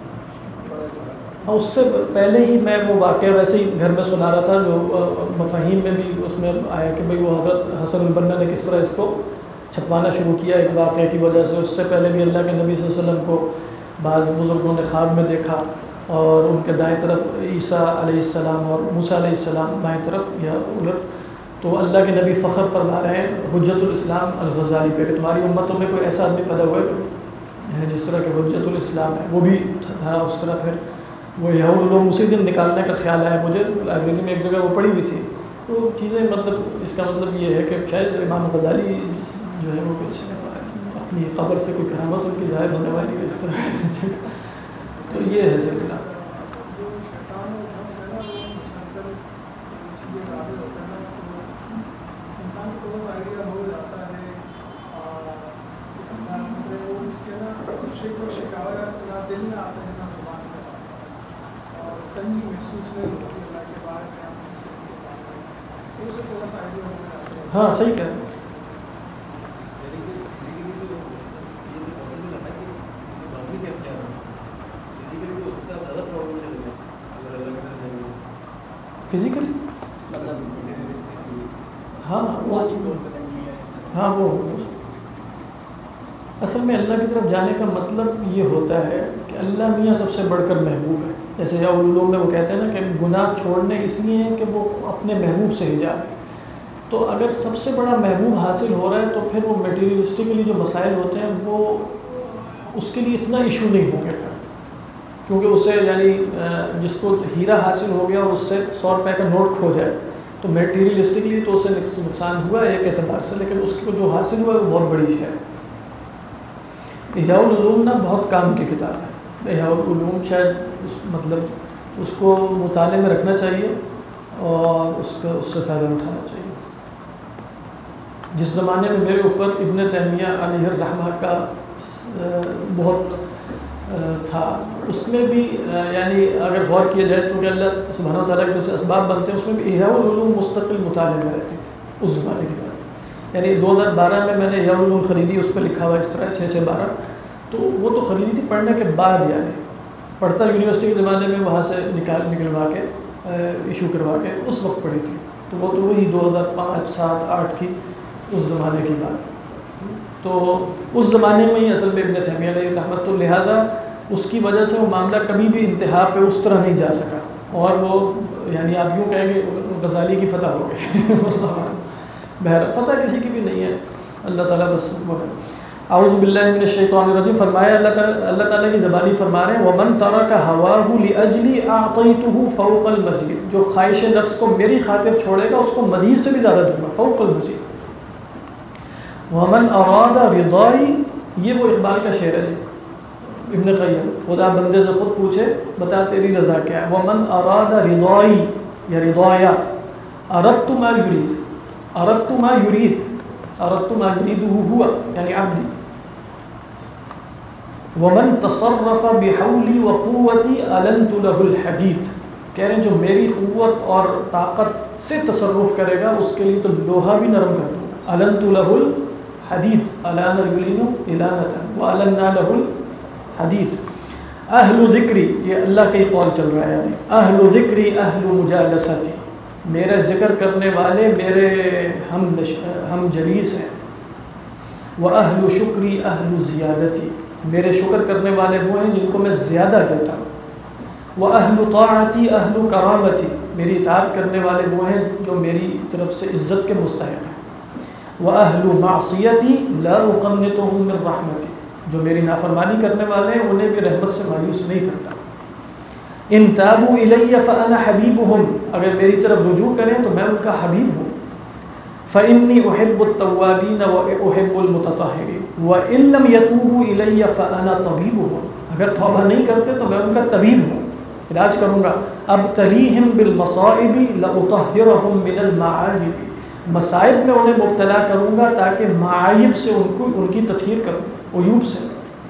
اس سے پہلے ہی میں وہ واقعہ ویسے ہی گھر میں سنا رہا تھا, جو مفاہیم میں بھی اس میں آیا کہ بھئی وہ حضرت حسن البنا نے کس طرح اس کو چھپوانا شروع کیا ایک واقعے کی وجہ سے. اس سے پہلے بھی اللہ کے نبی صلی اللہ علیہ وسلم کو بعض بزرگوں نے خواب میں دیکھا, اور ان کے دائیں طرف عیسیٰ علیہ السلام اور موسیٰ علیہ السلام بائیں طرف یا الٹ. تو اللہ کے نبی فخر فرما رہے ہیں حجت الاسلام الغزالی پہ کہ تمہاری امتوں میں کوئی ایسا آدمی پیدا ہوا ہے جس طرح کہ حجت الاسلام ہے. وہ بھی تھا اس طرح. پھر وہ احیاء العلوم اسی دن نکالنے کا خیال آیا مجھے, لائبریری میں ایک جگہ وہ پڑھی ہوئی تھی. تو چیزیں مطلب اس کا مطلب یہ ہے کہ شاید امام غزالی جو ہے وہ اپنی قبر سے کوئی کرامت ان کی ظاہر ہونے والی ہے اس طرح. تو یہ ہے سلسلہ. جو شیطان اور نفس ہے نا وہ مسلسل چیزیں لاحق ہوتا ہے نا تو انسان کو بہت آئیڈیا ہو جاتا ہے مطلب وہ اس کے نا شکر و شکایت نہ دل میں آتا ہے نہ زبان میں آتا ہے اور تنگی محسوس نہیں ہوتی اللہ کے بارے میں تو اسے تھوڑا سا آئیڈیا ہو جاتا ہے. ہاں صحیح کہہ رہے ہیں. فزیکلی ہاں وہ اصل میں اللہ کی طرف جانے کا مطلب یہ ہوتا ہے کہ اللہ میاں سب سے بڑھ کر محبوب ہے. جیسے علوم میں وہ کہتے ہیں نا کہ گناہ چھوڑنے اس لیے ہیں کہ وہ اپنے محبوب سے حجاب ہے. تو اگر سب سے بڑا محبوب حاصل ہو رہا ہے تو پھر وہ میٹیریلسٹکلی جو مسائل ہوتے ہیں وہ اس کے لیے اتنا ایشو نہیں ہو گیا کیونکہ اسے یعنی جس کو ہیرا حاصل ہو گیا اور اس سے 100 روپے کا نوٹ کھو جائے تو میٹیریلسٹکلی تو اسے نقصان ہوا ایک اعتبار سے, لیکن اس کو جو حاصل ہوا ہے وہ بہت بڑی ہے. احیاء العلوم نا بہت کام کی کتاب ہے. احیاء العلوم شاید مطلب اس کو مطالعے میں رکھنا چاہیے اور اس سے فائدہ اٹھانا چاہیے. جس زمانے میں میرے اوپر ابن تیمیہ علیہ الرحمہ کا بہت تھا اس میں بھی یعنی اگر غور کیا جائے چونکہ اللہ سبحانہ وتعالیٰ کے دوسرے اسباب بنتے ہیں اس میں بھی احیاء العلوم مستقل مطالعے میں رہتی تھی اس زمانے کی بات. یعنی 2012 میں نے احیاء العلوم خریدی, اس پہ لکھا ہوا اس طرح 6/6/12 تو وہ تو خریدی تھی پڑھنے کے بعد, یعنی پڑھتا یونیورسٹی کے زمانے میں وہاں سے نکلوا کے ایشو کروا کے اس وقت پڑھی تھی. تو وہ تو وہی 2005 7 8 کی اس زمانے کی بات. تو اس زمانے میں ہی اصل میں ابن تیمیہ علیہ رحمۃ. تو لہٰذا اس کی وجہ سے وہ معاملہ کبھی بھی انتہا پہ اس طرح نہیں جا سکا اور وہ یعنی آپ یوں کہیں کہ غزالی کی فتح ہو گئی. بہر فتح کسی کی بھی نہیں ہے, اللہ تعالیٰ بس وہ ہے. اعوذ باللہ من الشیطان الرجیم. فرمایا اللہ تعالیٰ کی زبانی فرما رہے ہیں وَمَن تَرَكَ هَوَاهُ لِأَجْلِي أَعْطَيْتُهُ فَوْقَ الْمَزِيدِ. جو خواہش نفس کو میری خاطر چھوڑے گا اس کو مزید سے بھی زیادہ دوں گا, فوق المزید. وَمَنْ أَرَادَ رِضَائِي, یہ وہ اقبال کا شعر ہے ابن قیم. خدا بندے سے خود پوچھے بتا تیری رضا کیا ہے. وَمَنْ أَرَادَ رِضَائِي یا رضایا أَرَدْتُ مَا يُرِيدُ أَرَدْتُ مَا يُرِيدُ أَرَدْتُ مَا يُرِيدُهُ هُوَ یعنی عبدی. وَمَنْ تَصَرَّفَ بِحَوْلِي وَقُوَّتِي أَلَنْتُ لَهُ الْحَدِيدِ. کہہ رہے ہیں جو میری قوت اور طاقت سے تصرف کرے گا اس کے لیے تو لوہا بھی نرم کر دوں گا. أَلَنْتُ لَهُ الْحَدِيدِ أَلَانَ يُلِينُ إِلَانَةً وَأَلَنَّا لَهُ الْحَدِيدِ. اہل ذکری, یہ اللہ کا ہی قول چل رہا ہے, یعنی اہل ذکری اہل مجالستی, میرے ذکر کرنے والے میرے ہم جلیس ہیں. وَأَهْلُ شُكْرِي أَهْلُ زِيَادَتِي, میرے شکر کرنے والے وہ ہیں جن کو میں زیادہ دیتا ہوں. وَأَهْلُ طَاعَتِي أَهْلُ كَرَامَتِي, میری اطاعت کرنے والے وہ ہیں جو میری طرف سے عزت کے مستحق ہیں. وَأَهْلُ مَعْصِيَتِي لَا أُقَنِّطُهُمْ مِنْ رَحْمَتِي, جو میری نافرمانی کرنے والے ہیں انہیں بھی رحمت سے مایوس نہیں کرتا. ان تابوا الی فانا حبیبہم, اگر میری طرف رجوع کریں تو میں ان کا حبیب ہوں. فانی احب التوابین واحب المتطہرین وان لم یتوبوا الی فانا طبیبہم, اگر توبہ نہیں کرتے تو میں ان کا طبیب ہوں, علاج کروں گا. ابتلیہم بالمصائب لاطہرہم من المعایب, مصائب میں انہیں مبتلا کروں گا تاکہ معایب سے ان کی تطہیر کروں, عیوب سے.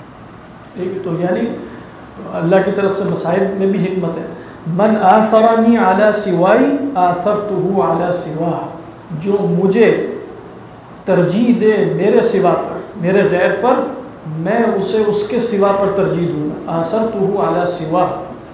تو یعنی اللہ کی طرف سے مصائب میں بھی حکمت ہے. من آثرنی علی سوائی آثرتہ علی سواہ, جو مجھے ترجیح دے میرے سوا پر, میرے غیر پر, میں اسے اس کے سوا پر ترجیح دوں گا. آثرتہ علی سواہ.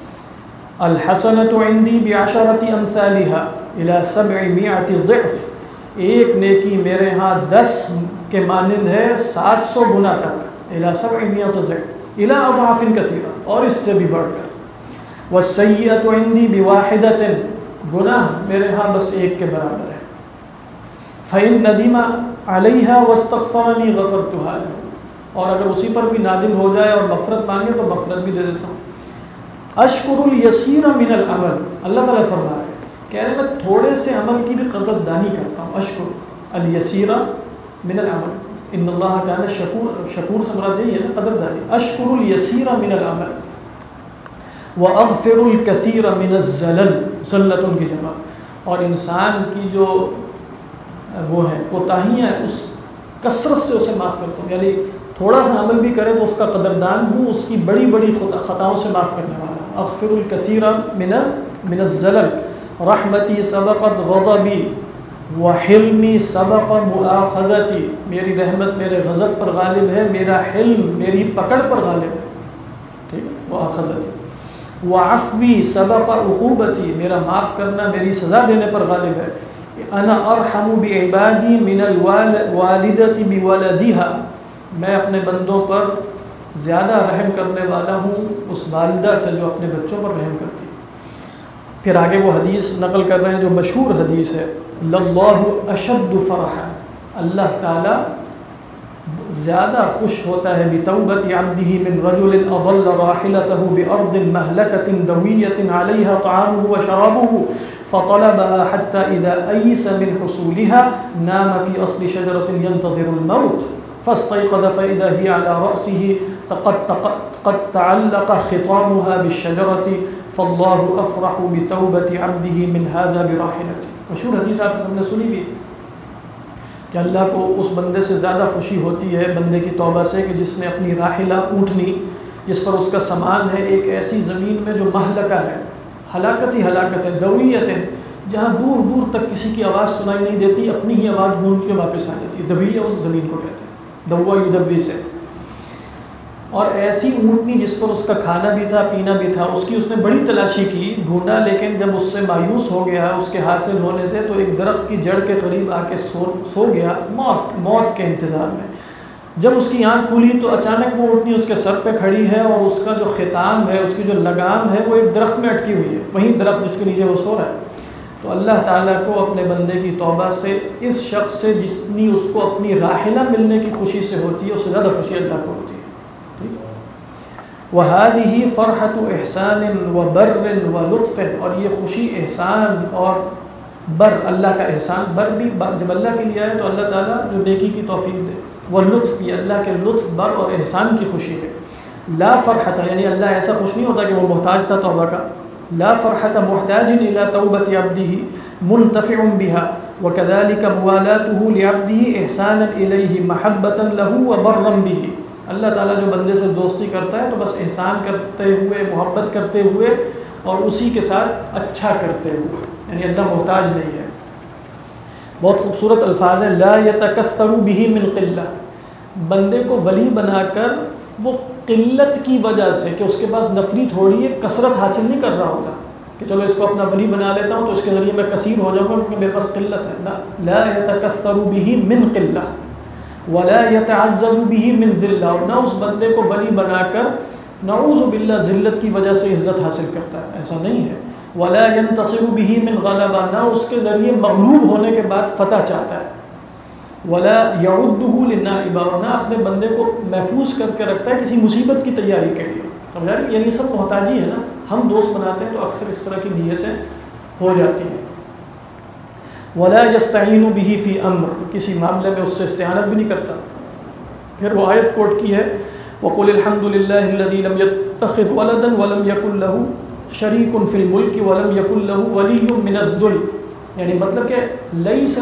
الحسنۃ عندی بعشرۃ امثالها الی 700 ضعف, ایک نیکی میرے ہاں 10 کے مانند ہے 700 گنا تک. الی 700 ضعف الی اضعاف کثیرہ, اور اس سے بھی بڑھ کر. والسیئۃ عندی بواحدۃ, گناہ میرے ہاں بس ایک کے برابر ہے. فإن ندم علیہا واستغفرنی غفرتها له, اور اگر اسی پر بھی نادم ہو جائے اور مغفرت مانگے تو مغفرت بھی دے دیتا ہوں. اشکر الیسیر من العمل, اللہ تعالیٰ فرما رہے ہیں کہہ رہے ہیں میں تھوڑے سے عمل کی بھی قدردانی کرتا ہوں. اشکر الیسیر من العمل, ان اللہ کان شکور, شکور سے مراد یہی ہے نا قدردانی. اشکر الیسیر من العمل وَأَغْفِرُ الْكَثِيرَ مِنَ الزَّلَلِ، زلتن کی جمع، اور انسان کی جو وہ ہیں کوتاہیاں ہیں اس کثرت سے اسے معاف کرتا ہوں، یعنی تھوڑا سا عمل بھی کرے تو اس کا قدردان ہوں، اس کی بڑی بڑی خطاؤں سے معاف کرنے والا. اغفر الکثیر من الزلل، رحمتی سبقت غضبی وحلمی سبق مؤاخذتی، میری رحمت میرے غضب پر غالب ہے، میرا حلم میری پکڑ پر غالب ہے، ٹھیک ہے، مؤاخذتی. وعفوی سبق عقوبتی، میرا معاف کرنا میری سزا دینے پر غالب ہے. انا ارحم بعبادی من الوالدۃ بولدها، میں اپنے بندوں پر زیادہ رحم کرنے والا ہوں اس والدہ سے جو اپنے بچوں پر رحم کرتی ہے. پھر آگے وہ حدیث نقل کر رہے ہیں جو مشہور حدیث ہے، للہ اشد فرحا، اللہ تعالی زیادہ خوش ہوتا ہے بتوبت عبدہ من رجل اضل راحلته بارض مهلكة دوية عليها طعامه وشرابه فطلبها حتى اذا ايس من حصولها نام في اصل شجرة ينتظر الموت فاستيقظ فاذا هي على رأسه قد تعلق خطامها بالشجرة فالله افرح بتوبة عبده من هذا براحلته. مشہور حدیث آپ نے سنی بھی کہ اللہ کو اس بندے سے زیادہ خوشی ہوتی ہے بندے کی توبہ سے کہ جس نے اپنی راحلہ اونٹنی جس پر اس کا سامان ہے ایک ایسی زمین میں جو مہلکہ ہے، ہلاکت ہی ہلاکت ہے، دویت ہے، جہاں دور دور تک کسی کی آواز سنائی نہیں دیتی، اپنی ہی آواز گونج کے واپس آ جاتی ہے. دویہ اس زمین کو کہتے ہیں، دوا یدوی سے. اور ایسی اونٹنی جس پر اس کا کھانا بھی تھا پینا بھی تھا، اس کی اس نے بڑی تلاشی کی، ڈھونڈا، لیکن جب اس سے مایوس ہو گیا، اس کے حاصل ہونے تھے، تو ایک درخت کی جڑ کے قریب آ کے سو گیا موت کے انتظار میں. جب اس کی آنکھ کھلی تو اچانک وہ اونٹنی اس کے سر پہ کھڑی ہے اور اس کا جو ختام ہے، اس کی جو لگام ہے، وہ ایک درخت میں اٹکی ہوئی ہے، وہی درخت جس کے نیچے وہ سو رہا ہے. تو اللہ تعالیٰ کو اپنے بندے کی توبہ سے، اس شخص سے جتنی اس کو اپنی راحلہ ملنے کی خوشی سے ہوتی ہے، اس سے زیادہ خوشی اللہ کو ہوتی ہے. وَهَذِهِ فَرْحَةُ احسان وبر ولطف، اور یہ خوشی احسان اور بر، اللہ کا احسان، بر بھی جب اللہ کے لیے آئے تو اللہ تعالیٰ جو نیکی کی توفیق دے، واللطف، یہ اللہ کے لطف، بر اور احسان کی خوشی ہے. لا فرحة، یعنی اللہ ایسا خوش نہیں ہوتا کہ وہ محتاج تھا توبہ کا. لا فرحة محتاج إلى توبة عبده منتفع بها وكذلك موالاته لعبده احسانا إليه محبة له وبرا به. اللہ تعالیٰ جو بندے سے دوستی کرتا ہے تو بس احسان کرتے ہوئے، محبت کرتے ہوئے اور اسی کے ساتھ اچھا کرتے ہوئے، یعنی اللہ محتاج نہیں ہے. بہت خوبصورت الفاظ ہیں، لا يتكثر به من قلة، بندے کو ولی بنا کر وہ قلت کی وجہ سے کہ اس کے پاس نفری تھوڑی ہے، کثرت حاصل نہیں کر رہا ہوتا کہ چلو اس کو اپنا ولی بنا لیتا ہوں تو اس کے ذریعے میں کثیر ہو جاؤں گا کیونکہ میرے پاس قلت ہے. لا يتكثر به من قلة ولا يتعزز به من ذلة، اور نہ اس بندے کو ولی بنا کر نعوذ باللہ ذلت کی وجہ سے عزت حاصل کرتا ہے، ایسا نہیں ہے. ولا ينتصر به من غلبہ، نہ اس کے ذریعے مغلوب ہونے کے بعد فتح چاہتا ہے. ولا يعده للنائبہ، اور نہ اپنے بندے کو محفوظ کر کے رکھتا ہے کسی مصیبت کی تیاری کے لیے. سمجھا رہی؟ یعنی سب محتاجی ہے نا، ہم دوست بناتے ہیں تو اکثر اس طرح کی نیتیں ہو جاتی ہیں. ولا يستعين به في امر، کسی معاملے میں اس سے استعانت بھی نہیں کرتا. پھر وہ آیت کوٹ کی ہے، وقل الحمد لله الذي لم يتخذ ولدا ولم يكن له شريك في الملك ولم يكن له ولي من الذل، یعنی مطلب کہ ليس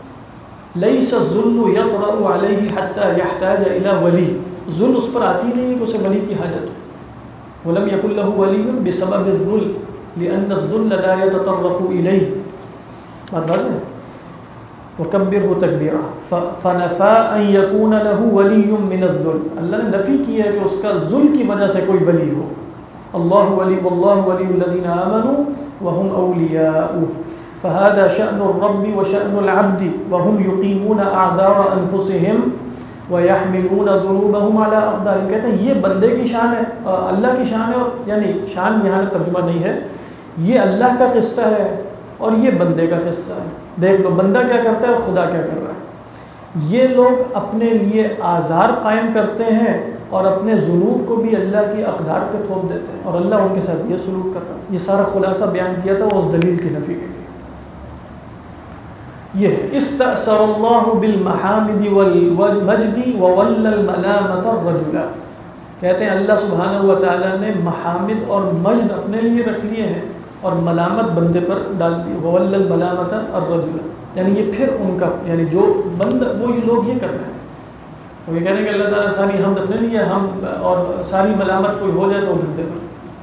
الذل يطرأ عليه حتى يحتاج الى ولي، ذل اس پر آتی نہیں کہ اسے ولی کی حاجت ہو. ولم يكن له ولي بسبب الذل لان الذل لا يتطرق اليه. بات واضح ہے. وَكَبِّرْهُ تَكْبِيرًا فَنَفَى أَن يَكُونَ لَهُ وَلِيٌّ مِّنَ الذُّلِّ، اللہ نے نفی کی ہے کہ اس کا ذل کی وجہ سے کوئی ولی ہو. اللہ ولی واللہ ولی الذین آمنوا وهم اولیاؤہ، فهذا شأن الرب وشأن العبد وهم يقيمون أعذار أنفسهم ويحملون ذنوبهم على أقدارهم. کہتے ہیں یہ بندے کی شان ہے، اللہ کی شان ہے، یعنی شان یہاں ترجمہ نہیں ہے، یہ اللہ کا قصہ ہے اور یہ بندے کا قصہ ہے. دیکھ لو بندہ کیا کرتا ہے اور خدا کیا کر رہا ہے. یہ لوگ اپنے لیے آزار قائم کرتے ہیں اور اپنے ذنوب کو بھی اللہ کی اقدار پہ تھوپ دیتے ہیں، اور اللہ ان کے ساتھ یہ سلوک کر رہا ہے. یہ سارا خلاصہ بیان کیا تھا اس دلیل کی نفی کے لیے. یہ استأثر اللہ بالمحامد والمجد وول الملامة الرجل، کہتے ہیں اللہ سبحانہ و تعالیٰ نے محامد اور مجد اپنے لیے رکھ لیے ہیں اور ملامت بندے پر ڈال دی. وَوَلَّ الْمَلَامَةَ الرَّجُلَ، یعنی یہ پھر ان کا، یعنی جو بندہ وہ یہ لوگ یہ کر رہے ہیں، وہ یہ کہہ رہے ہیں کہ اللہ تعالیٰ ساری حمد اپنے لیے ہم اور ساری ملامت کوئی ہو جائے تو بندے پر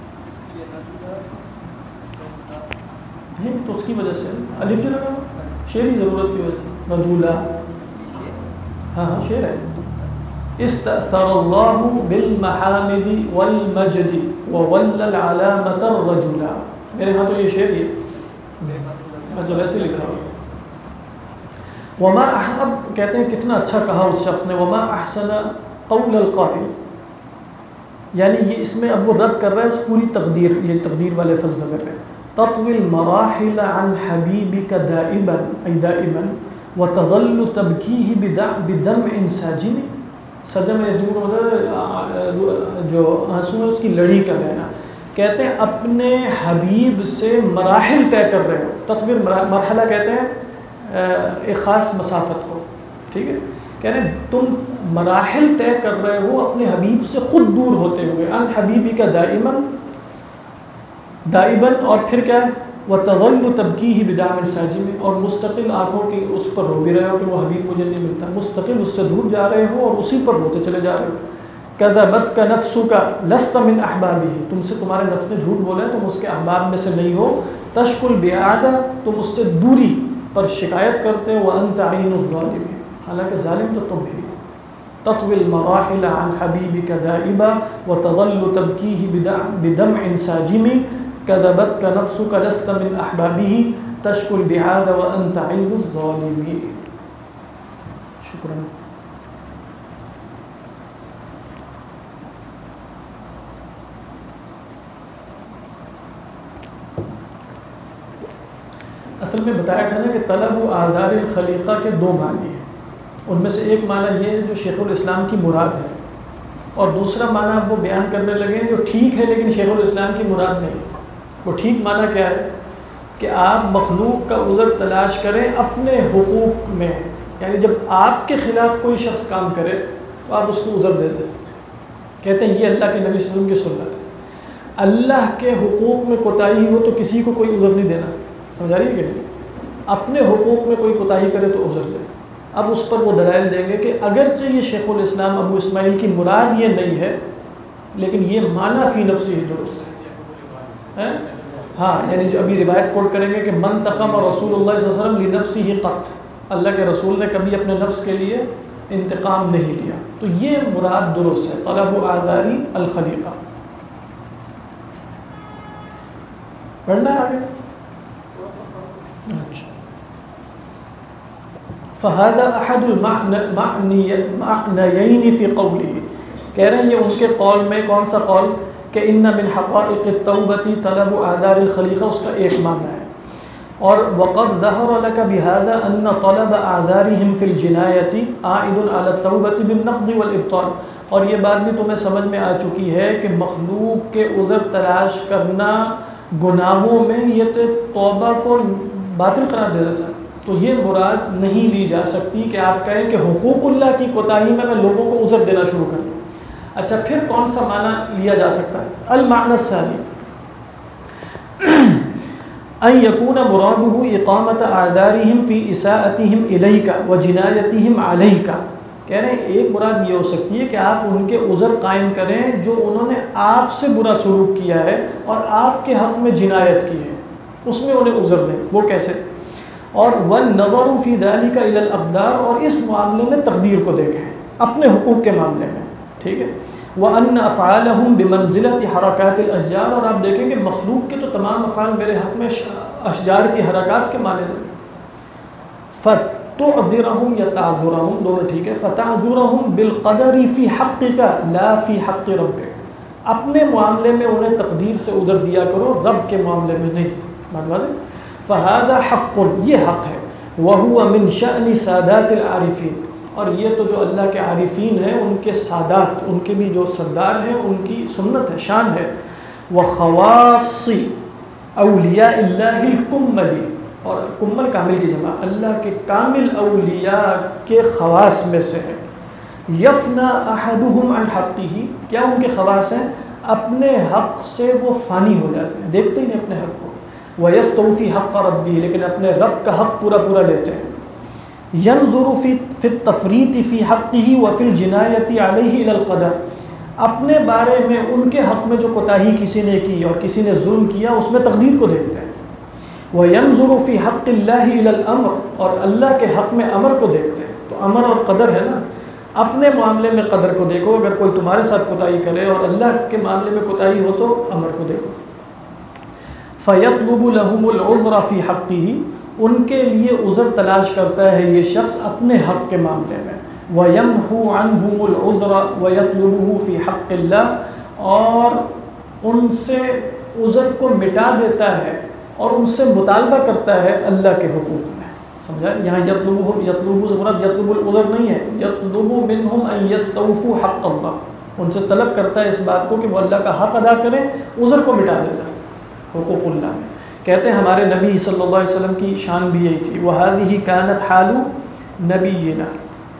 تو اس کی وجہ سے الف جو لگا شعری ضرورت کی وجہ سے رجولا. ہاں ہاں شعر ہے. استأثر اللہ بالمحامد والمجد وولى العلامة الرجلا. میرے ہاں تو یہ شعر ہی ہے، میں تو ویسے لکھا ہوں. وما اب کہتے ہیں کتنا اچھا کہا اس شخص نے، وما احسن قول القائل، یعنی یہ اس میں اب وہ رد کر رہا ہے اس پوری تقدیر، یہ تقدیر والے فلسفے پہ. تطوی المراحل عن حبیبک دائبا ای دائما وتظل تبکیہ بدمع ساجن. سجم اس کو مطلب جو آنسو ہے اس کی لڑی کا بہنا. کہتے ہیں اپنے حبیب سے مراحل طے کر رہے ہو. تطویر مرحلہ کہتے ہیں ایک خاص مسافت کو، ٹھیک ہے. کہہ رہے ہیں تم مراحل طے کر رہے ہو اپنے حبیب سے خود دور ہوتے ہوئے. ان حبیبی کا دائباً اور پھر کیا ہے وَتَظَلُّ تَبْكِيهِ بِدَعْمِ السَّاجِمِ، اور مستقل آنکھوں کی اس پر رو بھی رہے ہو کہ وہ حبیب مجھے نہیں ملتا، مستقل اس سے دور جا رہے ہو اور اسی پر روتے چلے جا رہے ہو. كَذَبَتْكَ نَفْسُكَ لَسْتَ مِنْ أَحْبَابِهِ، تم سے تمہارے نفس نے جھوٹ بولا ہے، تم اس کے احباب میں سے نہیں ہو. تَشْكُ الْبِعَادَ، تم اس سے دوری پر شکایت کرتے ہو. وَأَنْتَ عَيْنُ الظَّالِمِ، حالانکہ ظالم تو تم ہی. تطوی المراحل عن حبیبک دائبا وتظل تبکیہ بدمع ساجم كذبتك نفسك لست من احبابه تشكو البعاد وانت عين الظالمين. شکرا. اصل میں بتایا تھا نا کہ طلب و آزار الخلیقہ کے دو معنی ہیں. ان میں سے ایک معنی یہ ہے جو شیخ الاسلام کی مراد ہے، اور دوسرا معنی اب وہ بیان کرنے لگے ہیں جو ٹھیک ہے لیکن شیخ الاسلام کی مراد نہیں. وہ ٹھیک معنی کیا ہے کہ آپ مخلوق کا عذر تلاش کریں اپنے حقوق میں، یعنی جب آپ کے خلاف کوئی شخص کام کرے تو آپ اس کو عذر دے دیں. کہتے ہیں یہ اللہ کے نبی صلی اللہ علیہ وسلم کی سنت ہے. اللہ کے حقوق میں کوتاہی ہو تو کسی کو کوئی عذر نہیں دینا. سمجھا رہی ہے کہ نہیں؟ اپنے حقوق میں کوئی کوتاہی کرے تو عذر دے. اب اس پر وہ دلائل دیں گے کہ اگرچہ یہ شیخ الاسلام ابو اسماعیل کی مراد یہ نہیں ہے لیکن یہ معنی فی نفسی ہی درست ہے. ہاں یعنی جو ابھی روایت کوٹ کریں گے کہ من تقم رسول اللہ صلی اللہ علیہ وسلم لنفسہ قط، اللہ کے رسول نے کبھی اپنے نفس کے لیے انتقام نہیں لیا، تو یہ مراد درست ہے. طلب آزاری الخلیقہ. پڑھنا ہے آگے. اچھا. فہذا احد المعنیین فی قولہ، کہہ رہے ہیں یہ ان کے قول میں کون سا قول کہ ان من حقائق التوبۃ طلب اعذار الخلیقہ، اس کا ایک معنی ہے. اور وقد ظہر لك بهذا ان طلب اعذارهم في الجنایۃ عائد على التوبۃ بالنقض والابطال. اور یہ بات بھی تمہیں سمجھ میں آ چکی ہے کہ مخلوق کے عذر تلاش کرنا گناہوں میں یہ تو توبہ کو باطل قرار دے دیتا ہے. تو یہ مراد نہیں لی جا سکتی کہ آپ کہیں کہ حقوق اللہ کی کوتاہی میں لوگوں کو عذر دینا شروع کر دوں. اچھا پھر کون سا معنی لیا جا سکتا ہے؟ المعنى الثاني ان يكون مراده اقامة اعذارهم في اساءتهم اليك وجنايتهم عليك. کہہ رہے ہیں ایک مراد یہ ہو سکتی ہے کہ آپ ان کے عذر قائم کریں جو انہوں نے آپ سے برا سلوک کیا ہے اور آپ کے حق میں جنایت کی ہے، اس میں انہیں عذر دیں. وہ کیسے؟ اور والنظر في ذلك الى الاقدار، اور اس معاملے میں تقدیر کو دیکھیں اپنے حقوق کے معاملے میں. ٹھیک ہے. وَأَنَّ أَفْعَالَهُمْ بِمَنْزِلَةِ حَرَكَاتِ الْأَشْجَارِ، اور آپ دیکھیں کہ مخلوق کے تو تمام افعال میرے حق میں اشجار کی حرکات کے معنی ہیں. فَتُعْذِرَهُمْ یا تَعْذُرَهُمْ دونوں ٹھیک ہے. فَتَعْذُرَهُمْ بِالْقَدَرِ فِي حَقِّكَ لَا فِي حَقِّ رَبِّكَ، اپنے معاملے میں انہیں تقدیر سے عذر دیا کرو، رب کے معاملے میں نہیں. بات واضح. فَهَذَا حَقٌّ، یہ حق ہے. وَهُوَ مِنْ شَأْنِ سَادَاتِ الْعَارِفِينَ، اور یہ تو جو اللہ کے عارفین ہیں ان کے سادات، ان کے بھی جو سردار ہیں ان کی سنت ہے، شان ہے. وَخَوَاصِ اولیاء اللہ الکمل، اور کمل کامل کی جمع، اللہ کے کامل اولیاء کے خواص میں سے ہے. یفنا احدہم عن حقہ، کیا ان کے خواص ہیں؟ اپنے حق سے وہ فانی ہو جاتے ہیں، دیکھتے ہی نہیں اپنے حق کو. وَيَسْتَوْفِي حَقَّ رَبِّهِ، لیکن اپنے رب کا حق پورا پورا لیتے ہیں. يَنظُرُ فِي التَّفْرِيطِ فِي حَقِّهِ وَفِي الْجِنَايَةِ عَلَيْهِ إِلَى الْقَدَرِ، اپنے بارے میں ان کے حق میں جو کوتاہی کسی نے کی اور کسی نے ظلم کیا اس میں تقدیر کو دیکھتے ہیں. وَيَنظُرُ فِي حَقِّ اللَّهِ إِلَى الْأَمْرِ، اور اللہ کے حق میں امر کو دیکھتے ہیں. تو امر اور قدر ہے نا، اپنے معاملے میں قدر کو دیکھو، اگر کوئی تمہارے ساتھ کوتاہی کرے، اور اللہ کے معاملے میں کوتاہی ہو تو امر کو دیکھو. فَيَطْلُبُ لَهُمُ الْعُذْرَ فِي حَقِّهِ، ان کے لیے عذر تلاش کرتا ہے یہ شخص اپنے حق کے معاملے میں. وَيَمْحُو عَنْهُمُ الْعُذْرَ وَيَطْلُبُهُ فِي حَقِّ اللَّهِ، اور ان سے عذر کو مٹا دیتا ہے اور ان سے مطالبہ کرتا ہے اللہ کے حقوق میں. سمجھا؟ یہاں یطلب سے مراد یطلب العذر نہیں ہے، یطلب منہم ان یستوفوا حق اللہ، ان سے طلب کرتا ہے اس بات کو کہ وہ اللہ کا حق ادا کریں، عذر کو مٹا دیتا ہے حقوق اللہ میں. کہتے ہیں ہمارے نبی صلی اللہ علیہ وسلم کی شان بھی یہی تھی. وَهَذِهِ كَانَتْ حَالُ نَبِيِّنَا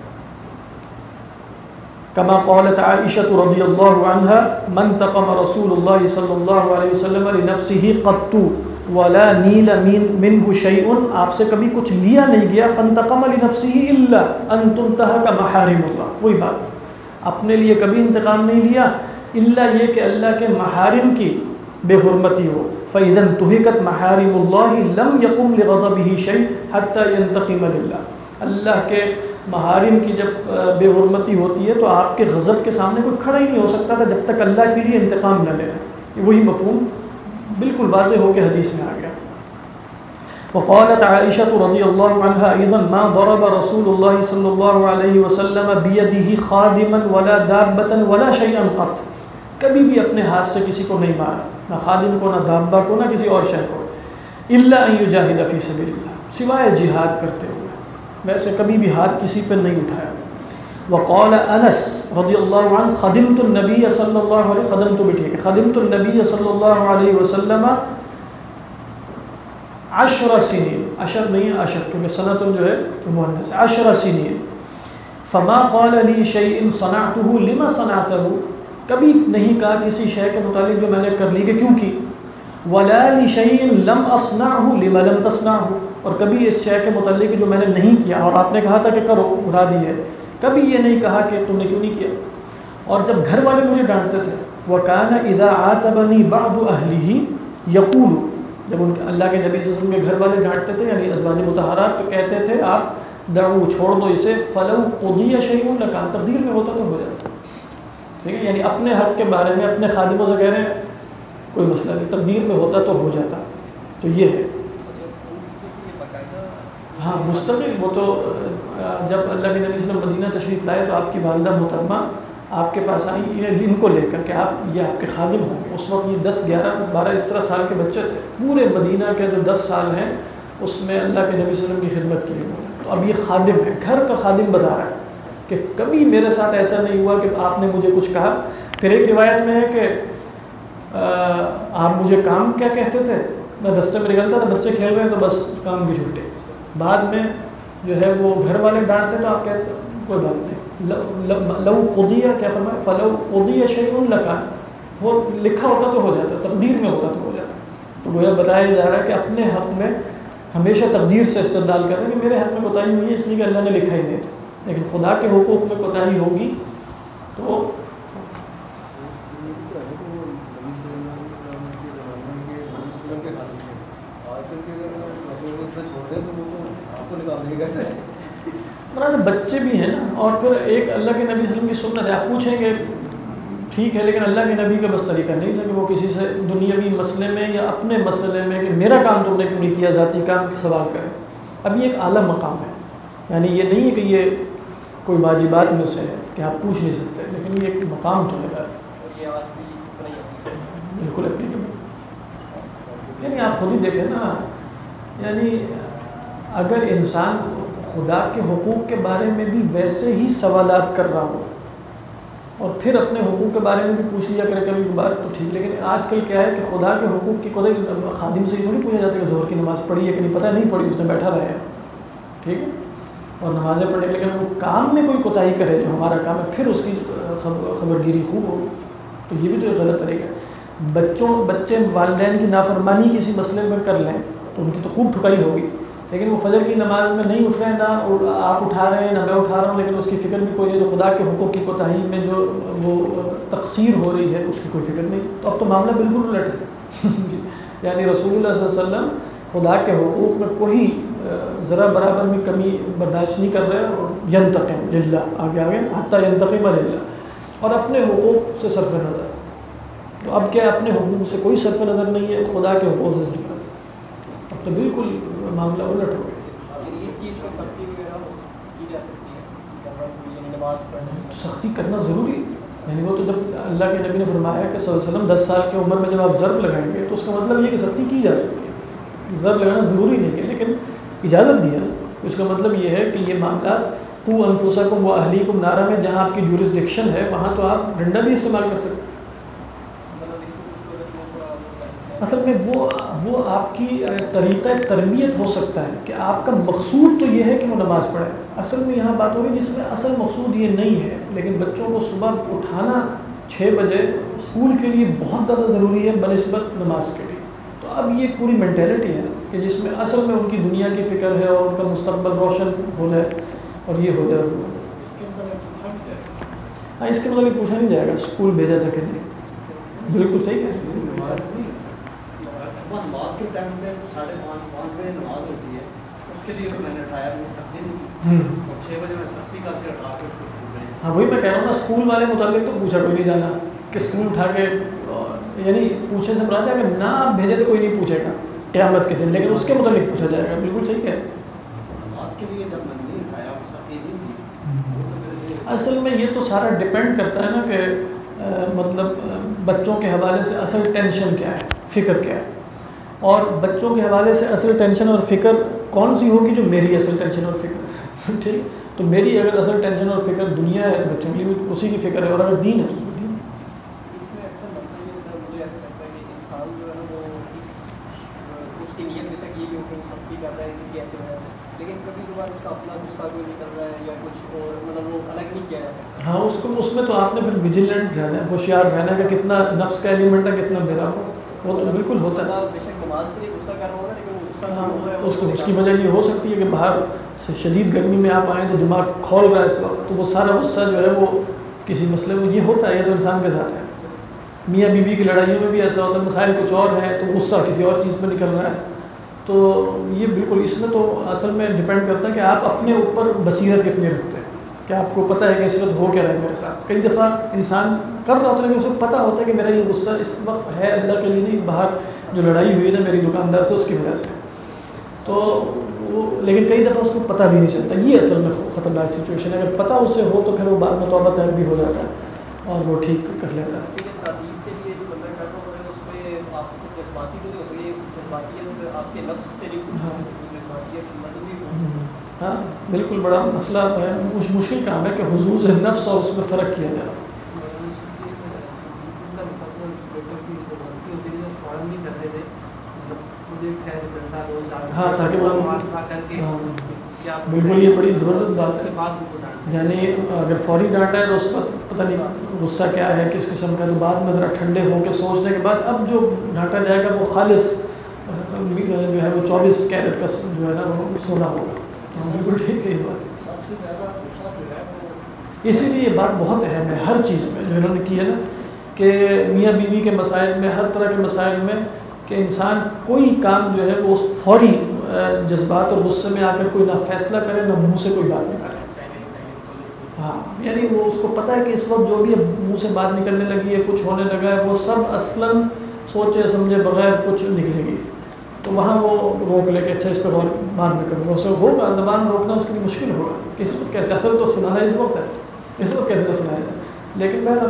كما قالت عائشة رضی اللہ عنہ من تقم رسول اللہ صلی اللہ علیہ وسلم لنفسه قط ولا نیل منه شیء، آپ سے کبھی کچھ لیا نہیں گیا. فانتقم لنفسه الا ان تنتهك محارم اللہ، وہی بات، اپنے لیے کبھی انتقام نہیں لیا الا یہ کہ اللہ کے محارم کی بے حرمتی ہو. فاذا انتهكت محارم اللہ لم يقم لغضبه شیء حتى ينتقم للہ، اللہ کے محارم کی جب بے حرمتی ہوتی ہے تو آپ کے غضب کے سامنے کوئی کھڑا ہی نہیں ہو سکتا تھا جب تک اللہ کے لیے انتقام نہ لے. وہی مفہوم بالکل واضح ہو کے حدیث میں آ گیا. وقالت عائشة رضی اللہ عنہ ايضا ما ضرب رسول اللہ صلی اللہ علیہ وسلم بيده خادما ولا دابة ولا شيئا قط، کبھی بھی اپنے ہاتھ سے کسی کو نہیں مارا، نہ خادم کو، نہ دابہ کو، نہ کسی اور شے کو. الا ان يجاهد في سبيل اللہ، سوائے جہاد کرتے ہوئے، ویسے کبھی بھی ہاتھ کسی پہ نہیں اٹھایا. وقال انس رضی اللہ عنہ خدمت النبی صلی اللہ علیہ، خدمت بھی ٹھیک ہے، خدمت النبی صلی اللہ علیہ وسلم 10 سنین، عشر نہیں ہے عشر، کیونکہ سنت جو ہے مؤنث ہے، 10 سنین. فما قال لي شيء صنعته لما صنعته، کبھی نہیں کہا کسی شے کے متعلق جو میں نے کر لی کہ کیوں کی. ولا لشيء لم اصنعه لما لم تصنعه، اور کبھی اس شے کے متعلق جو میں نے نہیں کیا اور آپ نے کہا تھا کہ کرو، مراد یہ ہے، کبھی یہ نہیں کہا کہ تم نے کیوں نہیں کیا. اور جب گھر والے مجھے ڈانٹتے تھے، وَكَانَ إِذَا عَاتَبَنِي بَعْضُ أَهْلِهِ يَقُولُ، جب ان اللہ کے نبی صلی اللہ علیہ وسلم کے گھر والے ڈانٹتے تھے یعنی ازواج مطہرات، تو کہتے تھے آپ دعو، چھوڑ دو اسے، فَلَوْ قُضِيَ شَيْءٌ لَكَانَ، تقدیر میں ہوتا تو ہو جاتا. ٹھیک ہے، یعنی اپنے حق کے بارے میں اپنے خادموں سے کہہ رہے ہیں کوئی مسئلہ نہیں، تقدیر میں ہوتا تو ہو جاتا. تو یہ ہے ہاں مستقل. وہ تو جب اللہ کے نبی صلی اللہ علیہ وسلم مدینہ تشریف لائے تو آپ کی والدہ محترمہ آپ کے پاس آئیں ان کو لے کر کہ آپ، یہ آپ کے خادم ہوں. اس وقت یہ 10 11 12 اس طرح سال کے بچے تھے. پورے مدینہ کے جو 10 سال ہیں اس میں اللہ کے نبی صلی اللہ علیہ وسلم کی خدمت کی ہے. تو اب یہ خادم ہے، گھر کا خادم بتا رہا ہے کہ کبھی میرے ساتھ ایسا نہیں ہوا کہ آپ نے مجھے کچھ کہا. پھر ایک روایت میں ہے کہ آپ مجھے کام کیا کہتے تھے، میں رستے میں نکلتا تھا، بچے کھیل رہے ہیں تو بس کام کی چھٹی. بعد میں جو ہے وہ گھر والے ڈانٹتے تو آپ کہتے کوئی بات نہیں، لو قضیہ کیا فرمایا، فلو قضیہ شیء لکان، وہ لکھا ہوتا تو ہو جاتا، تقدیر میں ہوتا تو ہو جاتا. تو گویا بتایا جا رہا ہے کہ اپنے حق میں ہمیشہ تقدیر سے استدلال کر رہے ہیں کہ میرے حق میں کوتاہی ہوئی ہے اس لیے کہ اللہ نے لکھا ہی نہیں تھا. لیکن خدا کے حقوق میں کوتاہی ہوگی تو مراد بچے بھی ہیں نا. اور پھر ایک اللہ کے نبی صلی اللہ علیہ وسلم کی سنت ہے. آپ پوچھیں گے ٹھیک ہے، لیکن اللہ کے نبی کا بس طریقہ نہیں تھا کہ وہ کسی سے دنیاوی مسئلے میں یا اپنے مسئلے میں کہ میرا کام تم نے کیوں نہیں کیا، ذاتی کام کی سوال کرے. اب یہ ایک اعلیٰ مقام ہے، یعنی یہ نہیں ہے کہ یہ کوئی واجبات میں سے ہے کہ آپ پوچھ نہیں سکتے، لیکن یہ ایک مقام تو ہے. بالکل اپلیکیبل. یعنی آپ خود ہی دیکھیں نا، یعنی اگر انسان خدا کے حقوق کے بارے میں بھی ویسے ہی سوالات کر رہا ہو اور پھر اپنے حقوق کے بارے میں بھی پوچھ لیا کرے کبھی بات تو ٹھیک. لیکن آج کل کیا ہے کہ خدا کے حقوق کی کوئی خادم سے ہی تھوڑی پوچھا جاتا ہے کہ ظہر کی نماز پڑھی ہے کہ نہیں، پتہ نہیں پڑھی، اس نے بیٹھا رہا ہے. ٹھیک ہے، اور نمازیں پڑھنے، لیکن وہ کام میں کوئی کوتاہی کرے جو ہمارا کام ہے، پھر اس کی خبر گیری خوب ہوگی. تو یہ بھی تو ایک غلط طریقہ ہے. بچے والدین کی نافرمانی کسی مسئلے میں کر لیں تو ان کی تو خوب ٹھکائی ہوگی، لیکن وہ فجر کی نماز میں نہیں اٹھ رہے ہیں، نہ آپ اٹھا رہے ہیں نہ میں اٹھا رہا ہوں، لیکن اس کی فکر بھی کوئی نہیں، تو خدا کے حقوق کی کوتاہی میں جو وہ تقصیر ہو رہی ہے اس کی کوئی فکر نہیں. تو اب تو معاملہ بالکل الٹ ہے. یعنی رسول اللہ صلی اللہ علیہ وسلم خدا کے حقوق میں کوئی ذرا برابر بھی کمی برداشت نہیں کر رہے، اور ینتقم للہ آگے حتی ینتقم للہ، اور اپنے حقوق سے صرف نظر. تو اب کیا اپنے حقوق سے کوئی صرف نظر نہیں ہے، خدا کے حقوق سے صرف نظر. اب تو بالکل معاملہ الٹ ہو گیا. اس چیز پر سختی وغیرہ کی جا سکتی ہے، یعنی نماز پڑھنا سختی کرنا ضروری، یعنی وہ تو جب اللہ کے نبی نے فرمایا کہ صلی اللہ علیہ وسلم 10 سال کی عمر میں جب آپ ضرب لگائیں گے تو اس کا مطلب یہ کہ سختی کی جا سکتی ہے. ضرب لگانا ضروری نہیں ہے، لیکن اجازت دی ہے. اس کا مطلب یہ ہے کہ یہ معاملہ قو انفسکم و اہلیکم نارا میں جہاں آپ کی جورسڈکشن ہے وہاں تو آپ ڈنڈا بھی استعمال کر سکتے ہیں. اصل میں وہ آپ کی طریقہ تربیت ہو سکتا ہے کہ آپ کا مقصود تو یہ ہے کہ وہ نماز پڑھے. اصل میں یہاں بات ہو رہی ہے جس میں اصل مقصود یہ نہیں ہے، لیکن بچوں کو صبح اٹھانا 6 بجے اسکول کے لیے بہت زیادہ ضروری ہے بنسبت نماز کے لیے. تو اب یہ ایک پوری مینٹیلٹی ہے کہ جس میں اصل میں ان کی دنیا کی فکر ہے اور ان کا مستقبل روشن ہو جائے اور یہ ہو جائے. ہاں اس کے مطلب پوچھا نہیں جائے گا اسکول بھیجا تھا کہ نہیں. بالکل صحیح ہے. نماز کے ٹائم میں 5:30 بجے نماز ہوتی ہے، اس کے لیے میں نے اٹھایا، میں سختی نہیں کی، اور 6 بجے میں سختی کر کے اٹھا کے اس کو اسکول بھیجا. ہاں وہی میں کہہ رہا ہوں نا، اسکول والے متعلق تو پوچھا کوئی نہیں جانا کہ اسکول اٹھا کے، یعنی پوچھنے سے مراد ہے کہ نہ آپ بھیجے تو کوئی نہیں پوچھے گا قیامت کے دن، لیکن اس کے متعلق پوچھا جائے گا. بالکل صحیح ہے. نماز کے لیے جب میں نہیں اٹھایا، سختی نہیں کی. اصل میں یہ تو سارا ڈپینڈ کرتا ہے نا کہ مطلب بچوں کے حوالے سے اصل ٹینشن کیا ہے، فکر کیا ہے. اور بچوں کے حوالے سے اصل ٹینشن اور فکر کون سی ہوگی؟ جو میری اصل ٹینشن اور فکر. ٹھیک، تو میری اگر اصل ٹینشن اور فکر دنیا ہے تو بچوں کی بھی اسی کی فکر ہے، اور اگر دین ہے تو دین. اس میں اکثر مسئلہ یہ ہوتا ہے، مجھے ایسا لگتا ہے کہ انسان جو ہے نا وہ اس کی نیت بے شک یہ بھی ہو کہ وہ سختی کر رہا ہے کسی ایسی وجہ سے، لیکن کبھی کبھار اس کا اپنا غصہ کوئی نکل رہا ہے یا کچھ اور، مطلب وہ الگ نہیں کیا جا سکتا. ہاں اس میں تو آپ نے پھر ویجیلنٹ رہنا ہے، ہوشیار رہنا ہے کہ کتنا نفس کا ایلیمنٹ ہے کتنا میرا ہو. وہ تو بالکل ہوتا ہے. بے شک نماز کے لیے غصہ کر رہا ہوگا، لیکن وہ غصہ ہاں جو ہے اس کی وجہ یہ ہو سکتی ہے کہ باہر سے شدید گرمی میں آپ آئیں تو دماغ کھول رہا ہے اس وقت، تو وہ سارا غصہ جو ہے وہ کسی مسئلے میں، یہ ہوتا ہے، یہ تو انسان کے ساتھ ہے. میاں بیوی کی لڑائیوں میں بھی ایسا ہوتا ہے، مسائل کچھ اور ہیں تو غصہ کسی اور چیز پہ نکل رہا ہے. تو یہ بالکل اس میں تو اصل میں ڈپینڈ کرتا ہے کہ آپ اپنے اوپر بصیرت کتنی رکھتے ہیں، کہ آپ کو پتہ ہے کہ اس وقت ہو کیا رہا ہے میرے ساتھ. کئی دفعہ انسان کر رہا ہوتا ہے لیکن اسے پتہ ہوتا ہے کہ میرا یہ غصہ اس وقت ہے اللہ کے لیے نہیں، باہر جو لڑائی ہوئی نا میری دکاندار سے اس کی وجہ سے. تو وہ لیکن کئی دفعہ اس کو پتہ بھی نہیں چلتا. یہ اصل میں خطرناک سچویشن ہے. اگر پتہ اس سے ہو تو پھر وہ بعد میں توبہ طلب بھی ہو جاتا ہے اور وہ ٹھیک کر لیتا ہے. تعدیب کے لیے جو بندہ کر رہا ہوتا ہے اس میں آپ کو جذباتی تو نہیں ہو سکتی، جذباتیت آپ کے نفس سے نہیں ہوتی، جذباتیت مذہبی ہوتی. ہاں بالکل بڑا مسئلہ ہے، مشکل کام ہے کہ حضوظ نفس اور اس میں فرق کیا جائے. ہاں تاکہ وہ بالکل یہ بڑی زبردست بات ہے. یعنی اگر فوری ڈانٹا ہے تو اس وقت پتہ نہیں غصہ کیا ہے کس قسم کا، تو بعد میں ذرا ٹھنڈے ہو کے سوچنے کے بعد اب جو ڈانٹا جائے گا وہ خالص جو ہے وہ 24 کیرٹ کا جو ہے نا وہ سونا ہوگا. بالکل ٹھیک ہے یہ بات. اسی لیے یہ بات بہت اہم ہے ہر چیز میں جو انہوں نے کی ہے نا، کہ میاں بیوی کے مسائل میں، ہر طرح کے مسائل میں، کہ انسان کوئی کام جو ہے وہ فوری جذبات اور غصے میں آ کر کوئی نہ فیصلہ کرے نہ منہ سے کوئی بات نکالے. ہاں یعنی وہ اس کو پتہ ہے کہ اس وقت جو بھی منہ سے بات نکلنے لگی ہے، کچھ ہونے لگا ہے، وہ سب اصلاً سوچے سمجھے بغیر کچھ نکلے گی. تو وہاں وہ روک لے کے اچھا اس پر اور بعد میں کروں گا. اسے ہوگا زبان روکنا اس کے لیے مشکل ہوگا. اس وقت کیسے، اصل تو سنانا اس وقت ہے، اس وقت کیسے تو سنایا جائے. لیکن میں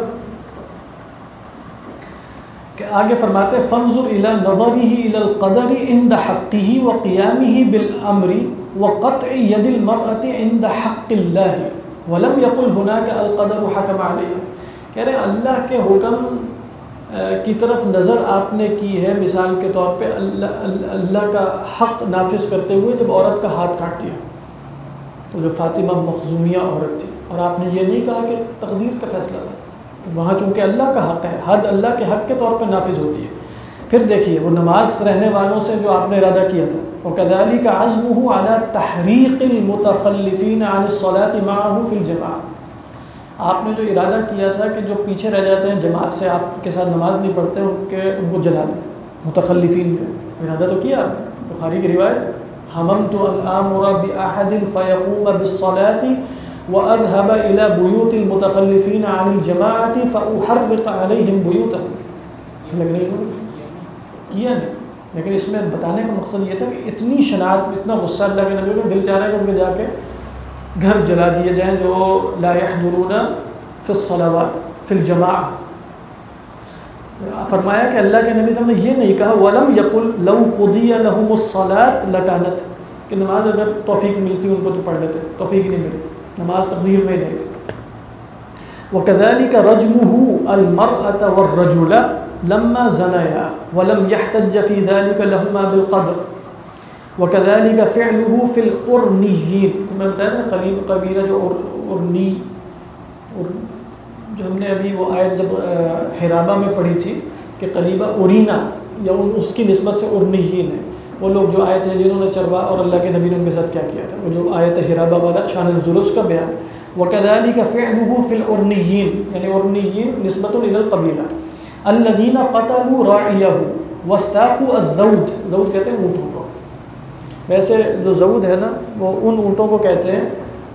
کہ آگے فرماتے فانظر الى نظره الى القدر عند حقه وقيامه بالامر وقطع يد المرأة عند حق الله ولم يقل هناك القدر حكم عليها. کہہ رہے ہیں اللہ کے حکم کی طرف نظر آپ نے کی ہے مثال کے طور پہ اللہ کا حق نافذ کرتے ہوئے جب عورت کا ہاتھ کاٹ دیا. تو جو فاطمہ مخزومیہ عورت تھی، اور آپ نے یہ نہیں کہا کہ تقدیر کا فیصلہ تھا، وہاں چونکہ اللہ کا حق ہے، حد اللہ کے حق کے طور پہ نافذ ہوتی ہے۔ پھر دیکھیے وہ نماز رہنے والوں سے جو آپ نے ارادہ کیا تھا، وَكَذَلِكَ عَزْمُهُ عَلَى تَحْرِيقِ الْمُتَخَلِّفِينَ عَنِ الصَّلَاةِ مَعَهُ فِي الْجَمَاعَةِ، آپ نے جو ارادہ کیا تھا کہ جو پیچھے رہ جاتے ہیں جماعت سے، آپ کے ساتھ نماز نہیں پڑھتے، ان کو جلا دیں، متخلفین پہ ارادہ تو کیا آپ نے، بخاری کی روایت، حممت ان آمر بأحد فيقوم بالصلاة وأذهب إلى بيوت المتخلفين عن الجماعة فأحرق عليهم بيوتهم، لیکن کیا نہیں، لیکن اس میں بتانے کا مقصد یہ تھا کہ اتنی شناعت، اتنا غصہ اللہ کے نبی کو، دل چاہ رہا ہے کہ ان کے جا کے گھر جلا دیے جائیں جو لا يحضرون في الصلوات في الجماعة۔ فرمایا کہ اللہ کے نبی صلی اللہ علیہ وسلم نے یہ نہیں کہا وَلَمْ يَقُلْ لَوْ قُضِيَ لَهُمُ الصَّلَاةُ لَكَانَتْ، کہ نماز اگر توفیق ملتی ان کو تو پڑھ لیتے، توفیق نہیں ملی، نماز تقدیر میں نہیں تھی۔ وَكَذَلِكَ رَجْمُهُ الْمَرْأَةَ وَالرَّجُلَ لَمَّا زَنَيَا وَلَمْ يَحْتَجَّ فِي ذَلِكَ لَهُمَا بِالْقَدْرِ وَكَذَلِكَ فِعْلُهُ فِي الْأُرْنِيِّينَ، میں بتایا نا قبیلہ جو ارنی، جو ہم نے ابھی وہ آیت جب حرابہ میں پڑھی تھی کہ قلیبہ اورینا، یا اس کی نسبت سے ارنیین ہے، وہ لوگ جو آئے تھے جنہوں نے چروا اور اللہ کے نبی نے ان کے ساتھ کیا کیا تھا، وہ جو آیت حرابہ والا شان الجلوس کا بیان۔ وَكَذَلِكَ فِعْلُهُ فِي الْأُرْنِيِّينَ، یعنی ارنیین نسبت الى القبیلہ، الَّذِينَ قَتَلُوا رَاعِيَهُ وَاسْتَاقُوا الذَّوْدَ، زود کہتے ہیں اونٹوں کو، ویسے جو زود ہے نا وہ ان اونٹوں کو کہتے ہیں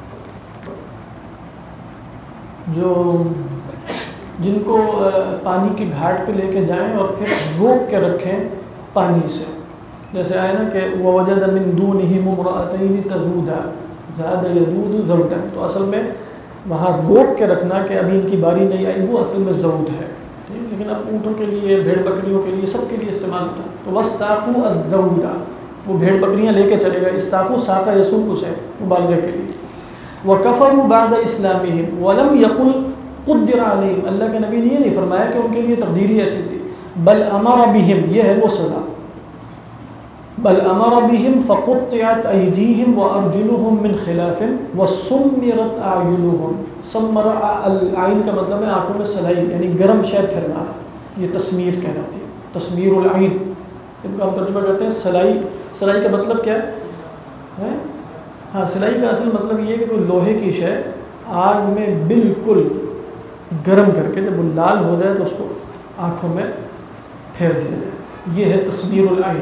جو جن کو پانی کے گھاٹ پہ لے کے جائیں اور پھر روک کے رکھیں پانی سے، جیسے آئے نا کہ وَوَجَدَ مِن دُونِهِمُ امْرَأَتَيْنِ تَذُودَانِ زَادَ يَذُودُ زَوْجًا، تو اصل میں وہاں روک کے رکھنا کہ ابھی ان کی باری نہیں آئی، وہ اصل میں زود ہے، لیکن اب اونٹوں کے لیے، بھیڑ بکریوں کے لیے، سب کے لیے استعمال ہوتا ہے۔ تو وَاسْتَاقُوا الذَّوْدَ، وہ بھیڑ بکریاں لے کے چلے گا، استاقو ساقہ یسوق سے مبالغہ کے لیے۔ وَكَفَرُوا بَعْدَ إِسْلَامِهِمْ وَلَمْ يَقُلْ قُدِّرَ عَلَيْهِمْ، اللہ کے نبی نے یہ نہیں فرمایا کہ ان کے لیے تقدیری ایسی تھی، بل امر بهم، یہ ہے وہ سزا، بل امر بهم فقطعت أيديهم وأرجلهم من خلاف وسمرت أعينهم، سمر العین کا مطلب ہے آنکھوں میں سلائی، یعنی گرم شے پھرمانا، یہ تسمیر کہلاتی ہے، تسمیر العین، ان کا ہم ترجمہ کرتے ہیں سلائی۔ سلائی کا مطلب کیا ہے؟ ہاں، سلائی کا اصل مطلب یہ ہے کہ کوئی لوہے کی شے آگ میں بالکل گرم کر کے جب وہ لال ہو جائے تو اس کو آنکھوں میں پھیر دیا جائے، یہ ہے تسمیر العین،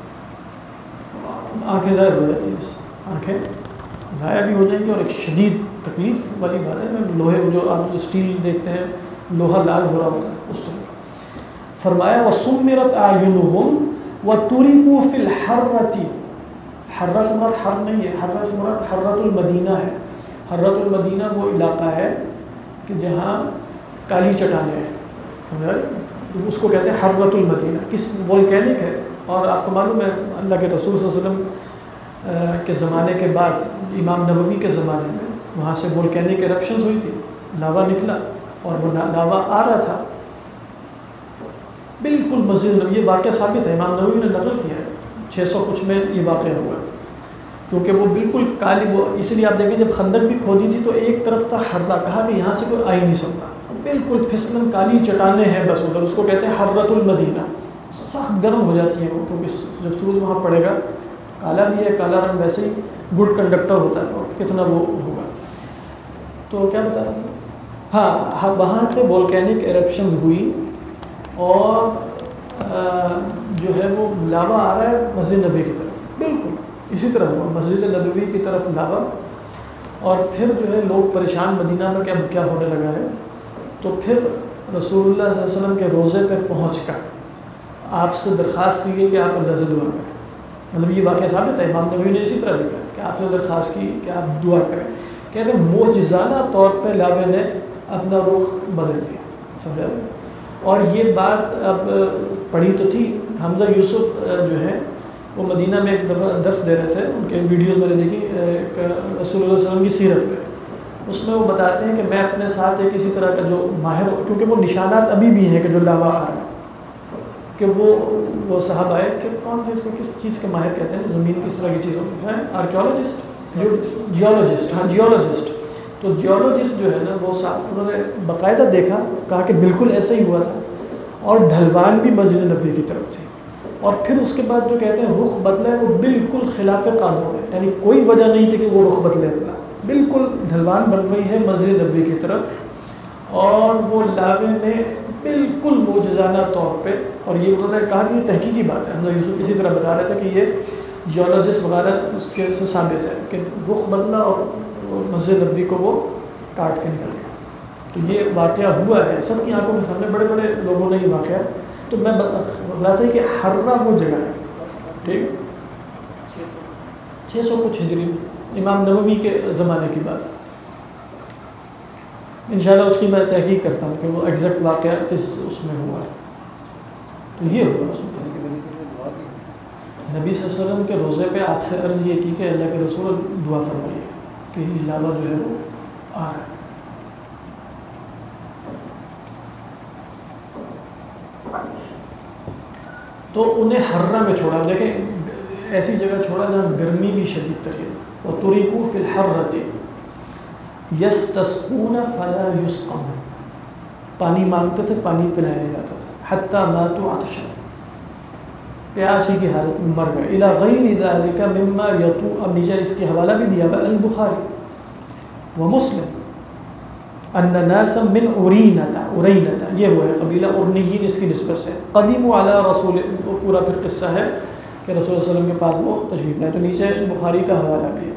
آنکھیں ضائع ہو جاتی ہیں، اس آنکھیں ضائع بھی ہو جائیں گی، اور ایک شدید تکلیف والی بات ہے، لوہے جو آپ اسٹیل دیکھتے ہیں لوہا لال ہو رہا ہوتا ہے اس طرح۔ فرمایا وَسُمِّرَتْ أَعْيُنُهُمْ وَتُرِكُوا فِي الْحَرَّةِ، حرہ سے مراد حر نہیں ہے، حرہ سے مراد حرۃ المدینہ ہے۔ حرۃ المدینہ وہ علاقہ ہے کہ جہاں کالی چٹانیں ہیں، سمجھا، اس کو کہتے ہیں حرۃ المدینہ، کس وولکینک ہے، اور آپ کو معلوم ہے اللہ کے رسول صلی اللہ علیہ وسلم کے زمانے کے بعد امام نووی کے زمانے میں وہاں سے وولکینک ایرپشنز ہوئی تھی، لاوا نکلا اور وہ لاوا آ رہا تھا بالکل مسجد، یہ واقعہ ثابت ہے، امام نووی نے نقل کیا ہے 600 کچھ میں یہ واقعہ ہوا، کیونکہ وہ بالکل کالی، وہ اس لیے آپ دیکھیں جب خندق بھی کھودی تھی تو ایک طرف تھا حرہ، کہا کہ یہاں سے کوئی آ ہی نہیں سکتا، بالکل پھسلن کالی چٹانیں ہیں بس ادھر، اس کو کہتے ہیں حرۃ المدینہ، سخت گرم ہو جاتی ہیں وہ، کیونکہ جب سورج وہاں پڑے گا، کالا بھی ہے، کالا رنگ ویسے ہی گڈ کنڈکٹر ہوتا ہے، اور کتنا وہ ہوگا۔ تو کیا بتا رہا تھا، ہاں وہاں سے وولکینک ایرپشنز ہوئی اور جو ہے وہ لاوا آ رہا ہے مسجد نبوی کی طرف، بالکل اسی طرح ہوا مسجد نبوی کی طرف لاوا، اور پھر جو ہے لوگ پریشان، مدینہ میں کیا ہونے لگا ہے، تو پھر رسول اللہ صلی اللہ علیہ وسلم کے روضے پہ پہنچ کر آپ سے درخواست کی گئی کہ آپ اللہ سے دعا کریں، مطلب یہ واقعہ ثابت ہے، امام نووی نے اسی طرح لکھا کہ آپ سے درخواست کی کہ آپ دعا کریں، کہتے ہیں معجزانہ طور پہ لاوے نے اپنا رخ بدل دیا، سمجھا، اور یہ بات اب پڑھی تو تھی، حمزہ یوسف جو ہے وہ مدینہ میں ایک دفعہ درس دے رہے تھے، ان کے ویڈیوز میں نے دیکھی رسول اللہ علیہ وسلم کی سیرت پہ، اس میں وہ بتاتے ہیں کہ میں اپنے ساتھ ایک اسی طرح کا جو ماہر ہو، کیونکہ وہ نشانات ابھی بھی ہیں کہ جو لاوا آ رہا ہے، کہ وہ صاحب آئے کہ کون سے اس کو کس چیز کے ماہر کہتے ہیں، زمین کس طرح کی چیزوں ہے، آرکیولوجسٹ، جیولوجسٹ، ہاں جیولوجسٹ. تو جیولوجسٹ جو ہے نا وہ انہوں نے باقاعدہ دیکھا، کہا کہ بالکل ایسا ہی ہوا تھا، اور ڈھلوان بھی مسجد نبوی کی طرف تھی. اور پھر اس کے بعد جو کہتے ہیں رخ بدلا ہے وہ بالکل خلاف قانون ہے، یعنی کوئی وجہ نہیں تھی کہ وہ رخ بدلے اپنا، بالکل ڈھلوان بن گئی ہے مسجد نبوی کی طرف. اور وہ لاوے نے بالکل معجزانہ طور پہ، اور یہ انہوں نے کہا کہ یہ تحقیقی بات ہے، حضرت یوسف اسی طرح بتا رہے تھے کہ یہ جیولوجسٹ وغیرہ اس کے سے ثابت ہے کہ رخ بدلا اور مسجد نبوی کو وہ کاٹ کے نکل گیا. تو یہ واقعہ ہوا ہے سب کی آنکھوں کے سامنے، بڑے بڑے لوگوں نے یہ واقعہ. تو میں خلاصہ کہ حرہ وہ جگہ ہے، ٹھیک، 600 کچھ ہجری، امام نووی کے زمانے کی بات ہے. انشاءاللہ اس کی میں تحقیق کرتا ہوں کہ وہ ایگزیکٹ واقعہ اس میں ہوا ہے. تو یہ ہوا نبی صلی اللہ علیہ وسلم کے روزے پہ آپ سے عرض یہ کی کہ اللہ کے رسول دعا فرمائیے کہ یہ لاوا جو ہے وہ آ رہا ہے. تو انہیں حرہ میں چھوڑا. دیکھیں ایسی جگہ چھوڑا جہاں گرمی بھی شدید ترین. وَتُرِكُوا فِي الْحَرَّةِ يَسْتَسْقُونَ فَلَا يُسْقَوْنَ، پانی مانگتے تھے، پانی پلایا جاتا تھا. حَتَّى مَاتُوا عَطْشًا، پیاسی کی حالت میں مر گئے. إِلَى غَيْرِ ذَلِكَ مِمَّا يَطُوعُ، اب نیچے اس کی حوالہ بھی دیا ہوا البخاری ومسلم ان ناسا من ارینتا، یہ وہ ہے قبیلہ ارنیین، اس کی نسبت سے. قدیموا علی رسول، وہ پورا پھر قصہ ہے کہ رسول اللہ علیہ وسلم کے پاس وہ تشریف لائے. تو نیچے بخاری کا حوالہ بھی ہے.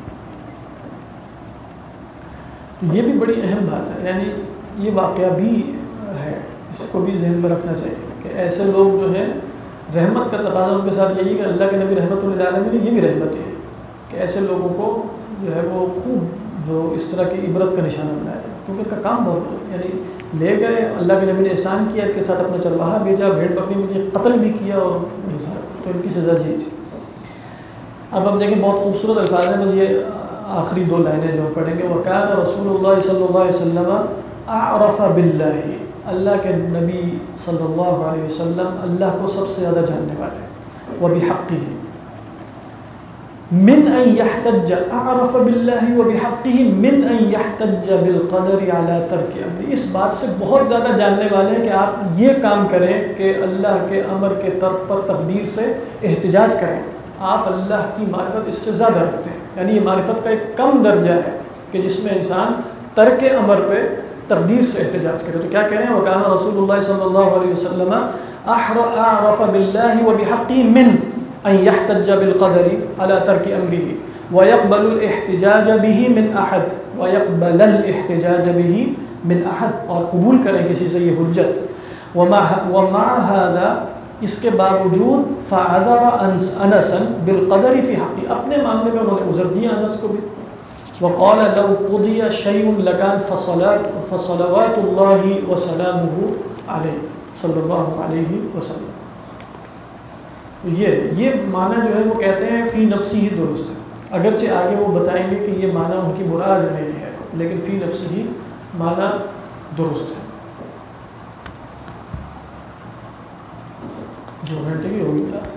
تو یہ بھی بڑی اہم بات ہے، یعنی یہ واقعہ بھی ہے، اس کو بھی ذہن میں رکھنا چاہیے کہ ایسے لوگ جو ہیں رحمت کا تقاضا ان کے ساتھ یہی کہ اللہ کے نبی رحمت للعالمین، یہ بھی رحمت ہے کہ ایسے لوگوں کو جو ہے وہ خوب جو اس طرح کی عبرت کا نشانہ بنایا جائے، کیونکہ ان کا کام بہت، یعنی لے گئے، اللہ کے نبی نے احسان کیا کے ساتھ اپنا چرواہا بھیجا، بھیڑ بکری میں قتل بھی کیا، اور تو ان کی سزا جی تھی. اب ہم دیکھیں بہت خوبصورت الفاظ ہیں، بس یہ آخری 2 لائنیں جو ہم پڑھیں گے. وَكَانَ رَسُولُ اللَّهِ صلی اللہ علیہ وسلم أَعْرَفَ بِاللَّهِ، اللہ کے نبی صلی اللہ علیہ وسلم اللہ کو سب سے زیادہ جاننے والے. وَبِحَقِّهِ من ان يحتج، اعرف بالله وبحقه من ان يحتج بالقدر على ترك امر، اس بات سے بہت زیادہ جاننے والے ہیں کہ آپ یہ کام کریں کہ اللہ کے امر کے ترک پر تقدیر سے احتجاج کریں. آپ اللہ کی معرفت اس سے زیادہ رکھتے ہیں، یعنی یہ معرفت کا ایک کم درجہ ہے کہ جس میں انسان ترک امر پہ تقدیر سے احتجاج کرے. تو کیا کہہ رہے ہیں؟ وکان رسول اللہ صلی اللہ علیہ وسلم اعرف بالله وبحقه من ان يحتج بالقدر على ترك امره ويقبل الاحتجاج به من احد، ويقبل الاحتجاج به من احد، اور قبول کریں کسی سے یہ حجت. ومع هذا، اس کے باوجود فعذر انسا بالقدر في حقه، اپنے معاملے میں انہوں نے عذر دیا انس کو بھی. وقال لو قضي شيء لكان فصلوات الله وسلامه عليه صلی اللہ علیہ وسلم. تو یہ معنی جو ہے وہ کہتے ہیں فی نفسی ہی درست ہے، اگرچہ آگے وہ بتائیں گے کہ یہ معنی ان کی مراد نہیں ہے، لیکن فی نفسی ہی معنی درست ہے. 2 گھنٹے کی ہوگی کلاس.